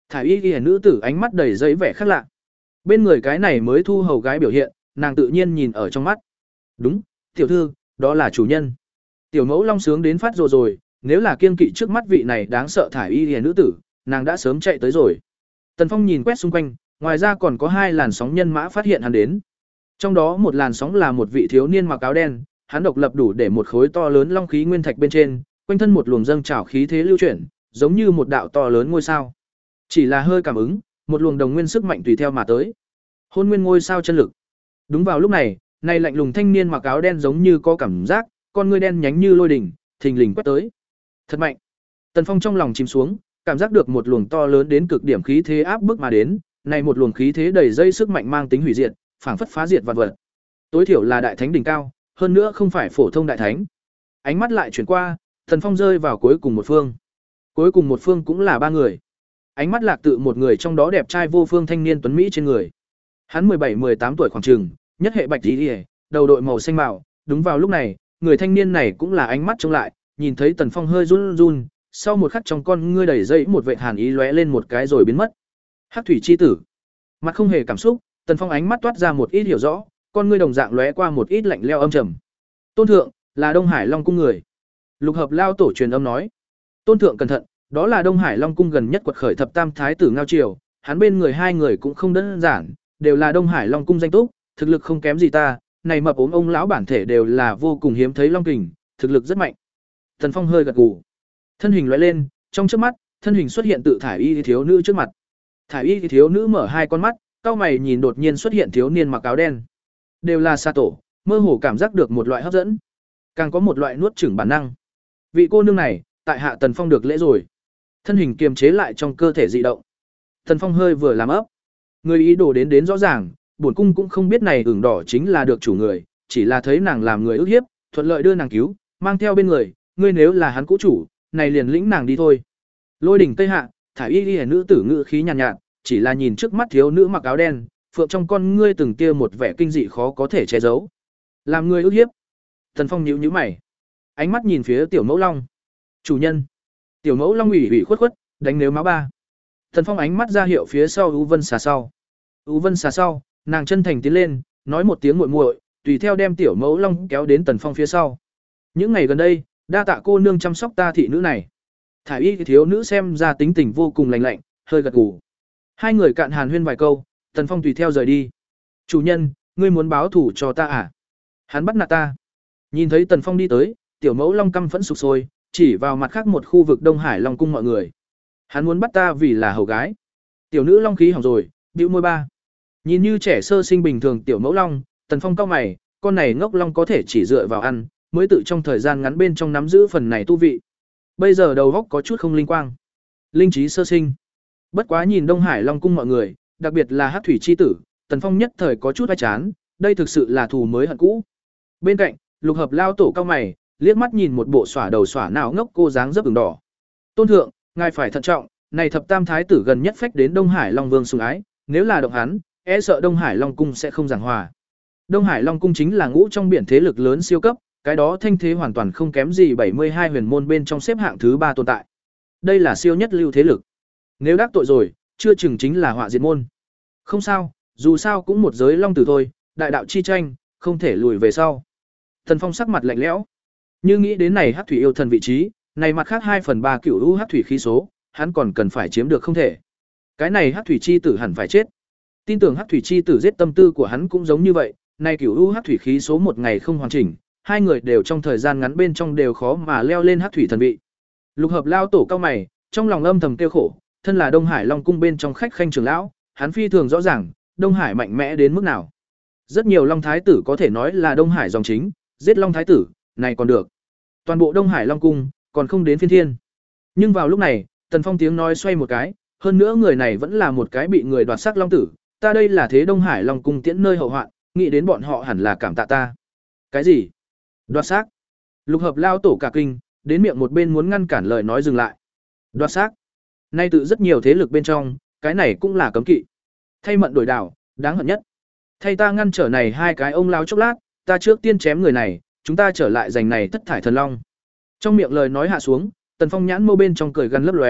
Speaker 1: Thải y ghi nữ tử ánh mắt đầy giấy vẻ khác lạ. Bên người cái này mới thu hầu gái biểu hiện, nàng tự nhiên nhìn ở trong mắt. Đúng, tiểu thư, đó là chủ nhân. Tiểu mẫu long sướng đến phát rồi rồi, nếu là kiên kỵ trước mắt vị này đáng sợ thải y ghi nữ tử, nàng đã sớm chạy tới rồi. Tần Phong nhìn quét xung quanh, ngoài ra còn có hai làn sóng nhân mã phát hiện hắn đến. Trong đó một làn sóng là một vị thiếu niên mặc áo đen, hắn độc lập đủ để một khối to lớn long khí nguyên thạch bên trên, quanh thân một luồng dâng trào khí thế lưu chuyển, giống như một đạo to lớn ngôi sao. Chỉ là hơi cảm ứng, một luồng đồng nguyên sức mạnh tùy theo mà tới. Hôn nguyên ngôi sao chân lực. Đúng vào lúc này, này lạnh lùng thanh niên mặc áo đen giống như có cảm giác, con ngươi đen nhánh như lôi đỉnh, thình lình quét tới. Thật mạnh. Tần Phong trong lòng chìm xuống, cảm giác được một luồng to lớn đến cực điểm khí thế áp bức mà đến, này một luồng khí thế đầy dây sức mạnh mang tính hủy diệt, phảng phất phá diệt vạn vật. Tối thiểu là đại thánh đỉnh cao, hơn nữa không phải phổ thông đại thánh. Ánh mắt lại chuyển qua, Tần Phong rơi vào cuối cùng một phương. Cuối cùng một phương cũng là ba người. Ánh mắt lạc tự một người trong đó đẹp trai vô phương thanh niên tuấn mỹ trên người. Hắn mười bảy mười tám tuổi khoảng chừng, nhất hệ bạch y, đầu đội màu xanh mạo, đúng vào lúc này, người thanh niên này cũng là ánh mắt trông lại, nhìn thấy Tần Phong hơi run run, sau một khắc trong con ngươi đầy dây một vệt hàn ý lóe lên một cái rồi biến mất. Hắc thủy chi tử. Mặt không hề cảm xúc, Tần Phong ánh mắt toát ra một ít hiểu rõ, con ngươi đồng dạng lóe qua một ít lạnh lẽo âm trầm. Tôn thượng, là Đông Hải Long cung người. Lục Hợp lao tổ truyền âm nói. Tôn thượng cẩn thận, đó là Đông Hải Long cung gần nhất quật khởi thập tam thái tử Ngao Triều, hắn bên người hai người cũng không đơn giản, đều là Đông Hải Long cung danh túc, thực lực không kém gì ta, này mập ốm ông lão bản thể đều là vô cùng hiếm thấy long kình, thực lực rất mạnh. Tần Phong hơi gật gù. Thân hình lóe lên, trong chớp mắt, thân hình xuất hiện tự thải y thiếu nữ trước mặt. Thải y thiếu nữ mở hai con mắt, cau mày nhìn đột nhiên xuất hiện thiếu niên mặc áo đen. Đều là sa tổ, mơ hồ cảm giác được một loại hấp dẫn, càng có một loại nuốt chửng bản năng. Vị cô nương này, tại hạ Tần Phong được lễ rồi. Thân hình kiềm chế lại trong cơ thể dị động. Tần Phong hơi vừa làm ấp. Người ý đồ đến đến rõ ràng, bổn cung cũng không biết này ửng đỏ chính là được chủ người, chỉ là thấy nàng làm người ức hiếp, thuận lợi đưa nàng cứu, mang theo bên người, ngươi nếu là hắn cũ chủ, này liền lĩnh nàng đi thôi. Lôi đỉnh Tây Hạ, thải y y nữ tử ngữ khí nhàn nhạt, nhạt, chỉ là nhìn trước mắt thiếu nữ mặc áo đen, phượng trong con ngươi từng kia một vẻ kinh dị khó có thể che giấu. Làm người ức hiếp. Tần Phong nhíu nhíu mày, ánh mắt nhìn phía Tiểu Mẫu Long. Chủ nhân. Tiểu Mẫu Long ủy ủy khuất khuất, đánh nếu máu ba. Tần Phong ánh mắt ra hiệu phía sau U Vân xà sau. U Vân xà sau, nàng chân thành tiến lên, nói một tiếng muội muội, tùy theo đem Tiểu Mẫu Long kéo đến Tần Phong phía sau. Những ngày gần đây, đa tạ cô nương chăm sóc ta thị nữ này. Thải y thiếu nữ xem ra tính tình vô cùng lành lạnh, hơi gật gù. Hai người cạn hàn huyên vài câu, Tần Phong tùy theo rời đi. Chủ nhân, ngươi muốn báo thủ cho ta à? Hắn bắt nạt ta. Nhìn thấy Tần Phong đi tới, Tiểu Mẫu Long căm phẫn sục sôi, chỉ vào mặt khác một khu vực Đông Hải Long cung mọi người. Hắn muốn bắt ta vì là hầu gái. Tiểu nữ long khí hỏng rồi, bĩu môi ba. Nhìn như trẻ sơ sinh bình thường Tiểu Mẫu Long, Tần Phong cau mày, con này ngốc long có thể chỉ dựa vào ăn, mới tự trong thời gian ngắn bên trong nắm giữ phần này tu vị. Bây giờ đầu óc có chút không linh quang. Linh trí sơ sinh. Bất quá nhìn Đông Hải Long cung mọi người, đặc biệt là Hắc thủy chi tử, Tần Phong nhất thời có chút vai chán, đây thực sự là thù mới hận cũ. Bên cạnh, Lục Hợp lao tổ cao mày, liếc mắt nhìn một bộ xỏa đầu xỏa não ngốc cô dáng dấp ửng đỏ. Tôn thượng, ngài phải thận trọng, này thập tam thái tử gần nhất phách đến Đông Hải Long Vương sủng ái, nếu là động hắn, e sợ Đông Hải Long cung sẽ không giảng hòa. Đông Hải Long cung chính là ngũ trong biển thế lực lớn siêu cấp, cái đó thanh thế hoàn toàn không kém gì bảy mươi hai huyền môn bên trong xếp hạng thứ ba tồn tại. Đây là siêu nhất lưu thế lực. Nếu đắc tội rồi, chưa chừng chính là họa diệt môn. Không sao, dù sao cũng một giới long tử thôi, đại đạo chi tranh, không thể lùi về sau. Thần Phong sắc mặt lạnh lẽo. Như nghĩ đến này Hắc thủy yêu thần vị trí, này mặt khác hai phần ba cửu u Hắc thủy khí số, hắn còn cần phải chiếm được không thể. Cái này Hắc thủy chi tử hẳn phải chết. Tin tưởng Hắc thủy chi tử giết tâm tư của hắn cũng giống như vậy, này cửu u Hắc thủy khí số một ngày không hoàn chỉnh, hai người đều trong thời gian ngắn bên trong đều khó mà leo lên Hắc thủy thần vị. Lục Hợp lao tổ cao mày, trong lòng âm thầm kêu khổ, thân là Đông Hải Long cung bên trong khách khanh trưởng lão, hắn phi thường rõ ràng, Đông Hải mạnh mẽ đến mức nào. Rất nhiều Long thái tử có thể nói là Đông Hải dòng chính, giết Long thái tử, này còn được. Toàn bộ Đông Hải Long cung, còn không đến phiên thiên. Nhưng vào lúc này, Tần Phong tiếng nói xoay một cái, hơn nữa người này vẫn là một cái bị người đoạt xác long tử, ta đây là thế Đông Hải Long cung tiễn nơi hậu hoạn, nghĩ đến bọn họ hẳn là cảm tạ ta. Cái gì? Đoạt xác? Lục Hợp lao tổ cả kinh, đến miệng một bên muốn ngăn cản lời nói dừng lại. Đoạt xác? Nay tự rất nhiều thế lực bên trong, cái này cũng là cấm kỵ. Thay mận đổi đảo, đáng hận nhất. Thay ta ngăn trở này hai cái ông lao chốc lát, ta trước tiên chém người này, chúng ta trở lại giành này thất thải thần long. Trong miệng lời nói hạ xuống, Tần Phong nhãn mâu bên trong cười gằn lấp lóe,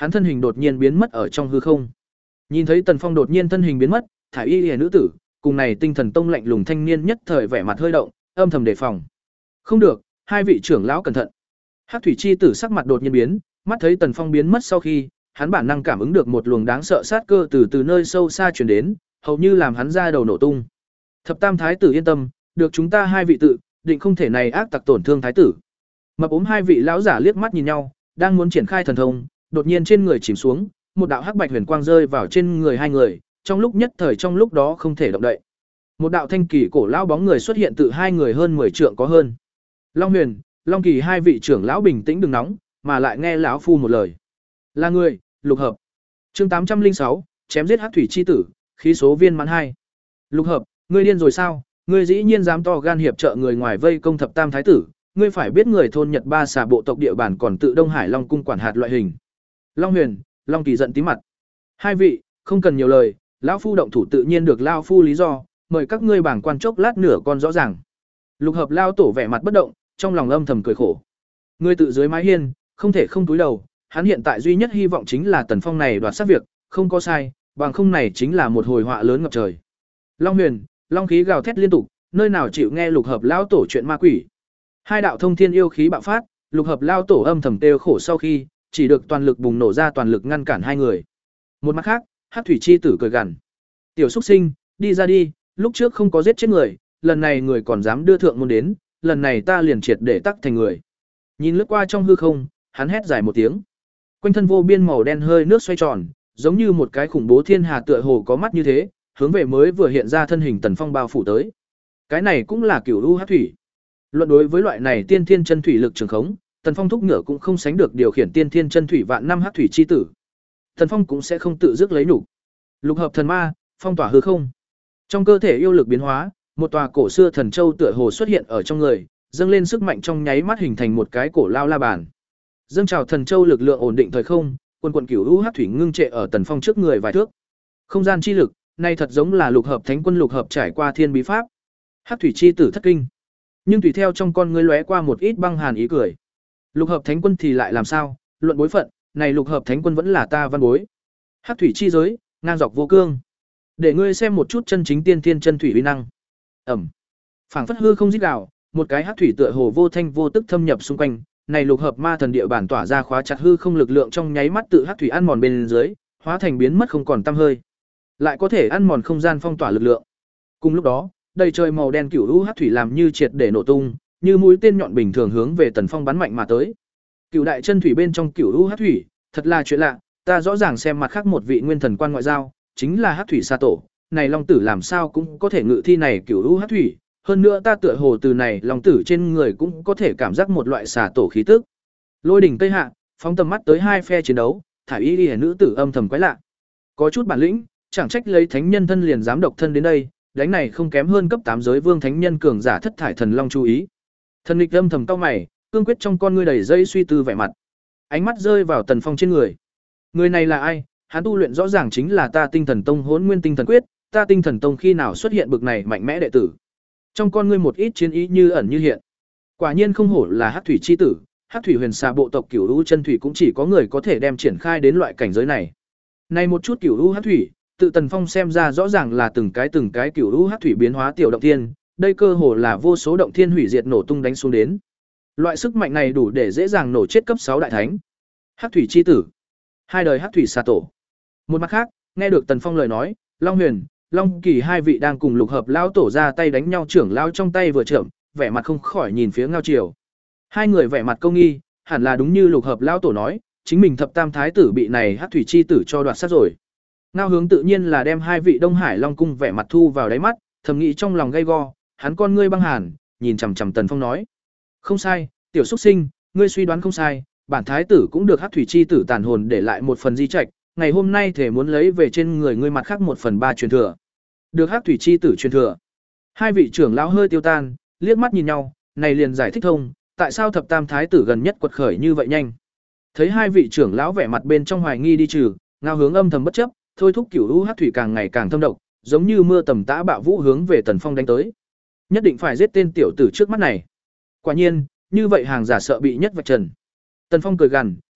Speaker 1: hắn thân hình đột nhiên biến mất ở trong hư không. Nhìn thấy Tần Phong đột nhiên thân hình biến mất, thải y liễu nữ tử, cùng này Tinh Thần Tông lạnh lùng thanh niên nhất thời vẻ mặt hơi động, âm thầm đề phòng. Không được, hai vị trưởng lão cẩn thận. Hắc thủy chi tử sắc mặt đột nhiên biến, mắt thấy Tần Phong biến mất sau khi, hắn bản năng cảm ứng được một luồng đáng sợ sát cơ từ từ nơi sâu xa truyền đến, hầu như làm hắn ra đầu nổ tung. Thập Tam thái tử yên tâm, được chúng ta hai vị tự, định không thể này ác tặc tổn thương thái tử. Mập ốm hai vị lão giả liếc mắt nhìn nhau, đang muốn triển khai thần thông, đột nhiên trên người chìm xuống, một đạo hắc bạch huyền quang rơi vào trên người hai người, trong lúc nhất thời trong lúc đó không thể động đậy. Một đạo thanh kỳ cổ lão bóng người xuất hiện từ hai người hơn mười trượng có hơn. Long Huyền, Long Kỳ hai vị trưởng lão bình tĩnh đừng nóng, mà lại nghe lão phu một lời. Là người, Lục Hợp. Chương tám trăm linh sáu, chém giết hắc thủy chi tử, khí số viên mãn hai. Lục Hợp, ngươi điên rồi sao? Ngươi dĩ nhiên dám to gan hiệp trợ người ngoài vây công thập tam thái tử, ngươi phải biết người thôn Nhật Ba xà bộ tộc địa bàn còn tự Đông Hải Long cung quản hạt loại hình. Long Huyền, Long Kỳ giận tím mặt. Hai vị, không cần nhiều lời, lão phu động thủ tự nhiên được lão phu lý do, mời các ngươi bảng quan chốc lát nửa con rõ ràng. Lục Hợp lao tổ vẻ mặt bất động, trong lòng âm thầm cười khổ. Ngươi tự dưới mái hiên, không thể không túi đầu, hắn hiện tại duy nhất hy vọng chính là Tần Phong này đoạt sát việc, không có sai, bằng không này chính là một hồi họa lớn ngập trời. Long Huyền, long khí gào thét liên tục, nơi nào chịu nghe Lục Hợp lao tổ chuyện ma quỷ. Hai đạo thông thiên yêu khí bạo phát, Lục Hợp lao tổ âm thầm tiêu khổ sau khi, chỉ được toàn lực bùng nổ ra toàn lực ngăn cản hai người. Một mặt khác, Hắc thủy chi tử cười gằn. Tiểu Súc Sinh, đi ra đi, lúc trước không có giết chết người, lần này người còn dám đưa thượng môn đến, lần này ta liền triệt để tắc thành người. Nhìn lướt qua trong hư không, hắn hét dài một tiếng. Quanh thân vô biên màu đen hơi nước xoay tròn, giống như một cái khủng bố thiên hà tựa hồ có mắt như thế, hướng về mới vừa hiện ra thân hình Tần Phong bao phủ tới. Cái này cũng là cửu u hắc thủy. Luận đối với loại này tiên thiên chân thủy lực trường khống, Tần Phong thúc ngựa cũng không sánh được điều khiển tiên thiên chân thủy vạn năm hắc thủy chi tử. Tần Phong cũng sẽ không tự dứt lấy nhục. Lục Hợp thần ma, phong tỏa hư không. Trong cơ thể yêu lực biến hóa, một tòa cổ xưa thần châu tựa hồ xuất hiện ở trong người, dâng lên sức mạnh trong nháy mắt hình thành một cái cổ lao la bàn. Dâng trào thần châu lực lượng ổn định thời không, quần quần cửu u hắc thủy ngưng trệ ở Tần Phong trước người vài thước. Không gian chi lực, này thật giống là Lục Hợp Thánh Quân Lục Hợp trải qua thiên bí pháp. Hắc thủy chi tử thất kinh. Nhưng tùy theo trong con ngươi lóe qua một ít băng hàn ý cười. Lục Hợp Thánh Quân thì lại làm sao? Luận bối phận, này Lục Hợp Thánh Quân vẫn là ta văn bối. Hắc thủy chi giới, ngang dọc vô cương. Để ngươi xem một chút chân chính tiên thiên chân thủy uy năng. Ẩm. Phảng phất hư không rít gào, một cái hắc thủy tựa hồ vô thanh vô tức thâm nhập xung quanh, này Lục Hợp ma thần địa bản tỏa ra khóa chặt hư không lực lượng trong nháy mắt tự hắc thủy ăn mòn bên dưới, hóa thành biến mất không còn tăm hơi. Lại có thể ăn mòn không gian phong tỏa lực lượng. Cùng lúc đó, đầy trời màu đen cửu u hắc thủy làm như triệt để nổ tung, như mũi tên nhọn bình thường hướng về Tần Phong bắn mạnh mà tới. Cửu đại chân thủy bên trong cửu u hắc thủy, thật là chuyện lạ, ta rõ ràng xem mặt khác một vị nguyên thần quan ngoại giao, chính là hắc thủy sa tổ, này long tử làm sao cũng có thể ngự thi này cửu u hắc thủy, hơn nữa ta tựa hồ từ này long tử trên người cũng có thể cảm giác một loại xà tổ khí tức. Lôi đỉnh tây hạ, phóng tầm mắt tới hai phe chiến đấu, thải y liễu nữ tử âm thầm quái lạ. Có chút bản lĩnh, chẳng trách lấy thánh nhân thân liền dám độc thân đến đây, đánh này không kém hơn cấp tám giới vương thánh nhân cường giả thất thải thần long chú ý. Thần nghịch âm thầm cau mày, cương quyết trong con ngươi đầy dây suy tư vẻ mặt. Ánh mắt rơi vào Tần Phong trên người. Người này là ai? Hắn tu luyện rõ ràng chính là ta Tinh Thần Tông Hỗn Nguyên Tinh Thần Quyết, ta Tinh Thần Tông khi nào xuất hiện bực này mạnh mẽ đệ tử. Trong con ngươi một ít chiến ý như ẩn như hiện. Quả nhiên không hổ là Hắc thủy chi tử, Hắc thủy huyền xà bộ tộc Cửu U chân thủy cũng chỉ có người có thể đem triển khai đến loại cảnh giới này. Này một chút Cửu U Hắc thủy, tự Tần Phong xem ra rõ ràng là từng cái từng cái Cửu U Hắc thủy biến hóa tiểu động thiên, đây cơ hồ là vô số động thiên hủy diệt nổ tung đánh xuống đến. Loại sức mạnh này đủ để dễ dàng nổ chết cấp sáu đại thánh. Hắc thủy chi tử, hai đời Hắc thủy xà tổ. Một mặt khác, nghe được Tần Phong lời nói, Long Huyền, Long Kỳ hai vị đang cùng Lục Hợp lão tổ ra tay đánh nhau, trưởng lão trong tay vừa chậm, vẻ mặt không khỏi nhìn phía Ngao Triều. Hai người vẻ mặt câu nghi, hẳn là đúng như Lục Hợp lão tổ nói, chính mình thập tam thái tử bị này Hắc thủy chi tử cho đoạt sát rồi. Ngao Hướng tự nhiên là đem hai vị Đông Hải Long cung vẻ mặt thu vào đáy mắt, thầm nghĩ trong lòng gay go, hắn con ngươi băng hàn, nhìn chằm chằm Tần Phong nói: "Không sai, tiểu Súc Sinh, ngươi suy đoán không sai, bản thái tử cũng được Hắc thủy chi tử tàn hồn để lại một phần di trạch, ngày hôm nay thể muốn lấy về trên người ngươi mặt khác một phần ba truyền thừa." Được Hắc thủy chi tử truyền thừa. Hai vị trưởng lão hơi tiêu tan, liếc mắt nhìn nhau, này liền giải thích thông, tại sao thập tam thái tử gần nhất quật khởi như vậy nhanh. Thấy hai vị trưởng lão vẻ mặt bên trong hoài nghi đi trừ, Ngao Hướng âm thầm bất chấp, thôi thúc Cửu U Hắc thủy càng ngày càng thâm độc, giống như mưa tầm tã bạo vũ hướng về Tần Phong đánh tới. Nhất định phải giết tên tiểu tử trước mắt này. Quả nhiên, như vậy hàng giả sợ bị nhất vạch trần. Tần Phong cười gằn,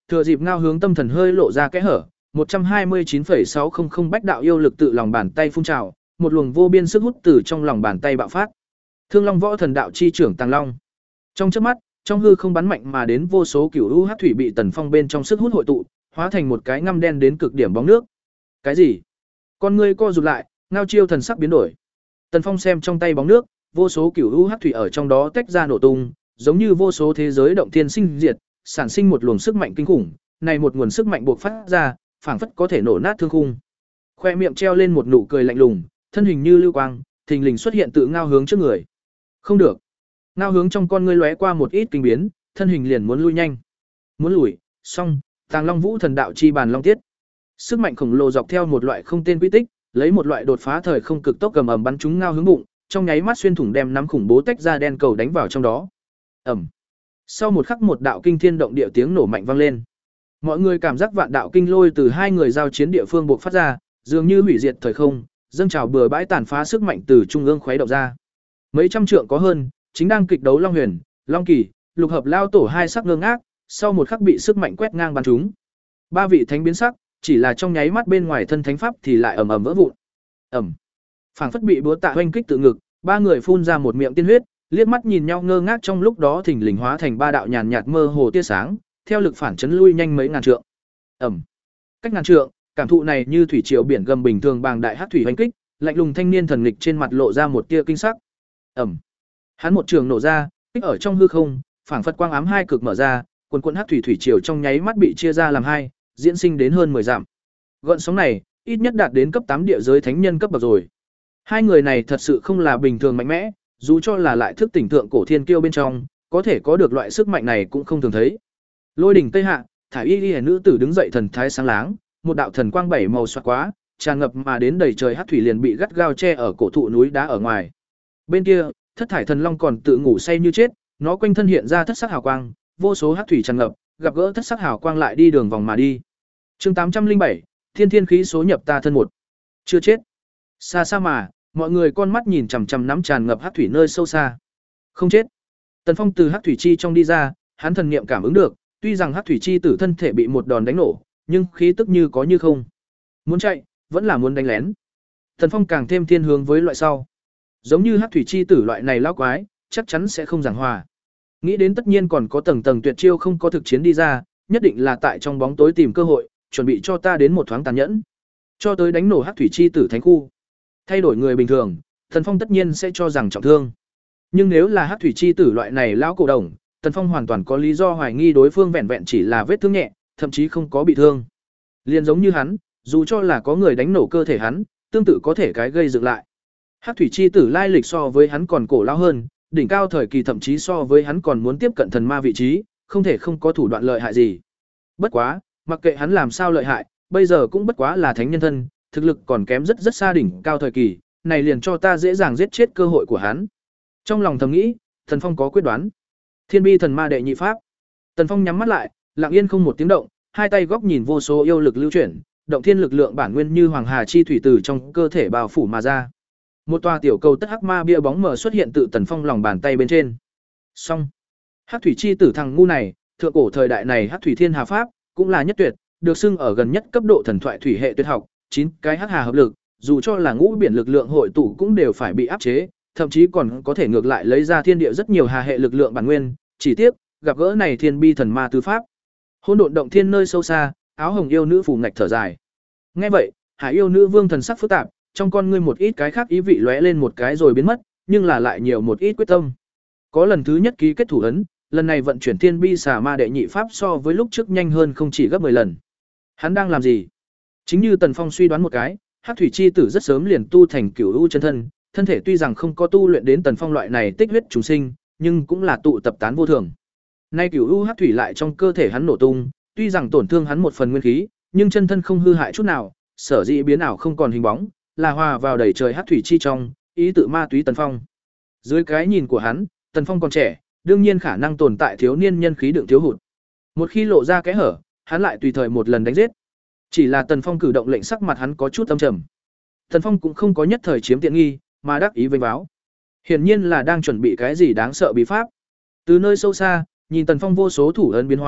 Speaker 1: thừa dịp Ngao Hướng tâm thần hơi lộ ra kẽ hở, một trăm hai mươi chín phẩy sáu không không bách đạo yêu lực tự lòng bàn tay phun trào, một luồng vô biên sức hút từ trong lòng bàn tay bạo phát. Thương Long Võ Thần Đạo chi trưởng Tàng Long. Trong chớp mắt, trong hư không bắn mạnh mà đến vô số cửu u hắc thủy bị Tần Phong bên trong sức hút hội tụ, hóa thành một cái ngăm đen đến cực điểm bóng nước. Cái gì? Con ngươi co rụt lại, Ngao Chiêu thần sắc biến đổi. Tần Phong xem trong tay bóng nước, vô số cửu u hắc thủy ở trong đó tách ra nổ tung, giống như vô số thế giới động thiên sinh diệt, sản sinh một luồng sức mạnh kinh khủng, này một nguồn sức mạnh bộc phát ra, phảng phất có thể nổ nát thương khung. Khoe miệng treo lên một nụ cười lạnh lùng, thân hình như lưu quang, thình lình xuất hiện tự Ngao Hướng trước người. Không được. Ngao Hướng trong con ngươi lóe qua một ít kinh biến, thân hình liền muốn lui nhanh. Muốn lùi, xong, Tàng Long Vũ Thần Đạo chi bàn long tiết. Sức mạnh khổng lồ dọc theo một loại không tên quy tích, lấy một loại đột phá thời không cực tốc cầm ầm bắn trúng Ngao Hướng bụng, trong nháy mắt xuyên thủng đem nắm khủng bố tách ra đen cầu đánh vào trong đó. Ầm. Sau một khắc một đạo kinh thiên động địa tiếng nổ mạnh vang lên. Mọi người cảm giác vạn đạo kinh lôi từ hai người giao chiến địa phương bộc phát ra, dường như hủy diệt thời không, dâng trào bừa bãi tàn phá sức mạnh từ trung ương khuấy động ra. Mấy trăm trượng có hơn, chính đang kịch đấu Long Huyền, Long Kỳ, Lục Hợp lao tổ hai sắc ngơ ngác, sau một khắc bị sức mạnh quét ngang bắn chúng. Ba vị thánh biến sắc, chỉ là trong nháy mắt bên ngoài thân thánh pháp thì lại ầm ầm vỡ vụn. Ầm. Phảng phất bị búa tạ hoành kích tự ngực, ba người phun ra một miệng tiên huyết, liếc mắt nhìn nhau ngơ ngác trong lúc đó thình lình hóa thành ba đạo nhàn nhạt mơ hồ tia sáng, theo lực phản chấn lui nhanh mấy ngàn trượng. Ầm. Cách ngàn trượng, cảm thụ này như thủy triều biển gầm bình thường bàng đại hắc thủy hoành kích, lạnh lùng thanh niên thần nghịch trên mặt lộ ra một tia kinh sắc. Ầm. Hắn một trường nổ ra, kích ở trong hư không, phảng phất quang ám hai cực mở ra, quần quần hắc thủy thủy triều trong nháy mắt bị chia ra làm hai, diễn sinh đến hơn mười dặm. Gợn sóng này, ít nhất đạt đến cấp tám địa giới thánh nhân cấp bậc rồi. Hai người này thật sự không là bình thường mạnh mẽ, dù cho là lại thức tỉnh thượng cổ thiên kiêu bên trong, có thể có được loại sức mạnh này cũng không thường thấy. Lôi đỉnh Tây Hạ, thải y y nữ tử đứng dậy thần thái sáng láng, một đạo thần quang bảy màu xoạc quá, tràn ngập mà đến đầy trời hắc thủy liền bị gắt gao che ở cổ thụ núi đá ở ngoài. Bên kia, thất thải thần long còn tự ngủ say như chết, nó quanh thân hiện ra thất sắc hào quang, vô số hắc thủy tràn ngập, gặp gỡ thất sắc hào quang lại đi đường vòng mà đi. Chương tám trăm linh bảy, Thiên Thiên khí số nhập ta thân một. Chưa chết. Xa xa mà, mọi người con mắt nhìn chằm chằm nắm tràn ngập hắc thủy nơi sâu xa. Không chết. Tần Phong từ hắc thủy chi trong đi ra, hắn thần niệm cảm ứng được, tuy rằng hắc thủy chi tử thân thể bị một đòn đánh nổ, nhưng khí tức như có như không. Muốn chạy, vẫn là muốn đánh lén. Tần Phong càng thêm thiên hướng với loại sau. Giống như hắc thủy chi tử loại này lão quái, chắc chắn sẽ không giảng hòa. Nghĩ đến tất nhiên còn có tầng tầng tuyệt chiêu không có thực chiến đi ra, nhất định là tại trong bóng tối tìm cơ hội, chuẩn bị cho ta đến một thoáng tàn nhẫn. Cho tới đánh nổ hắc thủy chi tử thánh khu. Thay đổi người bình thường, Tần Phong tất nhiên sẽ cho rằng trọng thương. Nhưng nếu là hắc thủy chi tử loại này lão cổ đồng, Tần Phong hoàn toàn có lý do hoài nghi đối phương vẹn vẹn chỉ là vết thương nhẹ, thậm chí không có bị thương. Liên giống như hắn, dù cho là có người đánh nổ cơ thể hắn, tương tự có thể cái gây dựng lại. Hắc thủy chi tử lai lịch so với hắn còn cổ lão hơn, đỉnh cao thời kỳ thậm chí so với hắn còn muốn tiếp cận thần ma vị trí, không thể không có thủ đoạn lợi hại gì. Bất quá, mặc kệ hắn làm sao lợi hại, bây giờ cũng bất quá là thánh nhân thân, thực lực còn kém rất rất xa đỉnh cao thời kỳ, này liền cho ta dễ dàng giết chết cơ hội của hắn. Trong lòng thầm nghĩ, Tần Phong có quyết đoán. Thiên bi thần ma đệ nhị pháp. Tần Phong nhắm mắt lại, lặng yên không một tiếng động, hai tay góc nhìn vô số yêu lực lưu chuyển, động thiên lực lượng bản nguyên như hoàng hà chi thủy từ trong cơ thể bao phủ mà ra. Một tòa tiểu cầu tất hắc ma bia bóng mờ xuất hiện tự Tần Phong lòng bàn tay bên trên. Xong, hắc thủy chi tử thằng ngu này, thượng cổ thời đại này hắc thủy thiên hà pháp cũng là nhất tuyệt, được xưng ở gần nhất cấp độ thần thoại thủy hệ tuyệt học, chín cái hắc hà hợp lực, dù cho là ngũ biển lực lượng hội tụ cũng đều phải bị áp chế, thậm chí còn có thể ngược lại lấy ra thiên địa rất nhiều hà hệ lực lượng bản nguyên, chỉ tiếc, gặp gỡ này thiên bi thần ma tứ pháp. Hỗn độn động thiên nơi sâu xa, áo hồng yêu nữ phủ ngạch thở dài. Nghe vậy, Hải yêu nữ vương thần sắc phức tạp, trong con ngươi một ít cái khác ý vị lóe lên một cái rồi biến mất, nhưng là lại nhiều một ít quyết tâm. Có lần thứ nhất ký kết thủ ấn, lần này vận chuyển thiên bi xà ma đệ nhị pháp so với lúc trước nhanh hơn không chỉ gấp mười lần. Hắn đang làm gì? Chính như Tần Phong suy đoán một cái, Hắc thủy chi tử rất sớm liền tu thành Cửu U chân thân, thân thể tuy rằng không có tu luyện đến Tần Phong loại này tích huyết chúng sinh, nhưng cũng là tụ tập tán vô thường. Nay Cửu U Hắc thủy lại trong cơ thể hắn nổ tung, tuy rằng tổn thương hắn một phần nguyên khí, nhưng chân thân không hư hại chút nào, sở dĩ biến ảo không còn hình bóng, là hòa vào đầy trời hắc thủy chi trong, ý tự ma túy Tần Phong. Dưới cái nhìn của hắn, Tần Phong còn trẻ, đương nhiên khả năng tồn tại thiếu niên nhân khí đựng thiếu hụt. Một khi lộ ra kẽ hở, hắn lại tùy thời một lần đánh giết. Chỉ là Tần Phong cử động lệnh sắc mặt hắn có chút âm trầm. Tần Phong cũng không có nhất thời chiếm tiện nghi, mà đắc ý vênh váo. Hiển nhiên là đang chuẩn bị cái gì đáng sợ bí pháp. Từ nơi sâu xa, nhìn Tần Phong vô số thủ ấn biến hóa,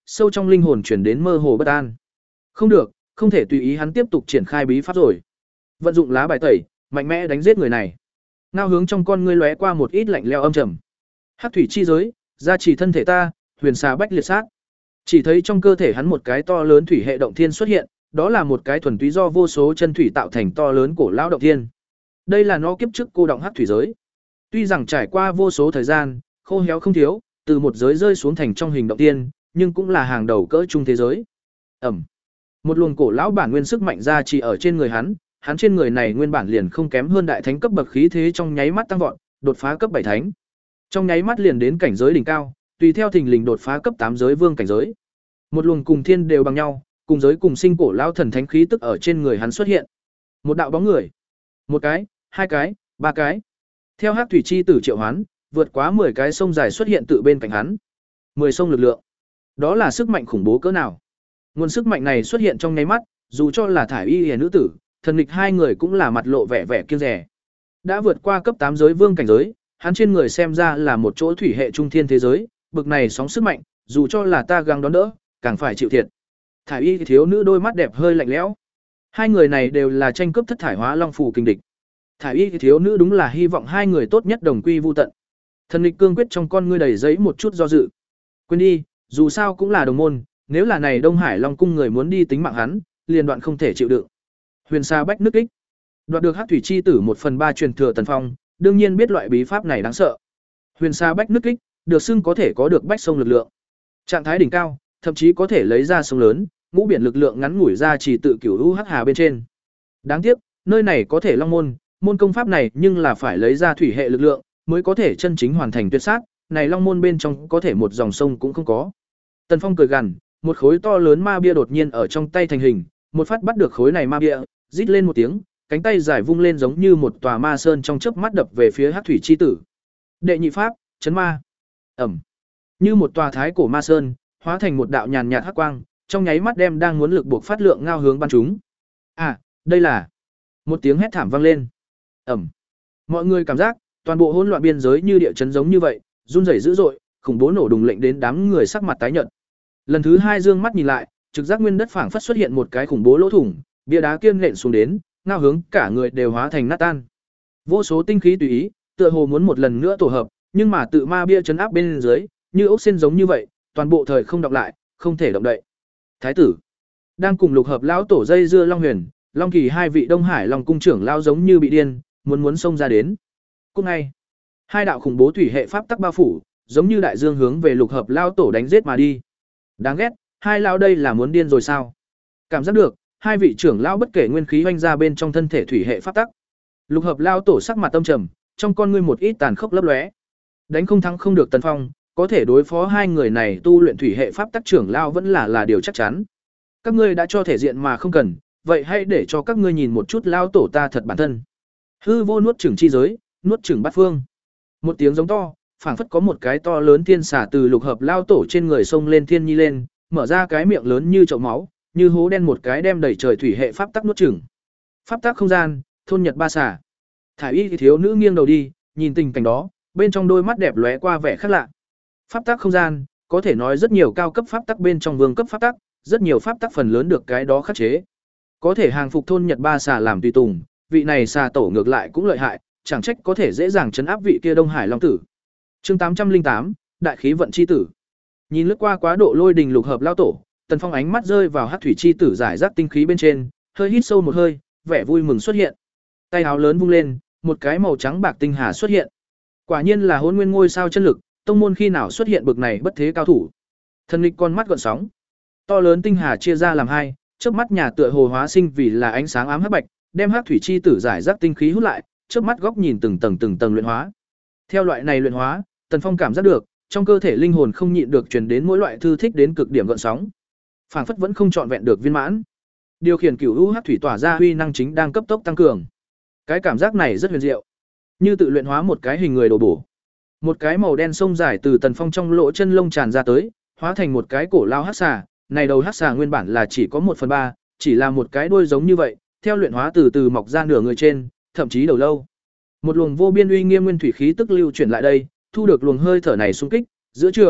Speaker 1: sâu trong linh hồn chuyển đến mơ hồ bất an. Không được, không thể tùy ý hắn tiếp tục triển khai bí pháp rồi. Vận dụng lá bài tẩy, mạnh mẽ đánh giết người này. Ngao Hướng trong con ngươi lóe qua một ít lạnh lẽo âm trầm. Hắc thủy chi giới, gia trì thân thể ta, huyền xà bách liệt sát. Chỉ thấy trong cơ thể hắn một cái to lớn thủy hệ động thiên xuất hiện, đó là một cái thuần túy do vô số chân thủy tạo thành to lớn cổ lão động thiên. Đây là nó kiếp trước cô động hắc thủy giới. Tuy rằng trải qua vô số thời gian, khô héo không thiếu, từ một giới rơi xuống thành trong hình động tiên, nhưng cũng là hàng đầu cỡ trung thế giới. Ẩm. Một luồng cổ lão bản nguyên sức mạnh ra chỉ ở trên người hắn, hắn trên người này nguyên bản liền không kém hơn đại thánh cấp bậc khí thế trong nháy mắt tăng vọt, đột phá cấp bảy thánh. Trong nháy mắt liền đến cảnh giới đỉnh cao, tùy theo thình lình đột phá cấp tám giới vương cảnh giới. Một luồng cùng thiên đều bằng nhau, cùng giới cùng sinh cổ lão thần thánh khí tức ở trên người hắn xuất hiện. Một đạo bóng người, một cái, hai cái, ba cái. Theo Hắc thủy chi tử triệu hoán, vượt quá mười cái sông dài xuất hiện tự bên cạnh hắn. mười sông lực lượng. Đó là sức mạnh khủng bố cỡ nào? Nguồn sức mạnh này xuất hiện trong nháy mắt, dù cho là thải y hề nữ tử, thần nghịch hai người cũng là mặt lộ vẻ vẻ kiêng dè. Đã vượt qua cấp tám giới vương cảnh giới, hắn trên người xem ra là một chỗ thủy hệ trung thiên thế giới, bực này sóng sức mạnh, dù cho là ta gắng đón đỡ, càng phải chịu thiệt. Thải y thiếu nữ đôi mắt đẹp hơi lạnh lẽo. Hai người này đều là tranh cướp thất thải hóa long phù kinh địch. Thải y thiếu nữ đúng là hy vọng hai người tốt nhất đồng quy vu tận. Thần nghịch cương quyết trong con ngươi đầy giấy một chút do dự. Quên đi, dù sao cũng là đồng môn, nếu là này Đông Hải Long cung người muốn đi tính mạng hắn, liền đoạn không thể chịu đựng. Huyền Sa Bách nước kích, đoạt được Hắc thủy chi tử một phần ba truyền thừa Tần Phong, đương nhiên biết loại bí pháp này đáng sợ. Huyền Sa Bách nước kích, được xưng có thể có được bách sông lực lượng. Trạng thái đỉnh cao, thậm chí có thể lấy ra sông lớn, ngũ biển lực lượng ngắn ngủi ra chỉ tự cửu u hắc hà bên trên. Đáng tiếc, nơi này có thể long môn, môn công pháp này nhưng là phải lấy ra thủy hệ lực lượng mới có thể chân chính hoàn thành tuyệt sát, này long môn bên trong có thể một dòng sông cũng không có. Tần Phong cười gằn, một khối to lớn ma bia đột nhiên ở trong tay thành hình, một phát bắt được khối này ma bia, rít lên một tiếng, cánh tay dài vung lên giống như một tòa ma sơn trong chớp mắt đập về phía Hắc thủy chi tử. Đệ nhị pháp, chấn ma. Ầm. Như một tòa thái cổ ma sơn, hóa thành một đạo nhàn nhạt hắc quang, trong nháy mắt đem đang muốn lực buộc phát lượng Ngao Hướng bắn chúng. À, đây là. Một tiếng hét thảm vang lên. Ầm. Mọi người cảm giác toàn bộ hỗn loạn biên giới như địa chấn giống như vậy, run rẩy dữ dội, khủng bố nổ đùng lệnh đến đám người sắc mặt tái nhợt. Lần thứ hai dương mắt nhìn lại, trực giác nguyên đất phảng phất xuất hiện một cái khủng bố lỗ thủng, bia đá kiên nện xuống đến, Ngao Hướng cả người đều hóa thành nát tan. Vô số tinh khí tùy ý, tựa hồ muốn một lần nữa tổ hợp, nhưng mà tự ma bia chấn áp bên dưới, như ốc sen giống như vậy, toàn bộ thời không đọc lại, không thể động đậy. Thái tử đang cùng Lục Hợp lão tổ dây dưa Long Huyền, Long Kỳ hai vị Đông Hải Long cung trưởng lao giống như bị điên, muốn muốn xông ra đến. Cùng ngay, hai đạo khủng bố thủy hệ pháp tắc bao phủ, giống như đại dương hướng về Lục Hợp lão tổ đánh giết mà đi. Đáng ghét, hai lão đây là muốn điên rồi sao? Cảm giác được, hai vị trưởng lão bất kể nguyên khí hoành ra bên trong thân thể thủy hệ pháp tắc. Lục Hợp lão tổ sắc mặt tâm trầm, trong con ngươi một ít tàn khốc lấp lóe. Đánh không thắng không được Tần Phong, có thể đối phó hai người này tu luyện thủy hệ pháp tắc trưởng lão vẫn là là điều chắc chắn. Các ngươi đã cho thể diện mà không cần, vậy hãy để cho các ngươi nhìn một chút lão tổ ta thật bản thân. Hư vô nuốt chửng chi giới, nuốt chửng bát phương. Một tiếng giống to, phảng phất có một cái to lớn thiên xà từ Lục Hợp lão tổ trên người sông lên thiên nhi lên, mở ra cái miệng lớn như chậu máu, như hố đen một cái đem đầy trời thủy hệ pháp tắc nuốt chửng. Pháp tắc không gian, thôn nhật ba xà. Thải y thiếu nữ nghiêng đầu đi, nhìn tình cảnh đó, bên trong đôi mắt đẹp lóe qua vẻ khác lạ. Pháp tắc không gian, có thể nói rất nhiều cao cấp pháp tắc bên trong vương cấp pháp tắc, rất nhiều pháp tắc phần lớn được cái đó khắc chế. Có thể hàng phục thôn nhật ba xà làm tùy tùng, vị này xà tổ ngược lại cũng lợi hại, chẳng trách có thể dễ dàng chấn áp vị kia Đông Hải Long tử. Chương tám trăm linh tám, đại khí vận chi tử. Nhìn lướt qua quá độ lôi đình Lục Hợp lao tổ, Tần Phong ánh mắt rơi vào Hắc thủy chi tử giải rác tinh khí bên trên, hơi hít sâu một hơi, vẻ vui mừng xuất hiện. Tay áo lớn vung lên, một cái màu trắng bạc tinh hà xuất hiện. Quả nhiên là Hỗn Nguyên ngôi sao chân lực, tông môn khi nào xuất hiện bực này bất thế cao thủ. Thần nghịch con mắt gợn sóng. To lớn tinh hà chia ra làm hai, chớp mắt nhà tựa hồ hóa sinh vì là ánh sáng ám hắc bạch, đem Hắc thủy chi tử giải rác tinh khí hút lại, chớp mắt góc nhìn từng tầng từng tầng luyện hóa. Theo loại này luyện hóa, Tần Phong cảm giác được, trong cơ thể linh hồn không nhịn được truyền đến mỗi loại thư thích đến cực điểm gợn sóng. Phảng phất vẫn không trọn vẹn được viên mãn. Điều khiển cửu u hắc thủy tỏa ra huy năng chính đang cấp tốc tăng cường. Cái cảm giác này rất huyền diệu, như tự luyện hóa một cái hình người đồ bổ. Một cái màu đen sông dài từ Tần Phong trong lỗ chân lông tràn ra tới, hóa thành một cái cổ lao hắc xà, này đầu hắc xà nguyên bản là chỉ có một phần ba, chỉ là một cái đuôi giống như vậy, theo luyện hóa từ từ mọc ra nửa người trên, thậm chí đầu lâu. Một luồng vô biên uy nghiêm nguyên thủy khí tức lưu chuyển lại đây, thu được luồng hơi thở này xung kích, giữa trường,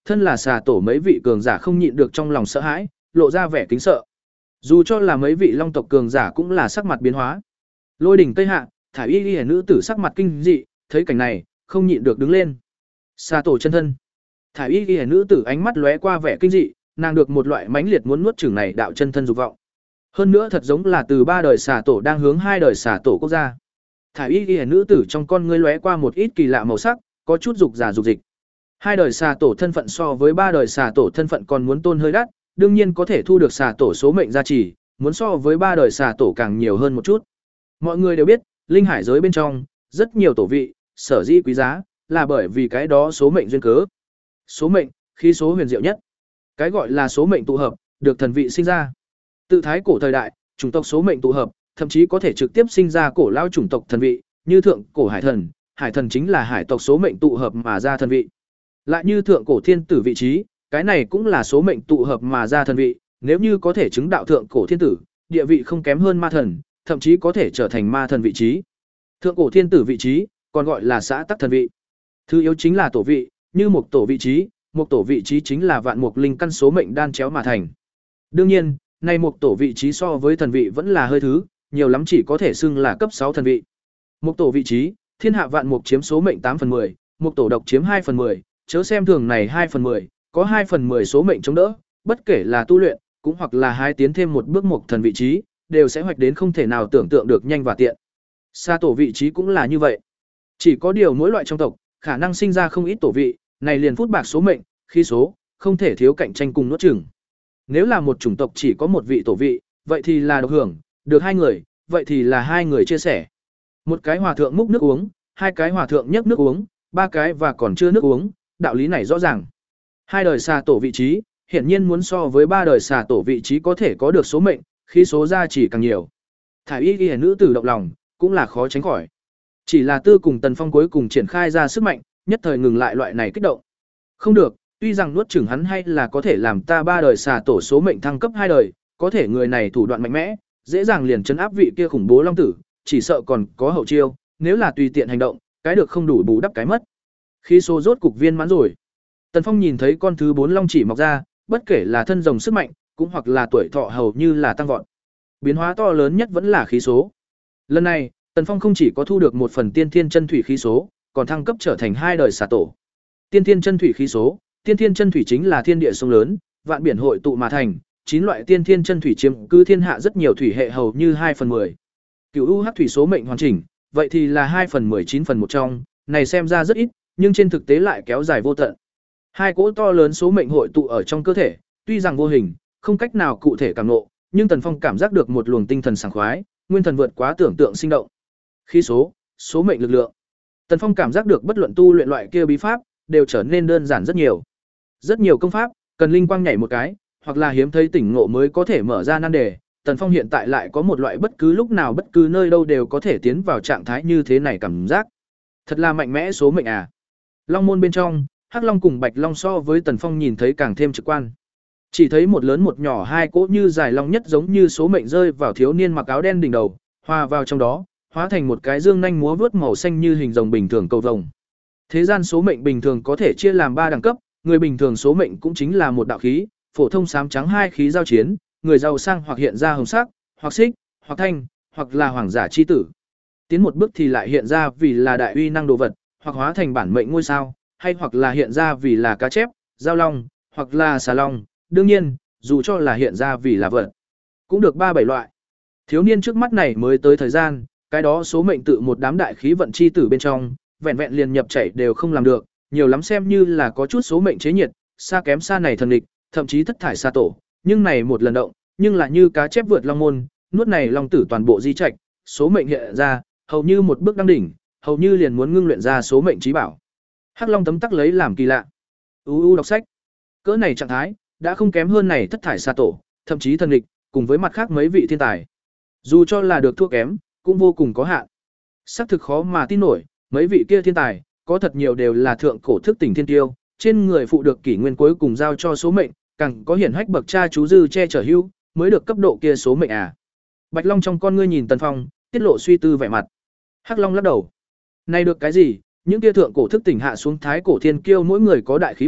Speaker 1: thân là xà tổ mấy vị cường giả không nhịn được trong lòng sợ hãi, lộ ra vẻ kính sợ. Dù cho là mấy vị long tộc cường giả cũng là sắc mặt biến hóa. Lôi đỉnh Tây Hạ, thải y y nữ tử sắc mặt kinh dị, thấy cảnh này, không nhịn được đứng lên. Xà tổ chân thân. Thải y y nữ tử ánh mắt lóe qua vẻ kinh dị, nàng được một loại mãnh liệt muốn nuốt chửng này đạo chân thân dục vọng. Hơn nữa thật giống là từ ba đời xà tổ đang hướng hai đời xà tổ quốc gia. Thải y y nữ tử trong con ngươi lóe qua một ít kỳ lạ màu sắc, có chút dục giả dục dịch. Hai đời xà tổ thân phận so với ba đời xà tổ thân phận còn muốn tôn hơi đắt, đương nhiên có thể thu được xà tổ số mệnh gia trì, muốn so với ba đời xà tổ càng nhiều hơn một chút. Mọi người đều biết, linh hải giới bên trong, rất nhiều tổ vị, sở dĩ quý giá, là bởi vì cái đó số mệnh duyên cớ. Số mệnh, khí số huyền diệu nhất. Cái gọi là số mệnh tụ hợp, được thần vị sinh ra. Tự thái cổ thời đại, chủng tộc số mệnh tụ hợp, thậm chí có thể trực tiếp sinh ra cổ lao chủng tộc thần vị, như thượng cổ hải thần, hải thần chính là hải tộc số mệnh tụ hợp mà ra thần vị. Lại như thượng cổ thiên tử vị trí, cái này cũng là số mệnh tụ hợp mà ra thần vị, nếu như có thể chứng đạo thượng cổ thiên tử, địa vị không kém hơn ma thần, thậm chí có thể trở thành ma thần vị trí. Thượng cổ thiên tử vị trí, còn gọi là xã tắc thần vị. Thứ yếu chính là tổ vị, như một tổ vị trí, một tổ vị trí chính là vạn mục linh căn số mệnh đan chéo mà thành. Đương nhiên, này một tổ vị trí so với thần vị vẫn là hơi thứ, nhiều lắm chỉ có thể xưng là cấp sáu thần vị. Một tổ vị trí, thiên hạ vạn mục chiếm số mệnh tám phần mười, một tổ độc chiếm hai phần mười, chớ xem thường này hai phần mười, có hai phần mười số mệnh chống đỡ, bất kể là tu luyện, cũng hoặc là hai tiến thêm một bước một thần vị trí, đều sẽ hoạch đến không thể nào tưởng tượng được nhanh và tiện. Sa tổ vị trí cũng là như vậy. Chỉ có điều mỗi loại trong tộc, khả năng sinh ra không ít tổ vị, này liền phút bạc số mệnh, khí số, không thể thiếu cạnh tranh cùng nuốt chửng. Nếu là một chủng tộc chỉ có một vị tổ vị, vậy thì là độc hưởng, được hai người, vậy thì là hai người chia sẻ. Một cái hòa thượng múc nước uống, hai cái hòa thượng nhấc nước uống, ba cái và còn chưa nước uống, đạo lý này rõ ràng. Hai đời xà tổ vị trí, hiển nhiên muốn so với ba đời xà tổ vị trí có thể có được số mệnh, khí số gia chỉ càng nhiều. Thải y y nữ tử động lòng, cũng là khó tránh khỏi. Chỉ là Tư cùng Tần Phong cuối cùng triển khai ra sức mạnh, nhất thời ngừng lại loại này kích động. Không được, tuy rằng nuốt chửng hắn hay là có thể làm ta ba đời xà tổ số mệnh thăng cấp hai đời, có thể người này thủ đoạn mạnh mẽ, dễ dàng liền trấn áp vị kia khủng bố long tử, chỉ sợ còn có hậu chiêu, nếu là tùy tiện hành động, cái được không đủ bù đắp cái mất. Khí số rốt cục viên mãn rồi. Tần Phong nhìn thấy con thứ bốn long chỉ mọc ra, bất kể là thân rồng sức mạnh, cũng hoặc là tuổi thọ hầu như là tăng vọt. Biến hóa to lớn nhất vẫn là khí số. Lần này, Tần Phong không chỉ có thu được một phần tiên thiên chân thủy khí số, còn thăng cấp trở thành hai đời xà tổ. Tiên thiên chân thủy khí số, tiên thiên chân thủy chính là thiên địa sông lớn, vạn biển hội tụ mà thành, chín loại tiên thiên chân thủy chiếm cứ thiên hạ rất nhiều thủy hệ hầu như hai phần mười. Cửu U Hắc thủy số mệnh hoàn chỉnh, vậy thì là hai phần mười chín phần một trong, này xem ra rất ít, nhưng trên thực tế lại kéo dài vô tận. Hai cỗ to lớn số mệnh hội tụ ở trong cơ thể, tuy rằng vô hình, không cách nào cụ thể cảm ngộ, nhưng Tần Phong cảm giác được một luồng tinh thần sảng khoái, nguyên thần vượt quá tưởng tượng sinh động. Khí số, số mệnh lực lượng. Tần Phong cảm giác được bất luận tu luyện loại kia bí pháp, đều trở nên đơn giản rất nhiều. Rất nhiều công pháp, cần linh quang nhảy một cái, hoặc là hiếm thấy tỉnh ngộ mới có thể mở ra nan đề. Tần Phong hiện tại lại có một loại bất cứ lúc nào bất cứ nơi đâu đều có thể tiến vào trạng thái như thế này cảm giác. Thật là mạnh mẽ số mệnh à. Long môn bên trong, Hắc Long cùng Bạch Long so với Tần Phong nhìn thấy càng thêm trực quan. Chỉ thấy một lớn một nhỏ hai cỗ như dài long nhất giống như số mệnh rơi vào thiếu niên mặc áo đen đỉnh đầu, hòa vào trong đó, hóa thành một cái dương nhanh múa vớt màu xanh như hình rồng bình thường cầu vồng. Thế gian số mệnh bình thường có thể chia làm ba đẳng cấp, người bình thường số mệnh cũng chính là một đạo khí, phổ thông xám trắng hai khí giao chiến, người giàu sang hoặc hiện ra hồng sắc, hoặc xích, hoặc thanh, hoặc là hoàng giả chi tử. Tiến một bước thì lại hiện ra vì là đại uy năng đồ vật, hoặc hóa thành bản mệnh ngôi sao, hay hoặc là hiện ra vì là cá chép, giao long, hoặc là xà long, đương nhiên, dù cho là hiện ra vì là vật, cũng được ba bảy loại. Thiếu niên trước mắt này mới tới thời gian, cái đó số mệnh tự một đám đại khí vận chi tử bên trong, vẹn vẹn liền nhập chảy đều không làm được, nhiều lắm xem như là có chút số mệnh chế nhiệt, xa kém xa này thần địch, thậm chí thất thải xa tổ, nhưng này một lần động, nhưng là như cá chép vượt long môn, nuốt này long tử toàn bộ di trạch, số mệnh hiện ra, hầu như một bước đăng đỉnh, hầu như liền muốn ngưng luyện ra số mệnh trí bảo. Hắc Long tấm tắc lấy làm kỳ lạ. U u đọc sách. Cỡ này trạng thái, đã không kém hơn này thất thải xa tổ, thậm chí thần địch, cùng với mặt khác mấy vị thiên tài. Dù cho là được thua kém, cũng vô cùng có hạn. Xác thực khó mà tin nổi, mấy vị kia thiên tài, có thật nhiều đều là thượng cổ thức tỉnh thiên tiêu, trên người phụ được kỷ nguyên cuối cùng giao cho số mệnh, càng có hiển hách bậc cha chú dư che chở hữu, mới được cấp độ kia số mệnh à. Bạch Long trong con ngươi nhìn Tần Phong, tiết lộ suy tư vẻ mặt. Hắc Long lắc đầu. Này được cái gì, những kia thượng cổ thức tỉnh hạ xuống thái cổ thiên kiêu mỗi người có đại khí vận,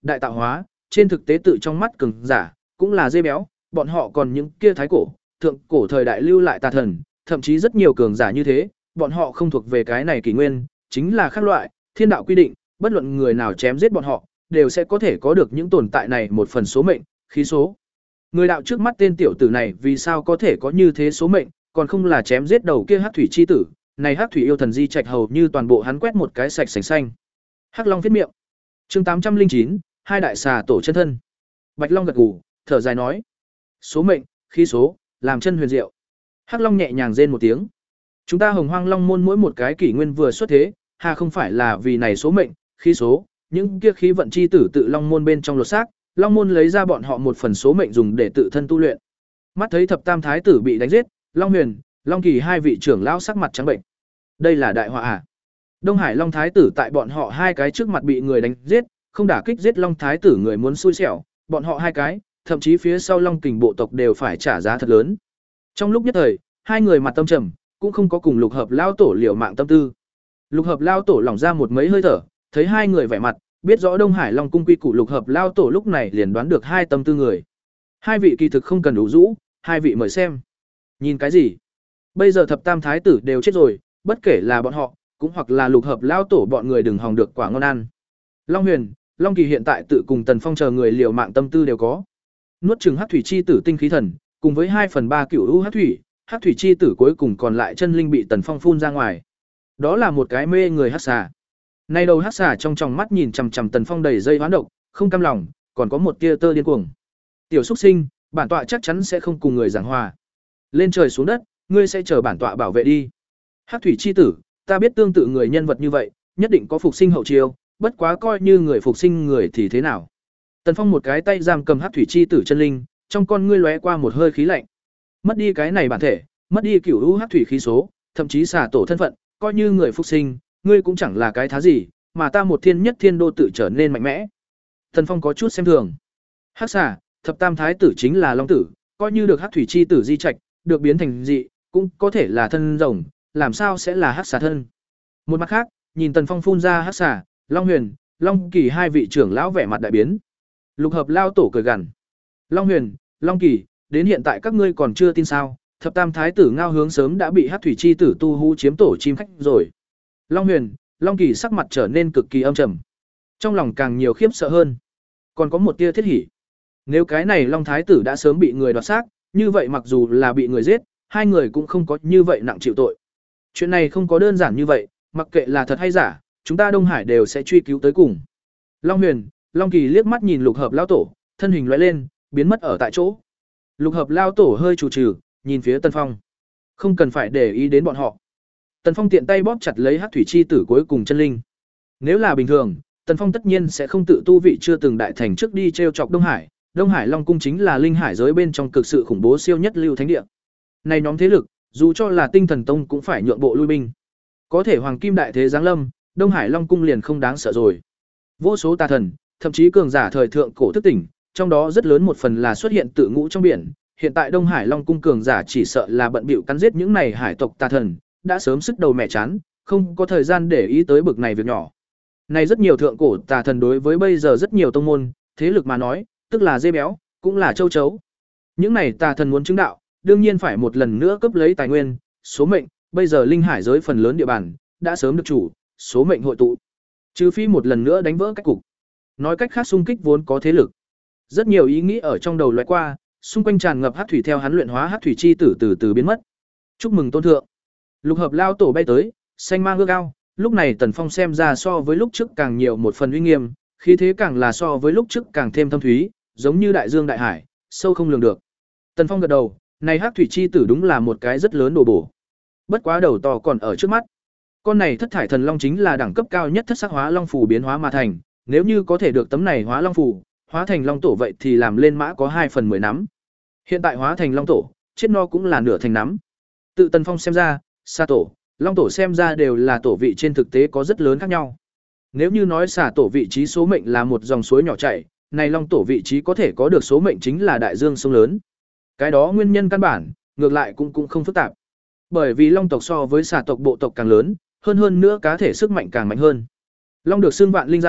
Speaker 1: đại tạo hóa, trên thực tế tự trong mắt cường giả, cũng là dê béo, bọn họ còn những kia thái cổ, thượng cổ thời đại lưu lại tà thần, thậm chí rất nhiều cường giả như thế, bọn họ không thuộc về cái này kỷ nguyên, chính là khác loại, thiên đạo quy định, bất luận người nào chém giết bọn họ, đều sẽ có thể có được những tồn tại này một phần số mệnh, khí số. Người đạo trước mắt tên tiểu tử này vì sao có thể có như thế số mệnh, còn không là chém giết đầu kia Hắc thủy chi tử, này Hắc thủy yêu thần di trạch hầu như toàn bộ hắn quét một cái sạch sành xanh. Hắc Long viết miệng. Chương tám trăm linh chín, hai đại xà tổ chân thân. Bạch Long gật gù, thở dài nói: "Số mệnh, khí số, làm chân huyền diệu." Hắc Long nhẹ nhàng rên một tiếng. Chúng ta Hồng Hoang Long môn mỗi một cái kỷ nguyên vừa xuất thế, hà không phải là vì này số mệnh, khí số, những kia khí vận chi tử tự Long môn bên trong lột xác, Long môn lấy ra bọn họ một phần số mệnh dùng để tự thân tu luyện. Mắt thấy thập tam thái tử bị đánh giết, Long Huyền, Long Kỳ hai vị trưởng lão sắc mặt trắng bệnh. Đây là đại họa à? Đông Hải Long thái tử tại bọn họ hai cái trước mặt bị người đánh giết, không đả kích giết Long thái tử người muốn xui xẻo, bọn họ hai cái, thậm chí phía sau Long Kình bộ tộc đều phải trả giá thật lớn. Trong lúc nhất thời, hai người mặt tâm trầm, cũng không có cùng Lục Hợp lao tổ liều mạng tâm tư. Lục Hợp lao tổ lỏng ra một mấy hơi thở, thấy hai người vẻ mặt, biết rõ Đông Hải Long cung quy củ Lục Hợp lao tổ lúc này liền đoán được hai tâm tư người. Hai vị kỳ thực không cần đủ rũ, hai vị mời xem. Nhìn cái gì? Bây giờ thập tam thái tử đều chết rồi, bất kể là bọn họ, cũng hoặc là Lục Hợp lao tổ bọn người đừng hòng được quả ngon ăn. Long Huyền, Long Kỳ hiện tại tự cùng Tần Phong chờ người liều mạng tâm tư đều có. Nuốt chừng Hắc thủy chi tử tinh khí thần, cùng với hai phần ba cửu u hắc thủy, Hắc thủy chi tử cuối cùng còn lại chân linh bị Tần Phong phun ra ngoài. Đó là một cái mê người hắc xà. Nay đầu hắc xà trong tròng mắt nhìn chằm chằm Tần Phong đầy dây hoán độc, không cam lòng, còn có một tia tơ điên cuồng. Tiểu Súc Sinh, bản tọa chắc chắn sẽ không cùng người giảng hòa. Lên trời xuống đất, ngươi sẽ chờ bản tọa bảo vệ đi. Hắc thủy chi tử, ta biết tương tự người nhân vật như vậy, nhất định có phục sinh hậu chiêu, bất quá coi như người phục sinh người thì thế nào. Tần Phong một cái tay giam cầm Hắc thủy chi tử chân linh, trong con ngươi lóe qua một hơi khí lạnh. Mất đi cái này bản thể, mất đi cửu u hắc thủy khí số, thậm chí xà tổ thân phận, coi như người phục sinh, ngươi cũng chẳng là cái thá gì, mà ta một thiên nhất thiên đô tự trở nên mạnh mẽ. Tần Phong có chút xem thường. Hắc xà, thập tam thái tử chính là long tử, coi như được Hắc thủy chi tử di trạch, được biến thành dị, cũng có thể là thân rồng, làm sao sẽ là hắc xà thân. Một mặt khác, nhìn Tần Phong phun ra hắc xà, Long Huyền, Long Kỳ hai vị trưởng lão vẻ mặt đại biến. Lục Hợp lao tổ cười gằn. Long Huyền, Long Kỳ, đến hiện tại các ngươi còn chưa tin sao? Thập tam thái tử ngao hướng sớm đã bị Hắc thủy chi tử tu hú chiếm tổ chim khách rồi. Long Huyền, Long Kỳ sắc mặt trở nên cực kỳ âm trầm. Trong lòng càng nhiều khiếp sợ hơn. Còn có một tia thiết hỉ. Nếu cái này Long thái tử đã sớm bị người đoạt xác, như vậy mặc dù là bị người giết, hai người cũng không có như vậy nặng chịu tội. Chuyện này không có đơn giản như vậy, mặc kệ là thật hay giả, chúng ta Đông Hải đều sẽ truy cứu tới cùng. Long Huyền, Long Kỳ liếc mắt nhìn Lục Hợp lao tổ, thân hình lóe lên, biến mất ở tại chỗ. Lục Hợp lao tổ hơi trù trừ, nhìn phía Tần Phong. Không cần phải để ý đến bọn họ. Tần Phong tiện tay bóp chặt lấy Hắc thủy chi tử cuối cùng chân linh. Nếu là bình thường, Tần Phong tất nhiên sẽ không tự tu vị chưa từng đại thành trước đi trêu chọc Đông Hải. Đông Hải Long cung chính là linh hải giới bên trong cực sự khủng bố siêu nhất lưu thánh địa. Này nhóm thế lực, dù cho là Tinh Thần Tông cũng phải nhượng bộ lui binh. Có thể hoàng kim đại thế giáng lâm, Đông Hải Long cung liền không đáng sợ rồi. Vô số tà thần, thậm chí cường giả thời thượng cổ thức tỉnh, trong đó rất lớn một phần là xuất hiện tự ngũ trong biển. Hiện tại Đông Hải Long cung cường giả chỉ sợ là bận bịu cắn giết những này hải tộc tà thần, đã sớm sức đầu mẹ chán, không có thời gian để ý tới bực này việc nhỏ. Này rất nhiều thượng cổ tà thần đối với bây giờ rất nhiều tông môn, thế lực mà nói, tức là dê béo, cũng là châu chấu. Những này tà thần muốn chứng đạo, đương nhiên phải một lần nữa cấp lấy tài nguyên, số mệnh, bây giờ linh hải giới phần lớn địa bàn đã sớm được chủ, số mệnh hội tụ. Trừ phi một lần nữa đánh vỡ cách cục. Nói cách khác xung kích vốn có thế lực. Rất nhiều ý nghĩ ở trong đầu lóe qua, xung quanh tràn ngập hắc thủy theo hắn luyện hóa hắc thủy chi tử từ từ biến mất. Chúc mừng tôn thượng. Lục Hợp lao tổ bay tới, xanh mang ước cao, lúc này Tần Phong xem ra so với lúc trước càng nhiều một phần uy nghiêm, khí thế càng là so với lúc trước càng thêm thâm thúy, giống như đại dương đại hải, sâu không lường được. Tần Phong gật đầu, này hắc thủy chi tử đúng là một cái rất lớn đồ bổ. Bất quá đầu to còn ở trước mắt. Con này thất thải thần long chính là đẳng cấp cao nhất thất sắc hóa long phù biến hóa mà thành, nếu như có thể được tấm này hóa long phù, hóa thành long tổ vậy thì làm lên mã có hai phần mười nắm. Hiện tại hóa thành long tổ, chết no cũng là nửa thành nắm. Tự Tần Phong xem ra, xà tổ, long tổ xem ra đều là tổ vị trên thực tế có rất lớn khác nhau. Nếu như nói xà tổ vị trí số mệnh là một dòng suối nhỏ chảy, này long tổ vị trí có thể có được số mệnh chính là đại dương sông lớn. Cái đó nguyên nhân căn bản, ngược lại cũng cũng không phức tạp. Bởi vì long tộc so với xà tộc bộ tộc càng lớn, hơn hơn nữa cá thể sức mạnh càng mạnh hơn. Long được xưng vạn linh giải,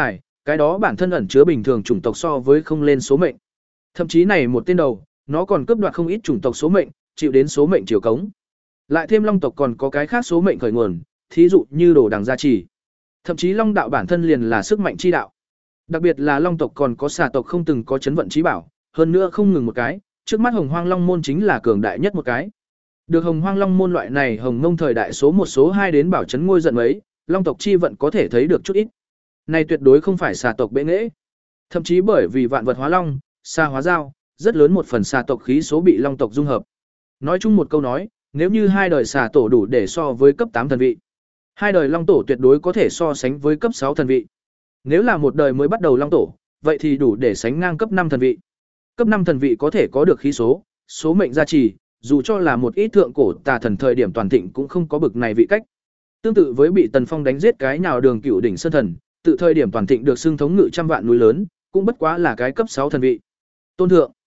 Speaker 1: Cái đó bản thân ẩn chứa bình thường chủng tộc so với không lên số mệnh. Thậm chí này một tên đầu, nó còn cướp đoạt không ít chủng tộc số mệnh, chịu đến số mệnh chiều cống. Lại thêm long tộc còn có cái khác số mệnh khởi nguồn, thí dụ như đồ đằng gia trì. Thậm chí long đạo bản thân liền là sức mạnh chi đạo. Đặc biệt là long tộc còn có xà tộc không từng có chấn vận trí bảo, hơn nữa không ngừng một cái, trước mắt Hồng Hoang Long môn chính là cường đại nhất một cái. Được Hồng Hoang Long môn loại này Hồng Mông thời đại số một số hai đến bảo chấn ngôi giận mấy, long tộc chi vận có thể thấy được chút ít. Này tuyệt đối không phải xà tộc bệ nghệ. Thậm chí bởi vì vạn vật hóa long, xà hóa giao, rất lớn một phần xà tộc khí số bị long tộc dung hợp. Nói chung một câu nói, nếu như hai đời xà tổ đủ để so với cấp tám thần vị, hai đời long tổ tuyệt đối có thể so sánh với cấp sáu thần vị. Nếu là một đời mới bắt đầu long tổ, vậy thì đủ để sánh ngang cấp năm thần vị. Cấp năm thần vị có thể có được khí số, số mệnh gia trì, dù cho là một ít thượng cổ tà thần thời điểm toàn thịnh cũng không có bực này vị cách. Tương tự với bị Tần Phong đánh giết cái nào Đường Cửu đỉnh sơn thần, tự thời điểm toàn thịnh được xưng thống ngự trăm vạn núi lớn, cũng bất quá là cái cấp sáu thần vị. Tôn thượng,